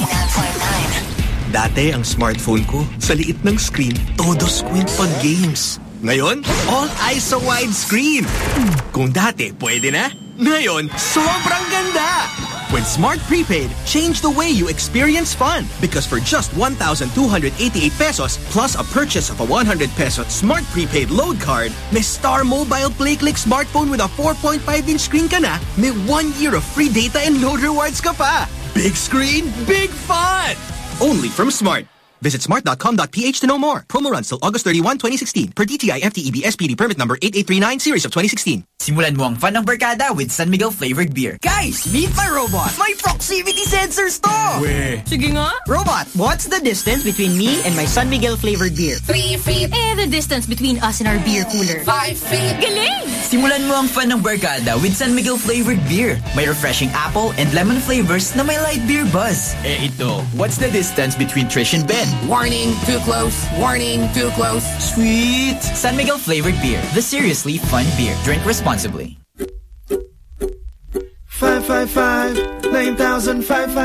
Dati ang smartphone ko, sa liit ng screen, todo squint pag games. Ngayon, all eyes sa widescreen. Kung dati, pwede na. Ngayon, sobrang ganda! With Smart Prepaid, change the way you experience fun. Because for just 1,288 pesos plus a purchase of a 100 peso Smart Prepaid load card, may Star Mobile Play Click smartphone with a 4.5-inch screen ka na, may 1 year of free data and load rewards ka pa. Big screen, big fun! Only from Smart. Visit smart.com.ph to know more. Promo runs till August 31, 2016. Per DTI FTEB SPD permit number 8839 series of 2016. Simulan mo ang fun ng barkada with San Miguel flavored beer. Guys, meet my robot. My proximity sensors to. Weh. Sige nga. Robot, what's the distance between me and my San Miguel flavored beer? 3 feet. The distance between us and our beer cooler. 5 feet. Galing! Simulan mo ang fun ng barkada with San Miguel flavored beer. May refreshing apple and lemon flavors na may light beer buzz. Ito, what's the distance between Trish and Ben? Warning, too close. Warning, too close. Sweet! San Miguel flavored beer. The seriously fun beer. Drink responsibly. 555 9000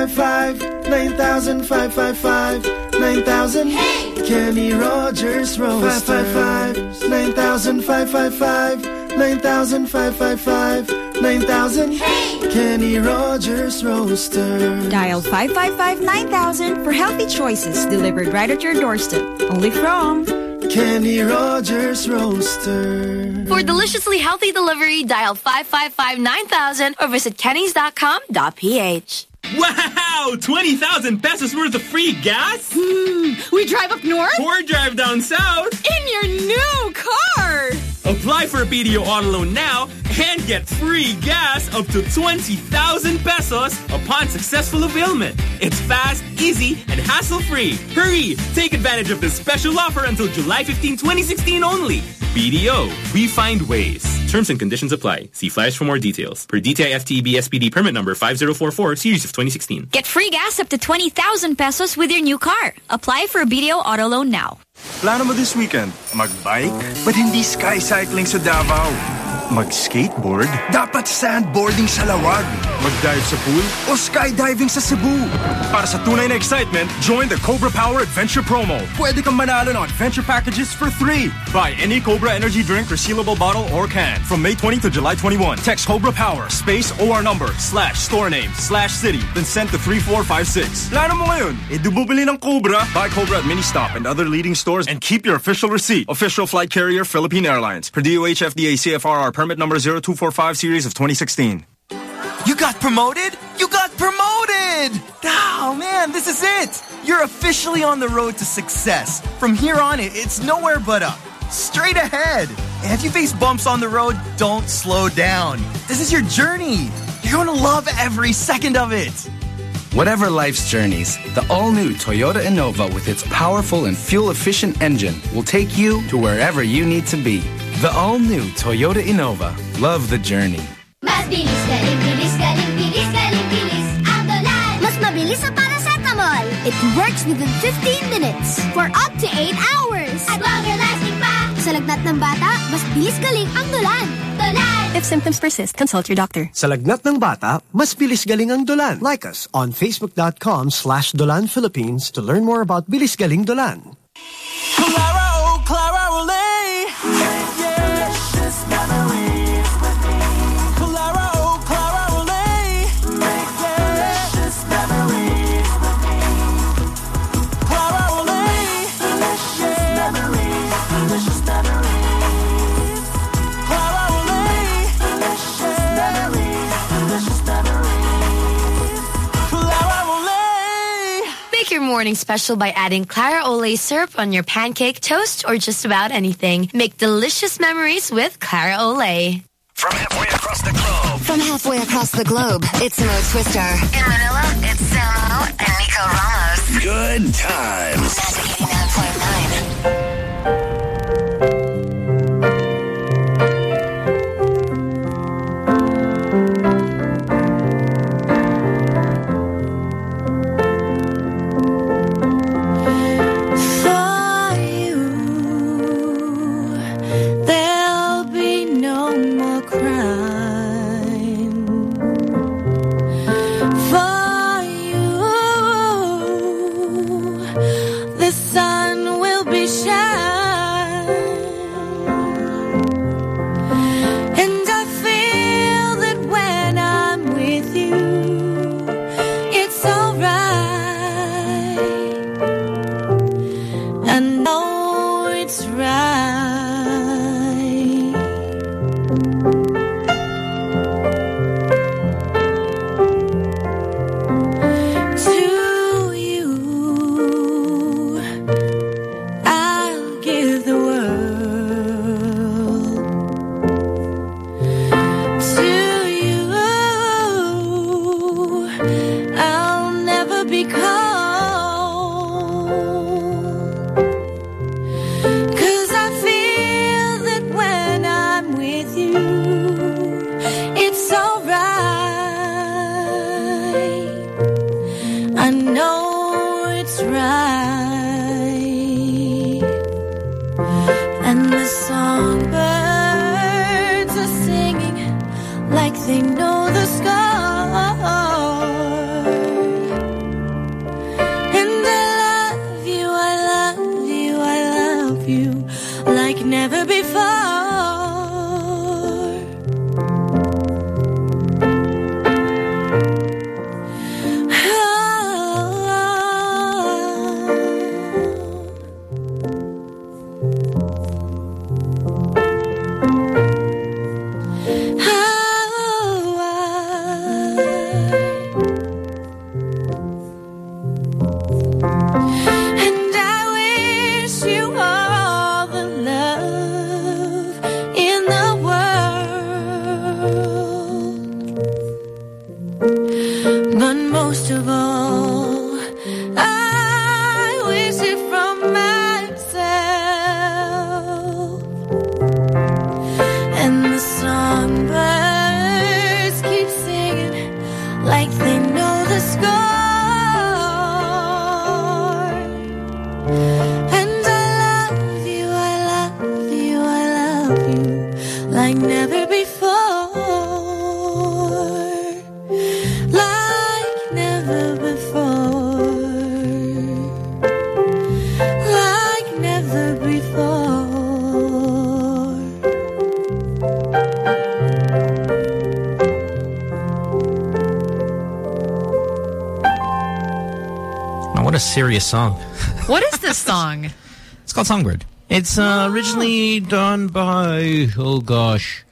555 9000 555 9000 Hey! Kenny Rogers Roaster 555 9000 555 9000 555 9000 Hey! Kenny Rogers Roaster. Dial 555-9000 for healthy choices delivered right at your doorstep. Only from Kenny Rogers Roaster. For deliciously healthy delivery, dial 555-9000 or visit kennys.com.ph. Wow! 20,000 pesos worth of free gas? We drive up north? Or drive down south? In your new car! Apply for a BDO auto loan now and get free gas up to 20,000 pesos upon successful availment. It's fast, easy, and hassle-free. Hurry! Take advantage of this special offer until July 15, 2016 only. BDO. We find ways. Terms and conditions apply. See flyers for more details. Per DTI FTEB SPD permit number 5044 series of 2016. Get free gas up to 20,000 pesos with your new car. Apply for a BDO auto loan now. Plano mo this weekend? Mag-bike? But hindi sky cycling sa Davao. Mag-skateboard? Dapat sandboarding sa Lawag. Mag-dive sa pool? O skydiving sa Cebu? Para sa tunay na excitement, join the Cobra Power Adventure Promo. Pwede kang manalo ng adventure packages for 3. Buy any Cobra energy drink, resealable bottle, or can. From May 20 to July 21. Text Cobra Power, space OR number, /store name, /city, then send to 3456. Plano mo ngayon? Bumili ng Cobra. Buy Cobra at Ministop and other leading stores and keep your official receipt. Official flight carrier, Philippine Airlines. Per DOH FDA CFRR permit number 0245 series of 2016. You got promoted? You got promoted! Oh, man, this is it! You're officially on the road to success. From here on, it's nowhere but up. Straight ahead. And if you face bumps on the road, don't slow down. This is your journey. You're going to love every second of it. Whatever life's journeys, the all-new Toyota Innova with its powerful and fuel-efficient engine will take you to wherever you need to be. The all-new Toyota Innova. Love the journey. Mas bilis, galing, bilis, galing, bilis, galing, bilis. Ang Dolan. Mas mabilis sa paracetamol. It works within 15 minutes for up to 8 hours. At longer lasting pa. Sa lagnat ng bata, mas bilis galing ang Dolan. Dolan. If symptoms persist, consult your doctor. Sa lagnat ng bata, mas bilis galing ang Dolan. Like us on facebook.com/Dolan Philippines to learn more about Bilis Galing Dolan. Clara, oh Clara, Olay. Delicious memories with me. Clara, oh Clara, Olay. Delicious memories with me. Clara, Olay. Delicious memories. Delicious memories. Clara, Olay. Delicious memories. Delicious memories. Clara, Olay. Make your morning special by adding Clara Olay syrup on your pancake, toast, or just about anything. Make delicious memories with Clara Olay. From halfway across the globe. From halfway across the globe, it's Mo Twister. In Manila, it's Samo and Nico Ramos. Good times. Magic 89.9. There'll be no more crime for you. The sun will be shining. Serious song. What is this song? It's called Songbird. It's originally done by, oh gosh,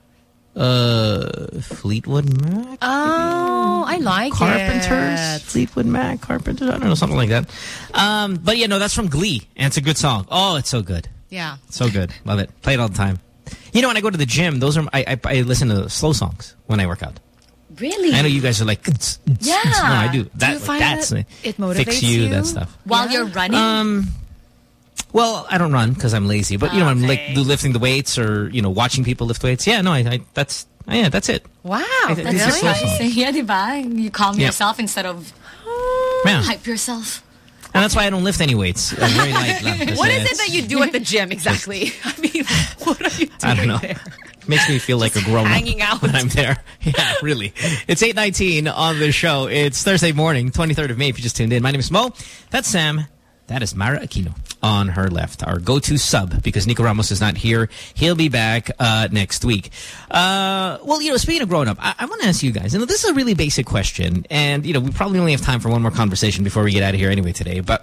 Fleetwood Mac? Oh, I like Carpenters? Fleetwood Mac, Carpenters? I don't know, something like that. But yeah, no, that's from Glee, and it's a good song. Oh, it's so good. Yeah. So good. Love it. Play it all the time. You know, when I go to the gym, those are I listen to slow songs when I work out. Really? I know you guys are like, yeah. No, I do. Do you find that it motivates fix you, that stuff. While you're running? Well, I don't run because I'm lazy, but you know, I'm like lifting the weights or you know, watching people lift weights. Yeah, no, that's it. Wow, that's really nice. Yeah, diba? You calm yourself instead of hype yourself. And that's why I don't lift any weights. I'm very light. What is it that you do at the gym exactly? I mean, what are you doing I don't know. there? Makes me feel like a grown-up hanging out when I'm there. Yeah, really. It's 8:19 on the show. It's Thursday morning, 23rd of May, if you just tuned in. My name is Mo. That's Sam. That is Mara Aquino on her left, our go-to sub, because Nico Ramos is not here. He'll be back next week. Well, you know, speaking of growing up, I want to ask you guys, you know, this is a really basic question, and, you know, we probably only have time for one more conversation before we get out of here anyway today, but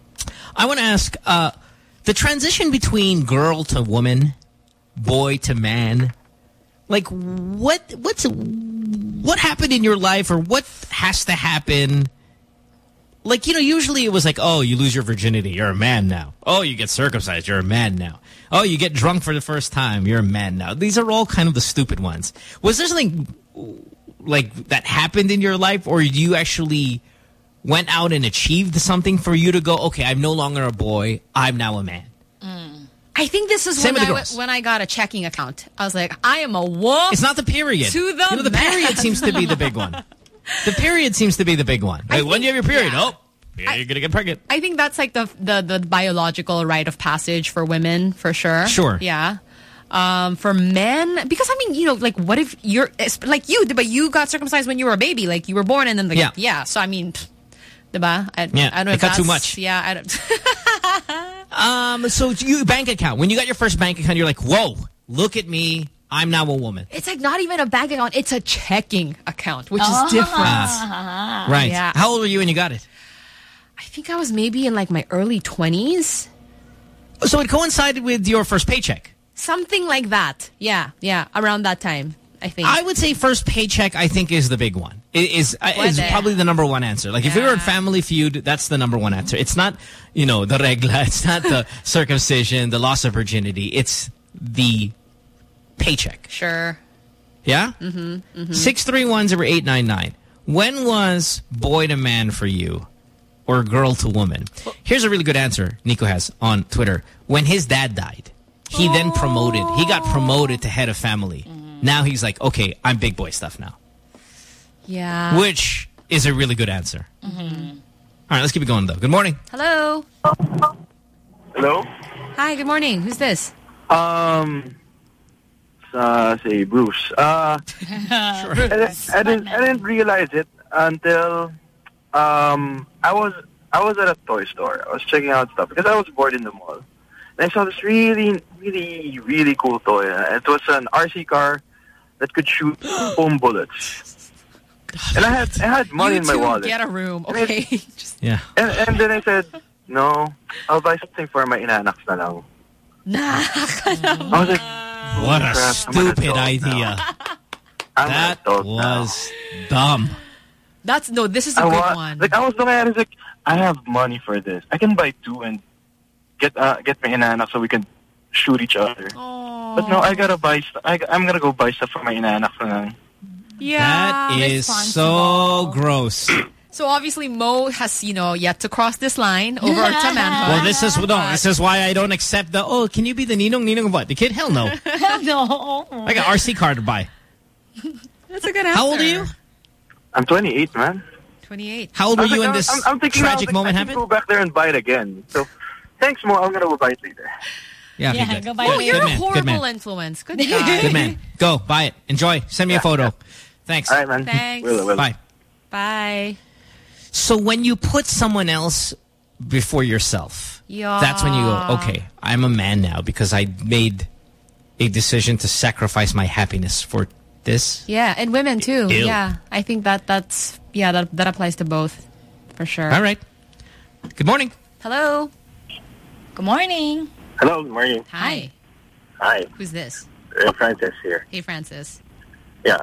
I want to ask, the transition between girl to woman, boy to man, like what happened in your life, or what has to happen? Like, you know, usually it was like, oh, you lose your virginity, you're a man now. Oh, you get circumcised, you're a man now. Oh, you get drunk for the first time, you're a man now. These are all kind of the stupid ones. Was there something like that happened in your life, or you actually went out and achieved something for you to go, okay, I'm no longer a boy, I'm now a man? I think this is when I got a checking account. I was like, I am a wolf. It's not the period. To the the period seems to be the big one. The period seems to be the big one. Hey, when you have your period, you're going to get pregnant. I think that's like the biological rite of passage for women, for sure. Sure. Yeah. For men, because I mean, you know, like what if you're like but you got circumcised when you were a baby, like you were born and then so I mean, diba? I don't know if got that's too much. Yeah, I don't. So you bank account. When you got your first bank account, you're like, whoa, look at me. I'm now a woman. It's like not even a bank account. It's a checking account, which is different. Right. Yeah. How old were you when you got it? I think I was maybe in like my early 20s. So it coincided with your first paycheck. Something like that. Yeah, around that time, I think. I would say first paycheck, I think, is the big one. Is probably the number one answer. Like, if we were in Family Feud, that's the number one answer. It's not, the regla. It's not the circumcision, the loss of virginity. It's the paycheck. Sure. Yeah? 631-0899. When was boy to man for you or girl to woman? Here's a really good answer Nico has on Twitter. When his dad died, he then promoted. He got promoted to head of family. Now he's like, okay, I'm big boy stuff now. Yeah. Which is a really good answer. All right, let's keep it going, though. Good morning. Hello. Hello. Hi, good morning. Who's this? Say Bruce. Sure. I didn't realize it until I was at a toy store. I was checking out stuff because I was bored in the mall. And I saw this really, really, really cool toy. It was an RC car that could shoot foam bullets. And I had money in my wallet. Get a room, okay? Yeah. And then I said, no, I'll buy something for my inanaks na lang. I was like, what a stupid idea. That was dumb. This is a good one. Like, I was looking at it, like, I have money for this. I can buy two and get my inanak so we can shoot each other. Aww. But no, I gotta buy stuff. I'm gonna go buy stuff for my inanak na lang. Yeah. That is so gross. So obviously Mo has, yet to cross this line over to manhood. Well, this is why I don't accept can you be the ninong what? The kid? Hell no. Hell no. I got RC car to buy. That's a good answer. How old are you? I'm 28, man. 28. How old were you when this tragic moment happened? Go back there and buy it again. So, thanks, Mo. I'm gonna go buy it later. Yeah, go buy it. You're a horrible influence. Good guy. Good man. Go, buy it. Enjoy. Send me a photo. Thanks. All right, man. Thanks. Will. Bye. Bye. So when you put someone else before yourself, that's when you go, okay, I'm a man now because I made a decision to sacrifice my happiness for this. Yeah, and women too. Ew. Yeah, I think that applies to both, for sure. All right. Good morning. Hello. Good morning. Hello, good morning. Hi. Hi. Who's this? Francis here. Hey, Francis. Yeah.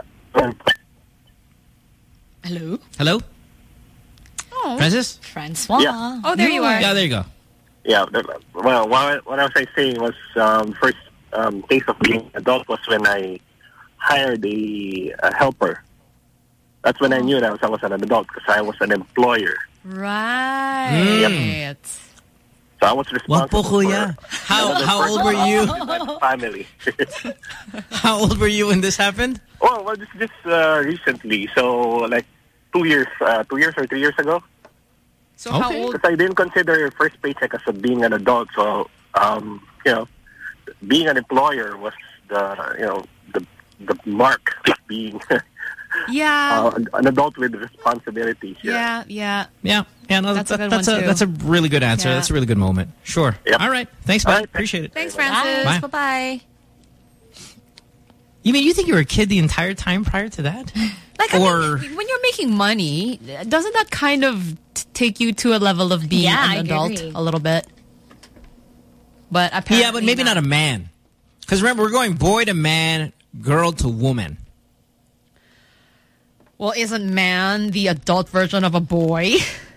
Hello. Hello. Oh. Francis? Francois. Yeah. Oh, there you are. Yeah, there you go. Yeah. Well, what I was saying was first taste of being adult was when I hired a helper. That's when I knew that I was an adult because I was an employer. Right. So I was responsible for How old were you? Family. How old were you when this happened? Well, just recently. So like 2 years or 3 years ago. So how old? Because I didn't consider first paycheck as being an adult. So being an employer was the mark of being an adult with responsibilities. Yeah. No, that's a really good answer. Yeah. That's a really good moment. Sure. Yep. All right. Thanks, man. Appreciate it. Thanks, Francis. Bye. Bye-bye. You mean you think you were a kid the entire time prior to that? Like, when you're making money, doesn't that kind of take you to a level of being an adult a little bit? But apparently but maybe not a man. Because remember, we're going boy to man, girl to woman. Well, isn't man the adult version of a boy?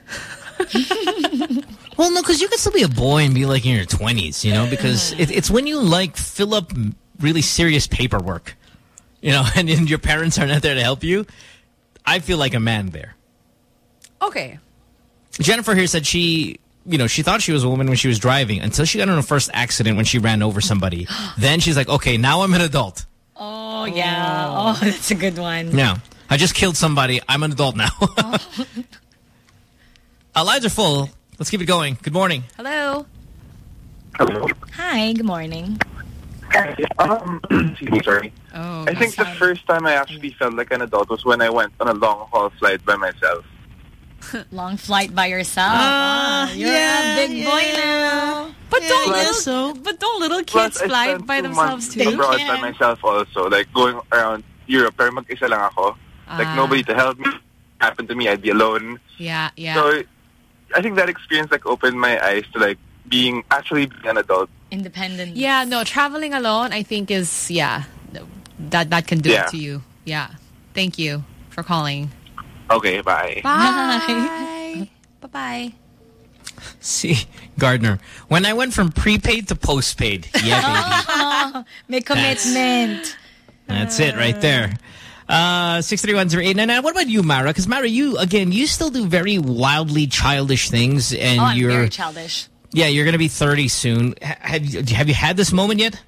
Well, no, because you can still be a boy and be like in your 20s, because it's when you fill up really serious paperwork, and your parents are not there to help you. I feel like a man there. Okay. Jennifer here said she thought she was a woman when she was driving until she got in her first accident when she ran over somebody. Then she's like, okay, now I'm an adult. Oh, yeah. Oh, that's a good one. Yeah. I just killed somebody. I'm an adult now. Our lines are full. Let's keep it going. Good morning. Hello. Hello. Hi, good morning. Excuse me, sorry. Oh, I think the first time I actually felt like an adult was when I went on a long-haul flight by myself. Long flight by yourself. You're a big boy now. But don't little kids fly by themselves too? Abroad by myself also, like going around Europe, pero mag-isa lang ako. Like nobody to help me. Happened to me, I'd be alone. Yeah. So I think that experience opened my eyes to being an adult independent. Yeah, no, traveling alone, I think is, that can do it to you. Yeah. Thank you for calling. Okay, bye. Bye. Bye-bye. See, Gardner, when I went from prepaid to postpaid, baby. May commitment. That's it right there. 6310899. What about you, Mara? Because Mara, you still do very wildly childish things, and I'm you're very childish. Yeah, you're going to be 30 soon. Have you had this moment yet?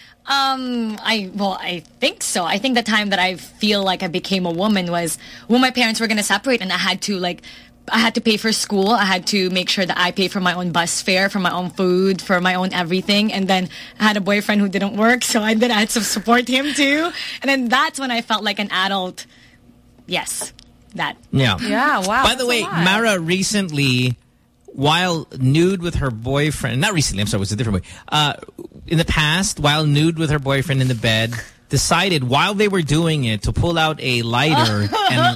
I think so. I think the time that I feel like I became a woman was when my parents were going to separate, and I had to pay for school. I had to make sure that I pay for my own bus fare, for my own food, for my own everything. And then I had a boyfriend who didn't work, so I had to support him too. And then that's when I felt like an adult. Yes, that. Yeah. Yeah, wow. By the way, Mara recently, while nude with her boyfriend, not recently, I'm sorry, it was a different way. In the past, while nude with her boyfriend in the bed, decided while they were doing it to pull out a lighter and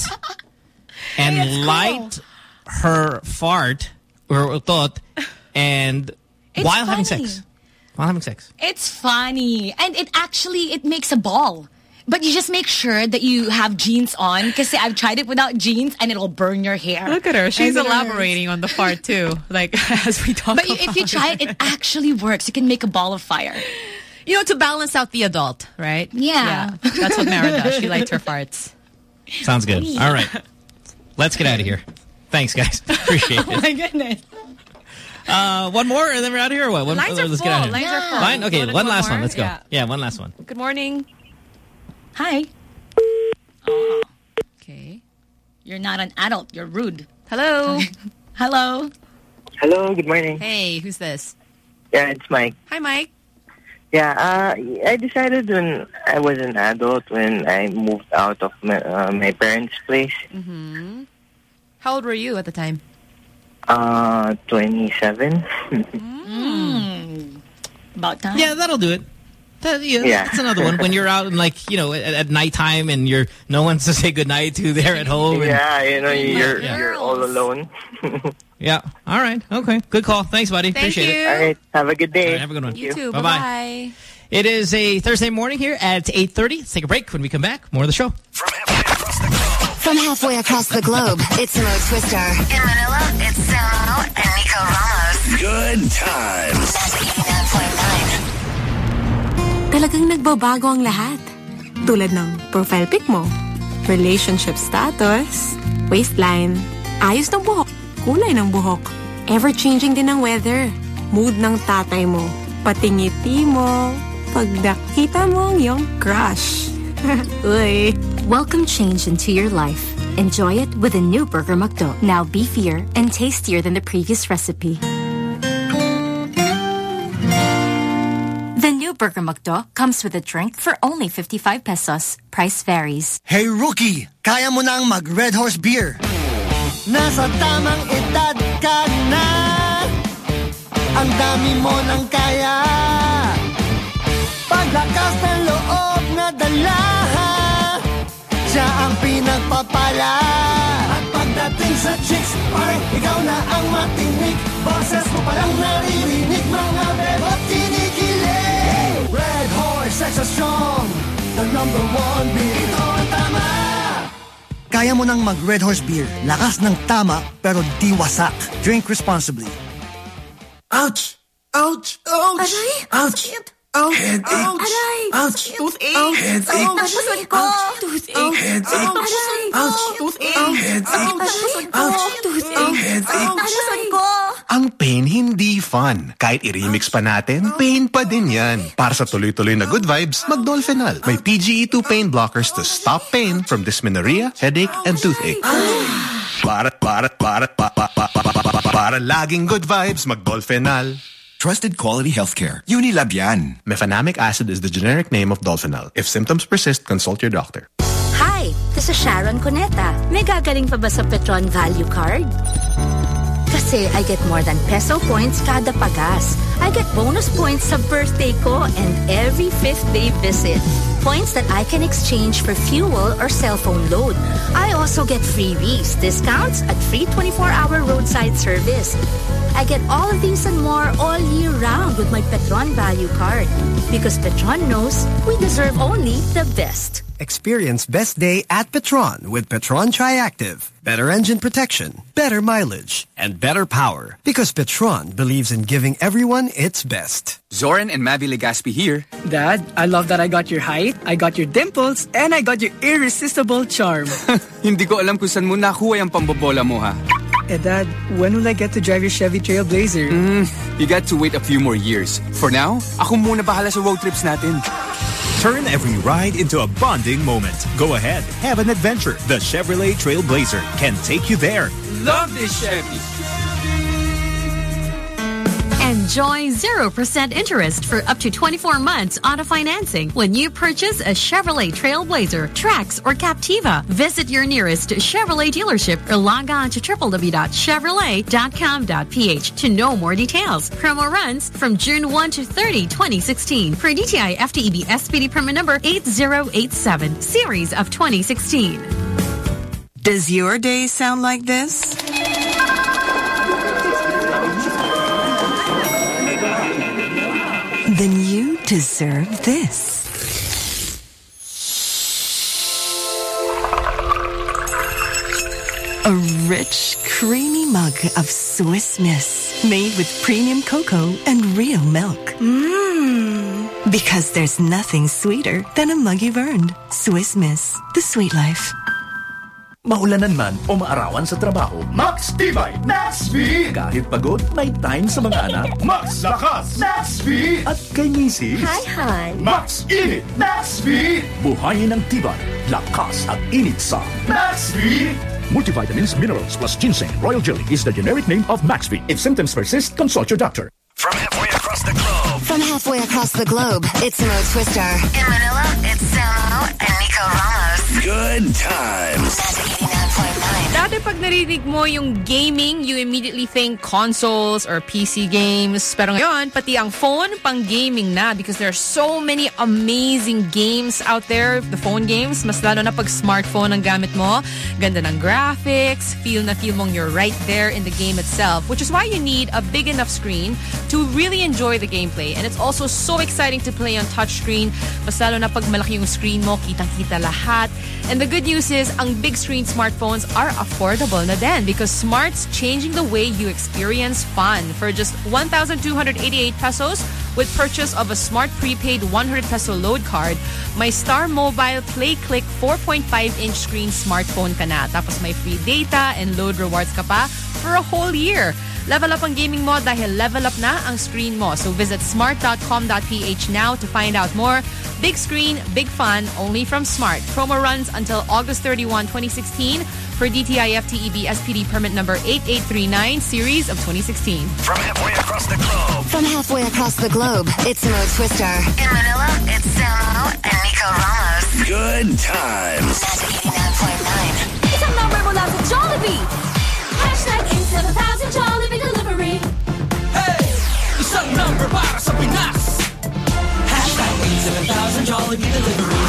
light her fart or thought, and while having sex. While having sex. It's funny. And it makes a ball. But you just make sure that you have jeans on, because I've tried it without jeans and it'll burn your hair. Look at her. She's elaborating on the fart too, like as we talk about it. But if you try it, it actually works. You can make a ball of fire. You know, to balance out the adult, right? Yeah. That's what Mara does. She likes her farts. Sounds good. All right. Let's get out of here. Thanks, guys. Appreciate it. Oh, my goodness. One more, and then we're out of here, or what? Lines are let's full. Get out of here. Lines are full. Line? Okay, one last one. Let's go. Yeah, one last one. Good morning. Hi. Oh. Okay. You're not an adult. You're rude. Hello. Hello. Hello, good morning. Hey, who's this? Yeah, it's Mike. Hi, Mike. Yeah, I decided when I was an adult, when I moved out of my parents' place. Mm-hmm. How old were you at the time? 27. About time. Yeah, that'll do it. That's another one. When you're out and at nighttime and no one's to say goodnight to there at home. Yeah, you're all alone. Yeah. All right. Okay. Good call. Thanks, buddy. Appreciate it. All right. Have a good day. Right, have a good one. You too. Bye-bye. Bye-bye. It is a Thursday morning here at 8:30. Let's take a break. When we come back, more of the show. From halfway across the globe, it's Mo Twister. In Manila, it's Samo and Nico Ramos. Good times. 89.9. Talagang nagbabago ang lahat. Tulad ng profile pic mo, relationship status, waistline, ayos ng buhok, kulay ng buhok, ever-changing din ang weather, mood ng tatay mo, pati ngiti mo, pag nakita mo ang iyong crush. Uy. Welcome change into your life. Enjoy it with a new Burger McDo. Now beefier and tastier than the previous recipe. The new Burger McDo comes with a drink for only 55 pesos. Price varies. Hey rookie, kaya mo nang mag Red Horse Beer. Nasa tamang edad ka na. Ang dami mo nang kaya. Paglakas ng loob na dala. Siya ang pinagpapala. At pagdating sa chicks, parang ikaw na ang matinig. Boses mo palang naririnig. Mga bebot kinikilig. Red Horse Extra Strong, the #1 beer. Ito ang tama. Kaya mo nang mag Red Horse Beer. Lakas ng tama, pero di wasak. Drink responsibly. Ouch! Ouch! Ouch! Aray! Ouch! Ouch! Headache! Aray! Ouch! Toothache! Headache! Pusod ko! Toothache! Headache! Aray! Ouch! Toothache! Headache! Pusod ko! Ouch! Toothache! Headache! Pusod ko! Ang pain hindi fun. Kahit i-remix pa natin, pain pa din yan. Para sa tuloy-tuloy na good vibes, mag-Dolphinal. May PGE2 pain blockers to stop pain from dysmenorrhea, headache, and toothache. Para laging good vibes, mag-Dolphinal. Trusted quality healthcare. Unilab yan. Mefenamic acid is the generic name of Dolphinal. If symptoms persist, consult your doctor. Hi, this is Sharon Cuneta. May gagaling pa ba sa Petron Value Card? Kasi I get more than peso points kada pagas. I get bonus points sa birthday ko and every 5th day visit. Points that I can exchange for fuel or cell phone load. I also get freebies, discounts at free 24-hour roadside service. I get all of these and more all year round with my Petron Value Card. Because Petron knows we deserve only the best. Experience best day at Petron with Petron Triactive. Better engine protection, better mileage, and better power. Because Petron believes in giving everyone its best. Zoran and Mavi Legaspi here. Dad, I love that I got your height, I got your dimples, and I got your irresistible charm. Hindi ko alam kung saan mo nakuha yung pambobola mo, ha? Dad, when will I get to drive your Chevy Trailblazer? You got to wait a few more years. For now, ako muna bahala sa road trips natin. Turn every ride into a bonding moment. Go ahead, have an adventure. The Chevrolet Trailblazer can take you there. Love this Chevy. Enjoy 0% interest for up to 24 months auto financing when you purchase a Chevrolet Trailblazer, Trax, or Captiva. Visit your nearest Chevrolet dealership or log on to www.chevrolet.com.ph to know more details. Promo runs from June 1 to 30, 2016 for DTI FTEB SPD permit number 8087, series of 2016. Does your day sound like this? Then you deserve this. A rich, creamy mug of Swiss Miss made with premium cocoa and real milk. Because there's nothing sweeter than a mug you've earned. Swiss Miss, the sweet life. Maulanan man o maarawan sa trabaho, Max Tibay, Max Speed! Kahit pagod, may time sa mga anak, Max Lakas, Max Speed! At kay misis, Hi, hon! Max Init, Max Speed! Buhayin ang tibay, lakas at init sa Max Speed! Multivitamins, minerals plus ginseng, royal jelly is the generic name of Max Speed. If symptoms persist, consult your doctor. From halfway across the globe. From halfway across the globe, it's Mo Twister. In Manila, it's Samo and Nico Ramos. Good times. Dati pag narinig mo yung gaming, you immediately think consoles or PC games. Pero ngayon, pati ang phone pang gaming na because there are so many amazing games out there. The phone games, mas lalo na pag smartphone ang gamit mo. Ganda ng graphics, feel na feel mong you're right there in the game itself, which is why you need a big enough screen to really enjoy the gameplay. And it's also so exciting to play on touchscreen. Mas lalo na pag malaki yung screen mo, kitang-kita lahat. And the good news is, ang big screen smartphones are affordable na din because Smart's changing the way you experience fun. For just 1,288 pesos with purchase of a Smart prepaid 100 peso load card, may Star Mobile Play Click 4.5-inch screen smartphone ka na. Tapos may free data and load rewards ka pa for a whole year. Level up ang gaming mo dahil level up na ang screen mo. So visit smart.com.ph now to find out more. Big screen, big fun, only from Smart. Promo runs until August 31, 2016 for DTI FTEB SPD permit number 8839 series of 2016. From halfway across the globe. From halfway across the globe, it's Mo Twister. In Manila, it's Samo and Nico Ramos. Good times. 89.9. Isang number mula sa Jollibee. Hashtag 87,000 Jollibee Delivery. Hey! Isang number para sa Pinas. Hashtag 87,000 Jollibee Delivery.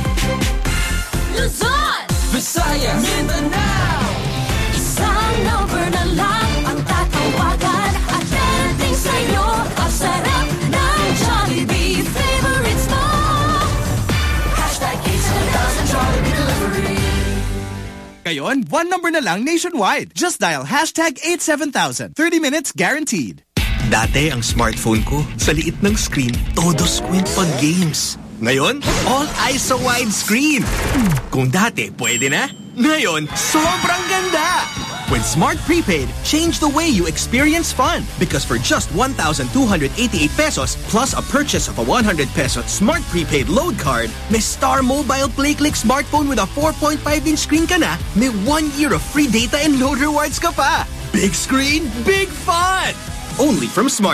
Luzon! Visayas! Mindanao! Isang number na lang ang tatawagan at darating sa'yo ang sarap ng Jollibee favorites mo. Hashtag 87,000 Jollibee Delivery. Ngayon, one number na lang nationwide. Just dial hashtag 87,000. 30 minutes guaranteed. Dati ang smartphone ko, sa liit ng screen, todo squint pag games. Ngayon, all eyes sa widescreen. Kung dati, pwede na. Ngayon, sobrang ganda! With Smart Prepaid, change the way you experience fun. Because for just 1,288 pesos plus a purchase of a 100 peso Smart Prepaid load card, may Star Mobile Play Click smartphone with a 4.5-inch screen ka na, may 1 year of free data and load rewards ka pa. Big screen, big fun! Only from Smart.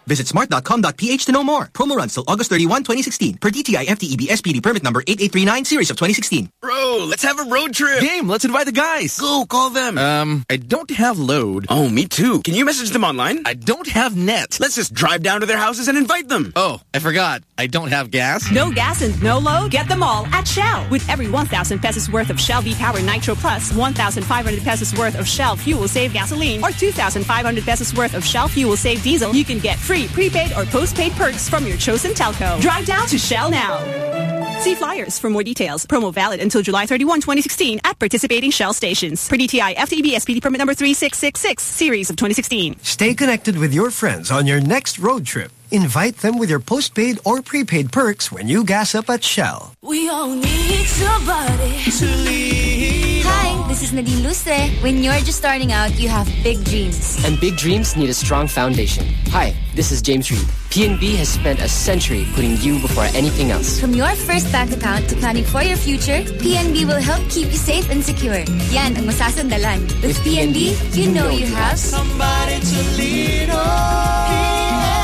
Visit smart.com.ph to know more. Promo runs till August 31, 2016. Per DTI FTEB SPD permit number 8839 series of 2016. Bro, let's have a road trip. Game, let's invite the guys. Go, call them. I don't have load. Oh, me too. Can you message them online? I don't have net. Let's just drive down to their houses and invite them. Oh, I forgot. I don't have gas. No gas and no load? Get them all at Shell. With every 1,000 pesos worth of Shell V-Power Nitro Plus, 1,500 pesos worth of Shell Fuel Save Gasoline, or 2,500 pesos worth of Shell Fuel Save Diesel, you can get free prepaid or postpaid perks from your chosen telco. Drive down to Shell now. See flyers for more details. Promo valid until July 31, 2016 at participating Shell stations. Per DTI FTEB SPD permit number 3666 series of 2016. Stay connected with your friends on your next road trip. Invite them with your postpaid or prepaid perks when you gas up at Shell. We all need somebody to lead. Hi, this is Nadine Lustre. When you're just starting out, you have big dreams. And big dreams need a strong foundation. Hi, this is James Reid. PNB has spent a century putting you before anything else. From your first bank account to planning for your future, PNB will help keep you safe and secure. Yan ang masasandalan. With PNB, you know you have somebody to lean on.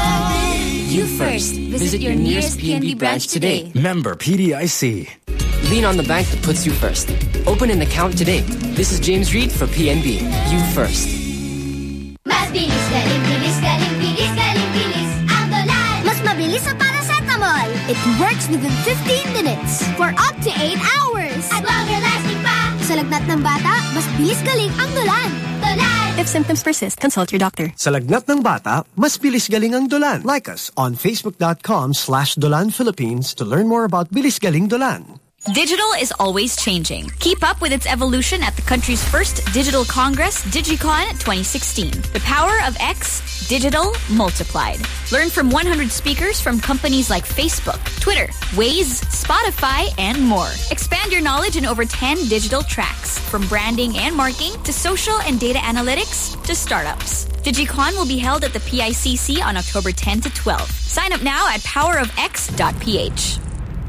You first. Visit your nearest PNB branch today. Member PDIC. Lean on the bank that puts you first. Open an account today. This is James Reid for PNB. You first. Mas bilis, galing, bilis, galing, bilis, galing, bilis. Ang Dolan. Mas mabilis sa paracetamol. It works within 15 minutes for up to 8 hours. At longer lasting pa. Sa lagnat ng bata, mas bilis galing ang Dolan. Dolan. If symptoms persist, consult your doctor. Sa lagnat ng bata, mas bilis galing ang Dolan. Like us on facebook.com/Dolan Philippines to learn more about Bilis Galing Dolan. Digital is always changing. Keep up with its evolution at the country's first digital congress, DigiCon 2016. The power of X, digital multiplied. Learn from 100 speakers from companies like Facebook, Twitter, Waze, Spotify, and more. Expand your knowledge in over 10 digital tracks, from branding and marketing to social and data analytics to startups. DigiCon will be held at the PICC on October 10 to 12. Sign up now at powerofx.ph.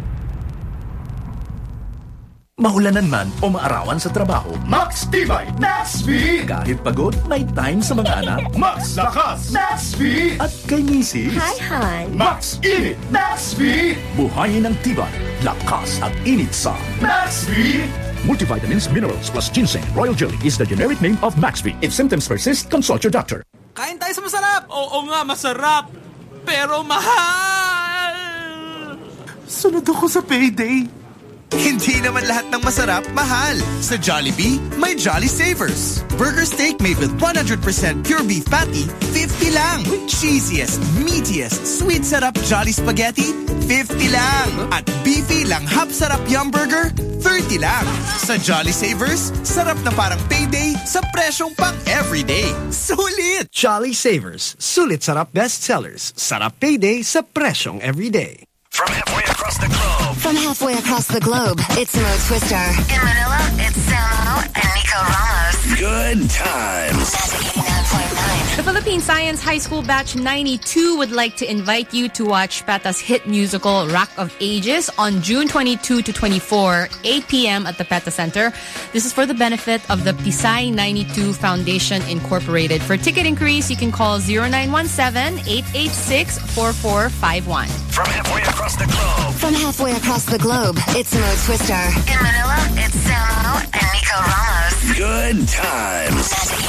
Mahulanan man o maarawan sa trabaho, Max Tibay, Max V! Kahit pagod, may time sa mga anak, Max Lakas, Max V! At kay misis, Hi, Han. Max Init, Max V! Buhayin ang tibay, lakas at init sa Max V! Multivitamins, minerals plus ginseng, royal jelly is the generic name of Max V. If symptoms persist, consult your doctor. Kain tayo sa masarap! Oo nga, masarap! Pero mahal! Sunod ako sa payday. Hindi naman lahat ng masarap, mahal. Sa Jollibee, may Jolly Savers. Burger steak made with 100% pure beef patty, 50 lang. Cheesiest, meatiest, sweet sarap Jolly Spaghetti, 50 lang. At beefy langhap sarap Yum Burger, 30 lang. Sa Jolly Savers, sarap na parang payday sa presyong pang everyday. Sulit! Jolly Savers, sulit sarap bestsellers. Sarap payday sa presyong everyday. From halfway across the globe. From halfway across the globe, it's Mo Twister. In Manila, it's Samo and Nico Ramos. Good times. The Philippine Science High School Batch 92 would like to invite you to watch PETA's hit musical Rock of Ages on June 22 to 24, 8 p.m. at the PETA Center. This is for the benefit of the Pisay 92 Foundation Incorporated. For ticket inquiries, you can call 0917-886-4451. From halfway across the globe. From halfway across the globe, it's Mo Twister. In Manila, it's Samo and Nico Ramos. Good times.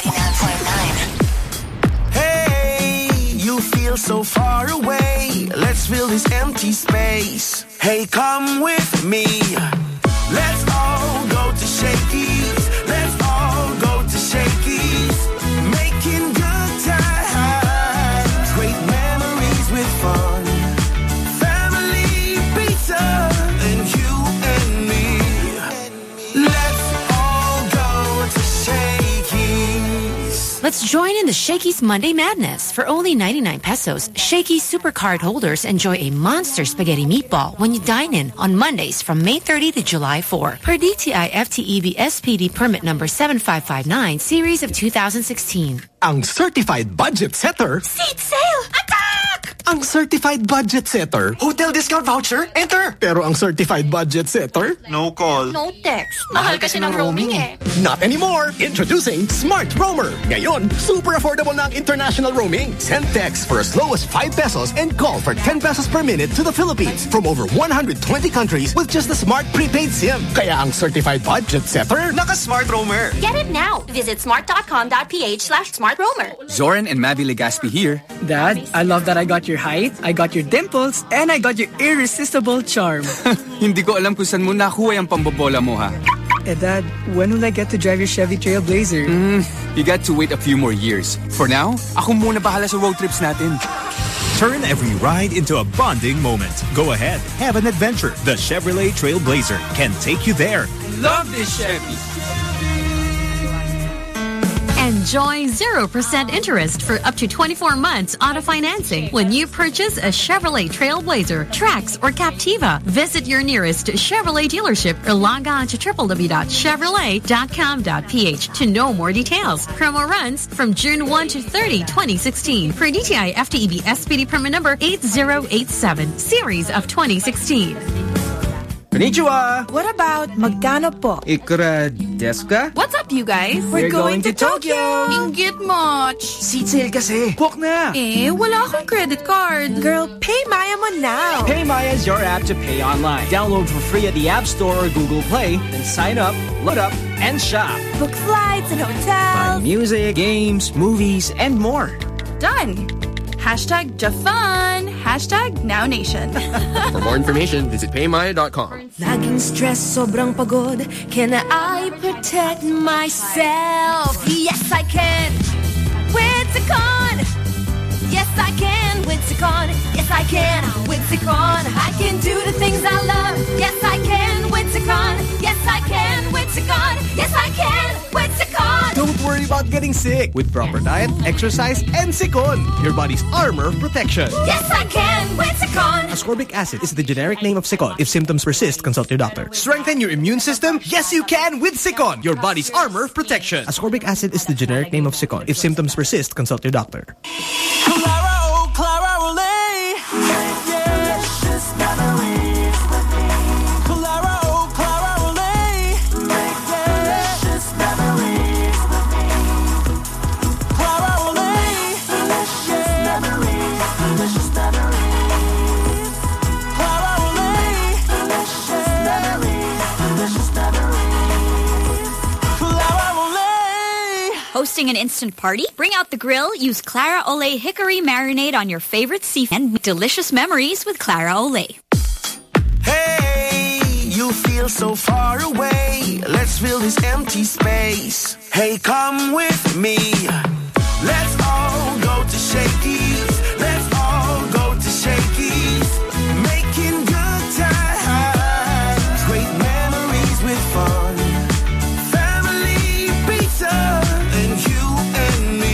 Hey, you feel so far away. Let's fill this empty space. Hey, come with me. Let's all go to Shakey's. Let's all go to Shakey's. Making good times. Great memories with fun. Family pizza. And you and me. Let's all go to Shakey's. Let's join in the Shakey's Monday Madness. For only 99 pesos, Shakey's Super Card holders enjoy a monster spaghetti meatball when you dine in on Mondays from May 30 to July 4. Per DTI FTEB SPD permit number 7559, series of 2016. Ang certified budget setter. Seat sale! Attack! Ang certified budget setter, Hotel discount voucher? Enter! pero ang certified budget setter, No call. No text. Mahal kasi ng roaming eh. not anymore. Introducing Smart Roamer. Ngayon, super affordable na ang international roaming. Send text for as low as 5 pesos and call for 10 pesos per minute to the Philippines from over 120 countries with just a smart prepaid SIM. Kaya ang certified budget setter, Naka-Smart Roamer. Get it now. Visit smart.com.ph/smartroamer. Zoran and Mavi Legaspi here. Dad, I love that I got your height, I got your dimples, and I got your irresistible charm. Hindi ko alam kung saan mo nakuha yung pambobola mo, ha? Eh, Dad, when will I get to drive your Chevy Trailblazer? You got to wait a few more years. For now, ako muna bahala sa road trips natin. Turn every ride into a bonding moment. Go ahead, have an adventure. The Chevrolet Trailblazer can take you there. Love this Chevy. Enjoy 0% interest for up to 24 months auto financing when you purchase a Chevrolet Trailblazer, Trax, or Captiva. Visit your nearest Chevrolet dealership or log on to www.chevrolet.com.ph to know more details. Promo runs from June 1 to 30, 2016 for DTI FTEB SPD permit number 8087, series of 2016. Konnichiwa! What about magkano po? Ikura desu ka? What's up, you guys? We're going to Tokyo! Inggit much. Seat sale kasi. Book na. Eh, wala akong credit card. Girl, pay Maya mo now. PayMaya is your app to pay online. Download for free at the App Store or Google Play, then sign up, load up, and shop. Book flights and hotels. Buy music, games, movies, and more. Done. Hashtag Jafun. Hashtag NowNation. For more information, visit paymaya.com. Laging stress, sobrang pagod. Can I protect myself? Yes, I can. With Cecon. Yes, I can. With Cecon. Yes, I can. With Cecon. I can do the things I love. Yes, I can. With Cecon. Yes, I can. With Cecon. Yes, I can. With Cecon. don't worry about getting sick with proper diet, exercise, and Cecon, your body's armor of protection. Yes, I can with Cecon. Ascorbic acid is the generic name of Cecon. If symptoms persist, consult your doctor. Strengthen your immune system? Yes, you can with Cecon, your body's armor of protection. Ascorbic acid is the generic name of Cecon. If symptoms persist, consult your doctor. Clara, oh Clara, Olay. Precious memories with me. Clara, oh Clara, Olay. Precious memories with me. Clara, Olay. Delicious memories. Delicious memories. Clara, Olay. Delicious memories. Delicious memories. Clara, Olay. Hosting an instant party? Bring out the grill, use Clara Olay Hickory Marinade on your favorite seafood, and delicious memories with Clara Olay. Hey, you feel so far away. Let's fill this empty space. Hey, come with me. Let's all go to Shakey's. Let's all go to Shakey's. Making good times. Great memories with fun. Family pizza. And you and me.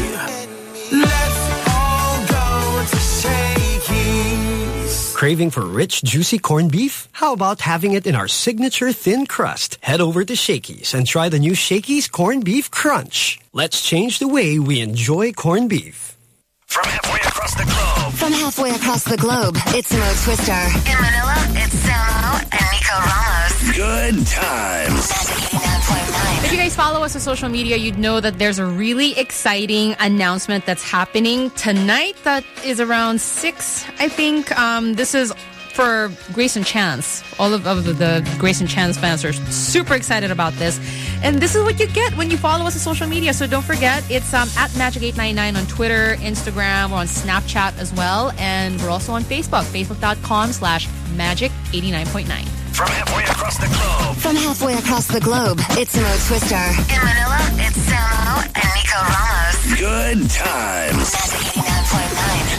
Let's all go to Shakey's. Craving for rich, juicy corned beef? How about having it in our signature thin crust? Head over to Shakey's and try the new Shakey's Corned Beef Crunch. Let's change the way we enjoy corned beef. From halfway across the globe. From halfway across the globe, it's Mo Twister. In Manila, it's Samo and Nico Ramos. Good times. If you guys follow us on social media, you'd know that there's a really exciting announcement that's happening tonight that is around 6, I think. This is for Grace and Chance. All of the Grace and Chance fans are super excited about this. And this is what you get when you follow us on social media. So don't forget, it's at Magic899 on Twitter, Instagram, or on Snapchat as well. And we're also on Facebook, facebook.com/magic89.9. From halfway across the globe. From halfway across the globe, it's Mo Twister. In Manila, it's Samo and Nico Ramos. Good times. Magic 89.9.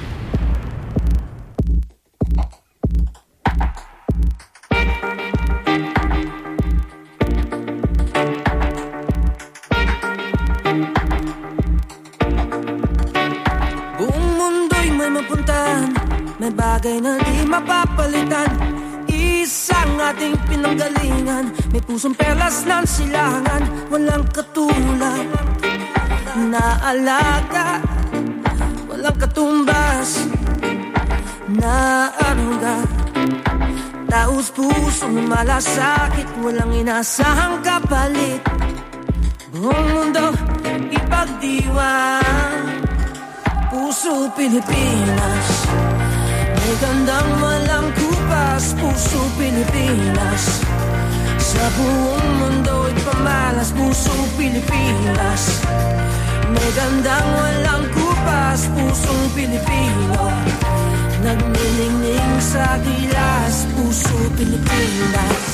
Buong mundo'y may mapuntahan. May bagay na di mapapalitan. Isang ating pinanggalingan. May pusong perlas ng silangan. Walang katulad na alaga. walang katumbas na aruga. Taos pusong malasakit, walang inasahang kapalit. Buong mundo ipagdiwang, puso Pilipinas. May gandang walang kupas, puso Pilipinas. Sa buong mundo ipamalas, puso Pilipinas. May gandang walang kupas, pusong Pilipino. Nagniningning sa gilas, puso Pilipinas.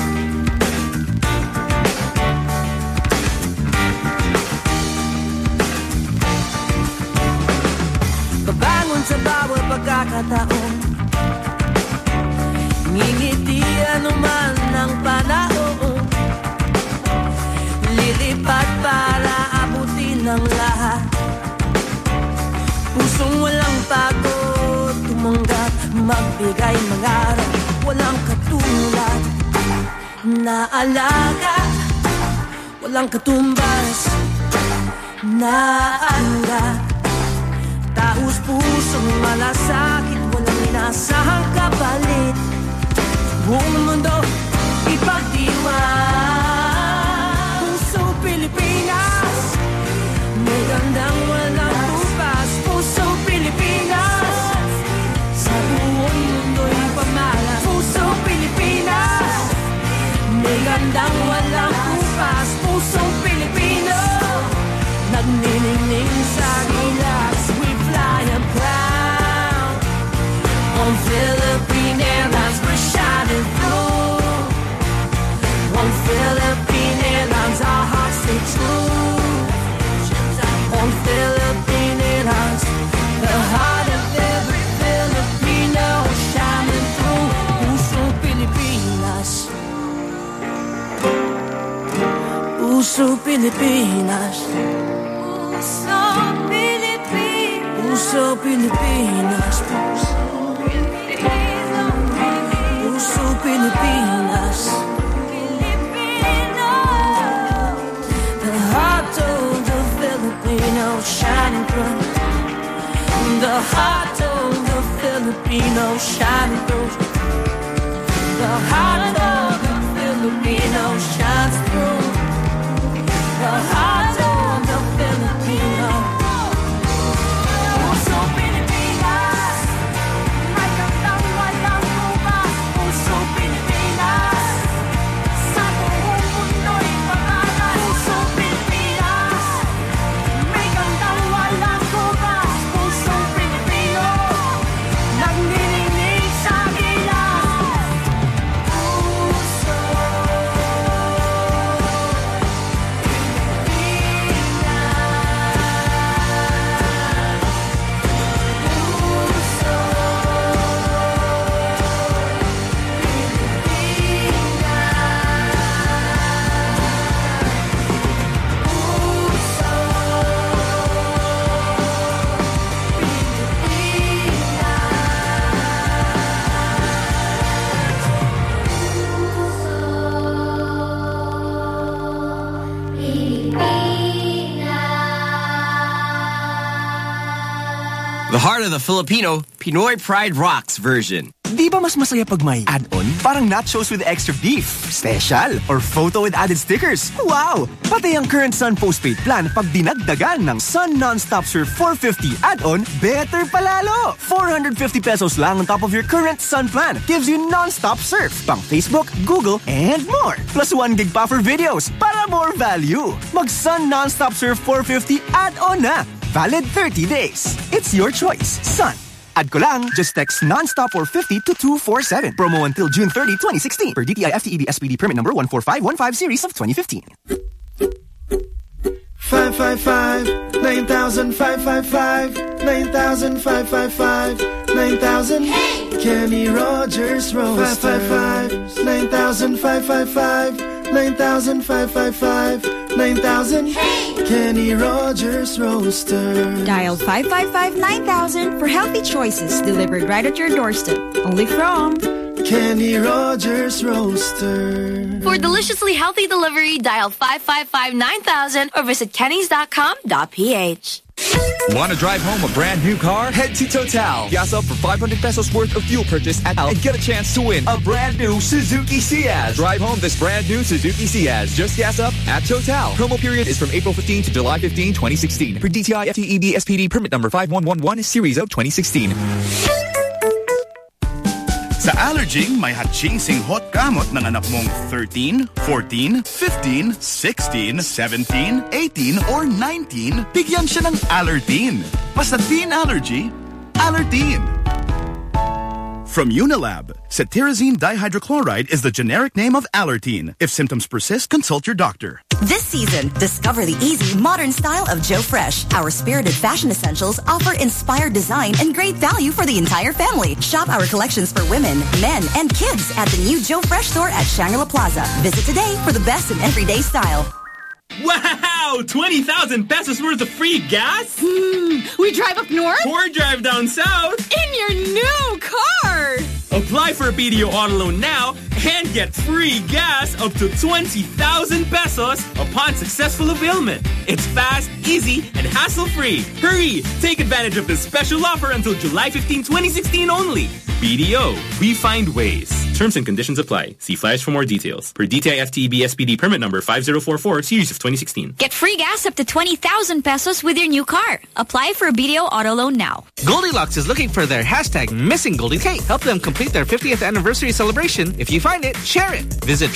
Babangon sa bawat pagkakataon, ngingiti anuman ng panahon, lilipat para abutin ang lahat. Pusong walang pagod, tumanggap, magbigay mangarap, walang katulad na alaga, walang katumbas na alaga. Taos pusong malasakit, walang inasahang kapalit. Buong mundo ipagdiwang, puso Pilipinas. May gandang walang tupas, puso Pilipinas. Sa buong mundo ipamalas, puso Pilipinas. May gandang walang tupas, puso Pilipino. Nagniningning sa gilas, we fly and proud. On Philippine Airlines we're shining through. On Philippine Airlines our hearts stay true. On Philippine Airlines, the heart of every Filipino shining through. Puso Pilipinas, puso Pilipinas, puso Pilipinas, puso Pilipinas, puso Pilipinas. The heart of the Filipino shining through. The heart of the Filipino shining through. The heart of the Filipino shines through. The heart of the Filipino. Puso Pilipinas, may gandang walang tumas. Puso Pilipinas, sa buong mundo'y pangalan. Puso Pilipinas, may gandang walang tumas. Puso Pilipino, nagniningning sa gilas. Puso The heart of the Filipino, Pinoy Pride Rocks version. Di ba mas masaya pag may add-on? Parang nachos with extra beef, special, or photo with added stickers. Wow! Pati ang current Sun postpaid plan pag dinagdagan ng Sun Non-Stop Surf 450 add-on, better palalo! 450 pesos lang on top of your current Sun plan. Gives you non-stop surf, pang Facebook, Google, and more. Plus 1 gig pa for videos para more value. Mag Sun Non-Stop Surf 450 add-on na. Valid 30 days. It's your choice. Sun. Add ko lang, just text non-stop or 50 to 247. Promo until June 30, 2016. Per DTI FTEB SPD permit number 14515 series of 2015. 555 9000 555 9000 555 9000 hey! Kenny Rogers Roaster 555 9000 555 9000 555 9000 hey! Kenny Rogers Roaster. Dial 555-9000 for healthy choices delivered right at your doorstep. Only from Kenny Rogers Roaster. For deliciously healthy delivery, dial 555-9000 or visit kennys.com.ph. Want to drive home a brand new car? Head to Total. Gas up for 500 pesos worth of fuel purchase at Total and get a chance to win a brand new Suzuki Ciaz. Drive home this brand new Suzuki Ciaz. Just gas up at Total. Promo period is from April 15 to July 15, 2016. Per DTI FTEB SPD permit number 5111 series of 2016. Sa Allerging, may hot-chasing hot gamot ng anak mong 13, 14, 15, 16, 17, 18, or 19, bigyan siya ng Allertine. Basta teen allergy, Allertine. From Unilab, cetirizine dihydrochloride is the generic name of Allertine. If symptoms persist, consult your doctor. This season, discover the easy, modern style of Joe Fresh. Our spirited fashion essentials offer inspired design and great value for the entire family. Shop our collections for women, men, and kids at the new Joe Fresh store at Shangri-La Plaza. Visit today for the best in everyday style. Wow! 20,000 pesos worth of free gas? We drive up north? Or drive down south? In your new car! Apply for a BDO auto loan now and get free gas up to 20,000 pesos upon successful availment. It's fast, easy, and hassle-free. Hurry! Take advantage of this special offer until July 15, 2016 only. BDO. We find ways. Terms and conditions apply. See flyers for more details. Per DTI FTEB SPD permit number 5044 series of 2016. Get free gas up to 20,000 pesos with your new car. Apply for a BDO auto loan now. Goldilocks is looking for their hashtag Missing Goldie Cake. Help them complete their 50th anniversary celebration. If you find it, share it. Visit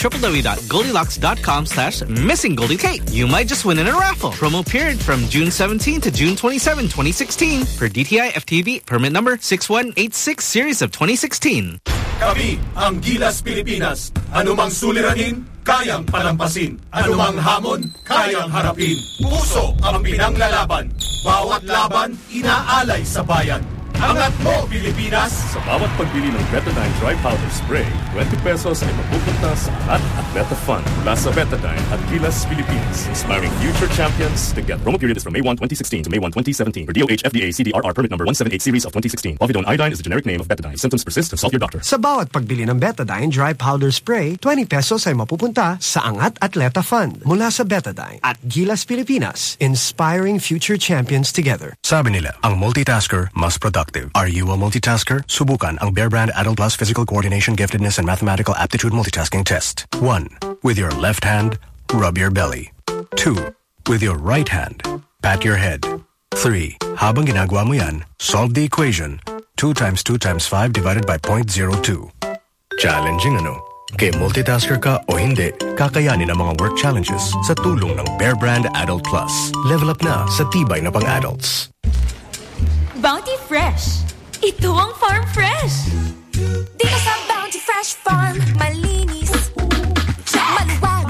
www.goldilocks.com/missinggoldie-cake. You might just win in a raffle. Promo period from June 17 to June 27, 2016. Per DTI FTEB permit number 6186 series of 2016. Kami ang Gilas Pilipinas. Anumang suliranin, kayang palampasin. Anumang hamon, kayang harapin. Puso ang pinanglalaban. Bawat laban, inaalay sa bayan. Angat mo, Pilipinas! Sa bawat pagbili ng Betadine Dry Powder Spray, 20 pesos ay mapupunta sa Angat at Beta Fund mula sa Betadine at Gilas Pilipinas. Inspiring future champions to get. Promo period is from May 1, 2016 to May 1, 2017. For DOH FDA CDRR permit number 178 series of 2016. Povidone iodine is the generic name of Betadine. Symptoms persist, consult your doctor. Sa bawat pagbili ng Betadine Dry Powder Spray, 20 pesos ay mapupunta sa Angat Atleta Fund mula sa Betadine at Gilas Pilipinas. Inspiring future champions together. Sabi nila, ang multitasker mas productive. Are you a multitasker? Subukan ang Bear Brand Adult Plus Physical Coordination, Giftedness, and Mathematical Aptitude Multitasking Test. 1. With your left hand, rub your belly. 2. With your right hand, pat your head. 3. Habang ginagawa mo yan, solve the equation. 2 times 2 times 5 divided by 0.02. Challenging ano? Kaya multitasker ka o hindi, kakayanin ang mga work challenges sa tulong ng Bear Brand Adult Plus. Level up na sa tibay na pang-adults. Bounty Fresh. Ito ang Farm Fresh. Dito sa Bounty Fresh Farm, malinis, check. Maluwag,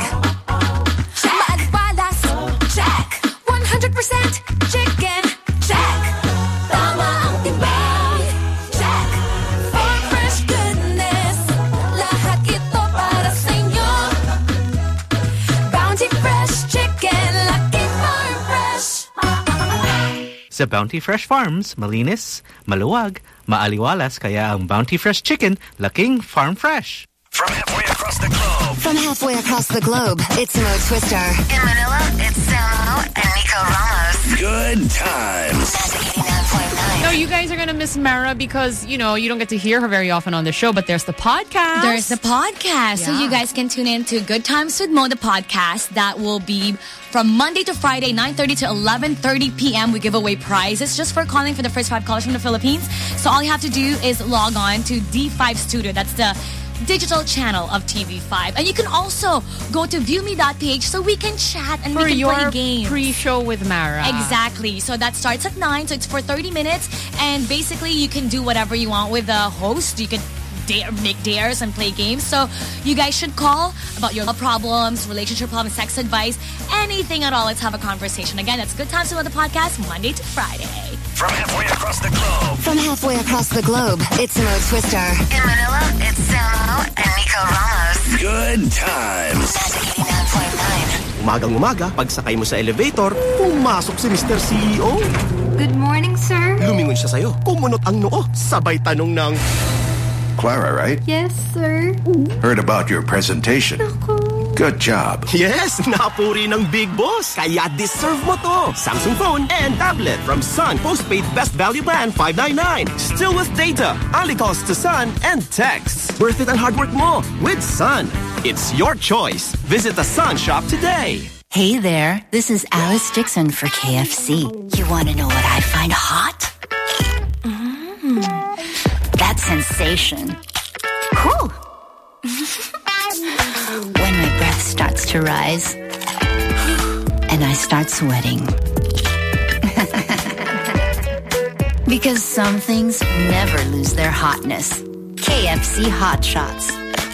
maaliwalas, check. 100% chicken, check. Tama ang tibay, check. Farm Fresh goodness, lahat ito para sa inyo. Bounty Fresh Chicken, Lucky Farm Fresh. Sa Bounty Fresh Farms, malinis, maluwag, maaliwalas, kaya ang Bounty Fresh Chicken, laking Farm Fresh. From halfway across the globe. From halfway across the globe, it's Mo Twister. In Manila, it's Samo and Nico Ramos. Good times. No, you guys are going to miss Mara because, you know, you don't get to hear her very often on the show, but there's the podcast. There's the podcast. Yeah. So you guys can tune in to Good Times with Mo, the podcast. That will be from Monday to Friday, 9:30 to 11:30 p.m. We give away prizes just for calling for the first 5 callers from the Philippines. So all you have to do is log on to D5 Studio. That's the digital channel of TV5. And you can also go to viewme.ph so we can chat and for we can your play games. pre-show with Mara. Exactly. So that starts at 9. So it's for 30 minutes. And basically, you can do whatever you want with the host. You can make dares and play games. So you guys should call about your problems, relationship problems, sex advice, anything at all. Let's have a conversation. Again, that's Good Times with the podcast, Monday to Friday. From halfway across the globe. From halfway across the globe, it's Mo Twister. In Manila, it's Samo and Nico Ramos. Good times. Umagang-umaga, pagsakay mo sa elevator, pumasok si Mr. CEO. Good morning, sir. Lumingon siya sa'yo, kumunot ang noo, sabay tanong ng... Clara, right? Yes, sir. Heard about your presentation. Naku, Good job. Yes, napuri ng Big Boss. Kaya deserve mo to. Samsung phone and tablet from Sun Postpaid Best Value Plan 599. Still with data, only calls to Sun and texts. Worth it ang hard work mo with Sun. It's your choice. Visit the Sun shop today. Hey there, this is Alice Dixon for KFC. You want to know what I find hot? That sensation. Cool. When my breath starts to rise and I start sweating. Because some things never lose their hotness. KFC Hot Shots.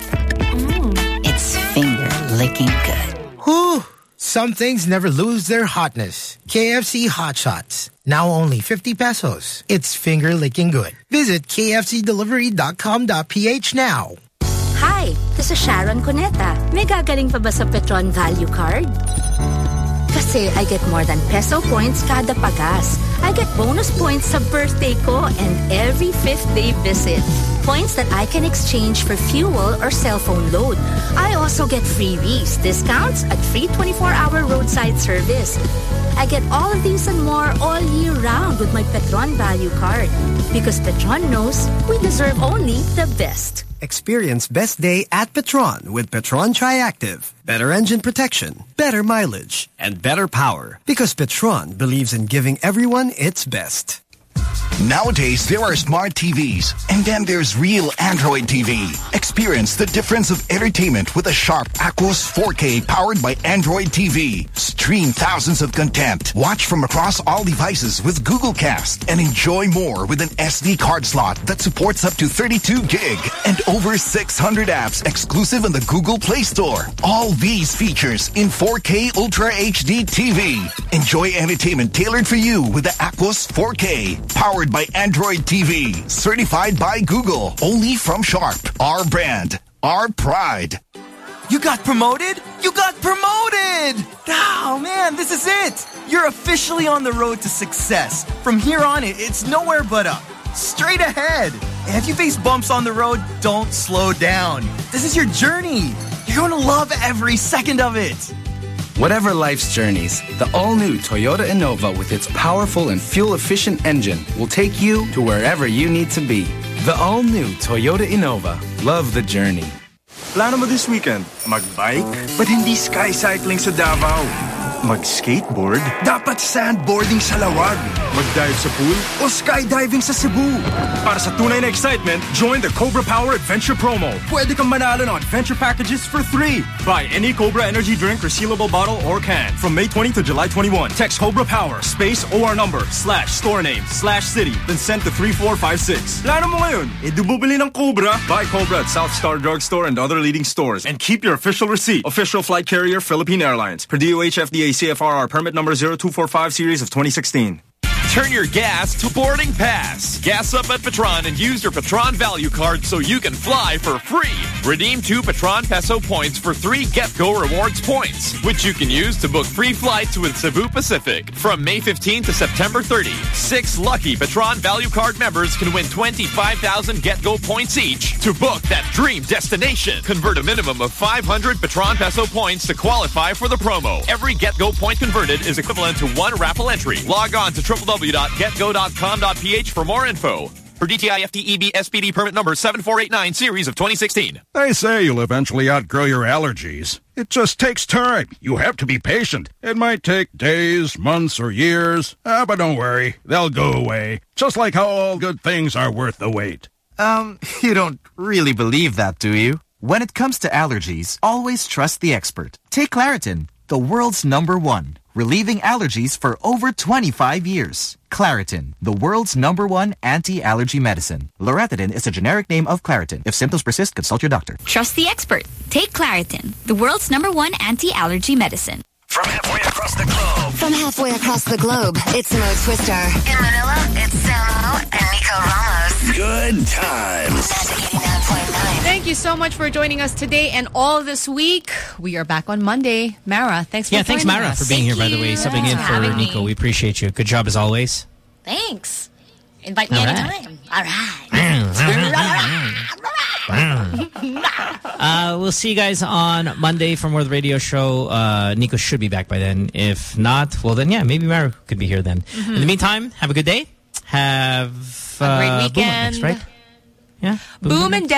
It's finger-licking good. Whew. Some things never lose their hotness. KFC Hot Shots. Now only 50 pesos. It's finger-licking good. Visit kfcdelivery.com.ph now. Hi, this is Sharon Cuneta. May gagaling pa ba sa Petron Value Card? Kasi I get more than peso points kada pagas. I get bonus points sa birthday ko and every 5th day visit. Points that I can exchange for fuel or cell phone load. I also get freebies, discounts at free 24-hour roadside service. I get all of these and more all year round with my Petron Value Card. Because Petron knows we deserve only the best. Experience best day at Petron with Petron Triactive. Better engine protection, better mileage, and better power. Because Petron believes in giving everyone its best. Nowadays, there are smart TVs, and then there's real Android TV. Experience the difference of entertainment with a Sharp Aquos 4K powered by Android TV. Stream thousands of content. Watch from across all devices with Google Cast and enjoy more with an SD card slot that supports up to 32 gig and over 600 apps exclusive on the Google Play Store. All these features in 4K Ultra HD TV. Enjoy entertainment tailored for you with the Aquos 4K. Powered by Android TV. Certified by Google. Only from Sharp. Our brand. Our pride. You got promoted? You got promoted! Oh, man, this is it! You're officially on the road to success. From here on, it's nowhere but up. Straight ahead. And if you face bumps on the road, don't slow down. This is your journey. You're going to love every second of it. Whatever life's journeys, the all-new Toyota Innova with its powerful and fuel-efficient engine will take you to wherever you need to be. The all-new Toyota Innova. Love the journey. Plano mo this weekend? Mag-bike? But hindi sky cycling sa Davao. Mag-skateboard? Dapat sandboarding sa Lawag. Mag-dive sa pool? O skydiving sa Cebu? Para sa tunay na excitement, join the Cobra Power Adventure Promo. Pwede kang manalo ng adventure packages for 3. Buy any Cobra energy drink, resealable bottle, or can. From May 20 to July 21. Text Cobra Power, space OR number, /store name, /city, then send to 3456. Plano mo ngayon? Bubili ng Cobra? Buy Cobra at South Star Drugstore and other leading stores. And keep your official receipt. Official flight carrier, Philippine Airlines. Per DOH FDA CFRR permit number 0245 series of 2016. Turn your gas to boarding pass. Gas up at Petron and use your Petron Value Card so you can fly for free. Redeem 2 Petron Peso points for 3 GetGo Rewards points, which you can use to book free flights with Cebu Pacific. From May 15 to September 30, 6 lucky Petron Value Card members can win 25,000 GetGo points each to book that dream destination. Convert a minimum of 500 Petron Peso points to qualify for the promo. Every GetGo point converted is equivalent to 1 raffle entry. Log on to www.getgo.com.ph for more info. For DTI FTEB SPD permit number 7489 series of 2016. They say you'll eventually outgrow your allergies. It just takes time. You have to be patient. It might take days, months, or years. But don't worry. They'll go away. Just like how all good things are worth the wait. You don't really believe that, do you? When it comes to allergies, always trust the expert. Take Claritin, the world's #1. Relieving allergies for over 25 years. Claritin, the world's #1 anti-allergy medicine. Loratadine is a generic name of Claritin. If symptoms persist, consult your doctor. Trust the expert. Take Claritin, the world's #1 anti-allergy medicine. From halfway across the globe. From halfway across the globe, it's Mo Twister. In Manila, it's Samo and Nico Ramos. Good times. Thank you so much for joining us today and all this week. We are back on Monday. Mara, thanks for joining us. Thanks, Mara, for being here, by the way. Subbing in for Nico. We appreciate you. Good job as always. Thanks. Invite me anytime. All right. We'll see you guys on Monday for more of the radio show. Nico should be back by then. If not, well then, yeah, maybe Maru could be here then. In the meantime, have a good day. Have a great weekend. Boom next, right? Yeah. Boom and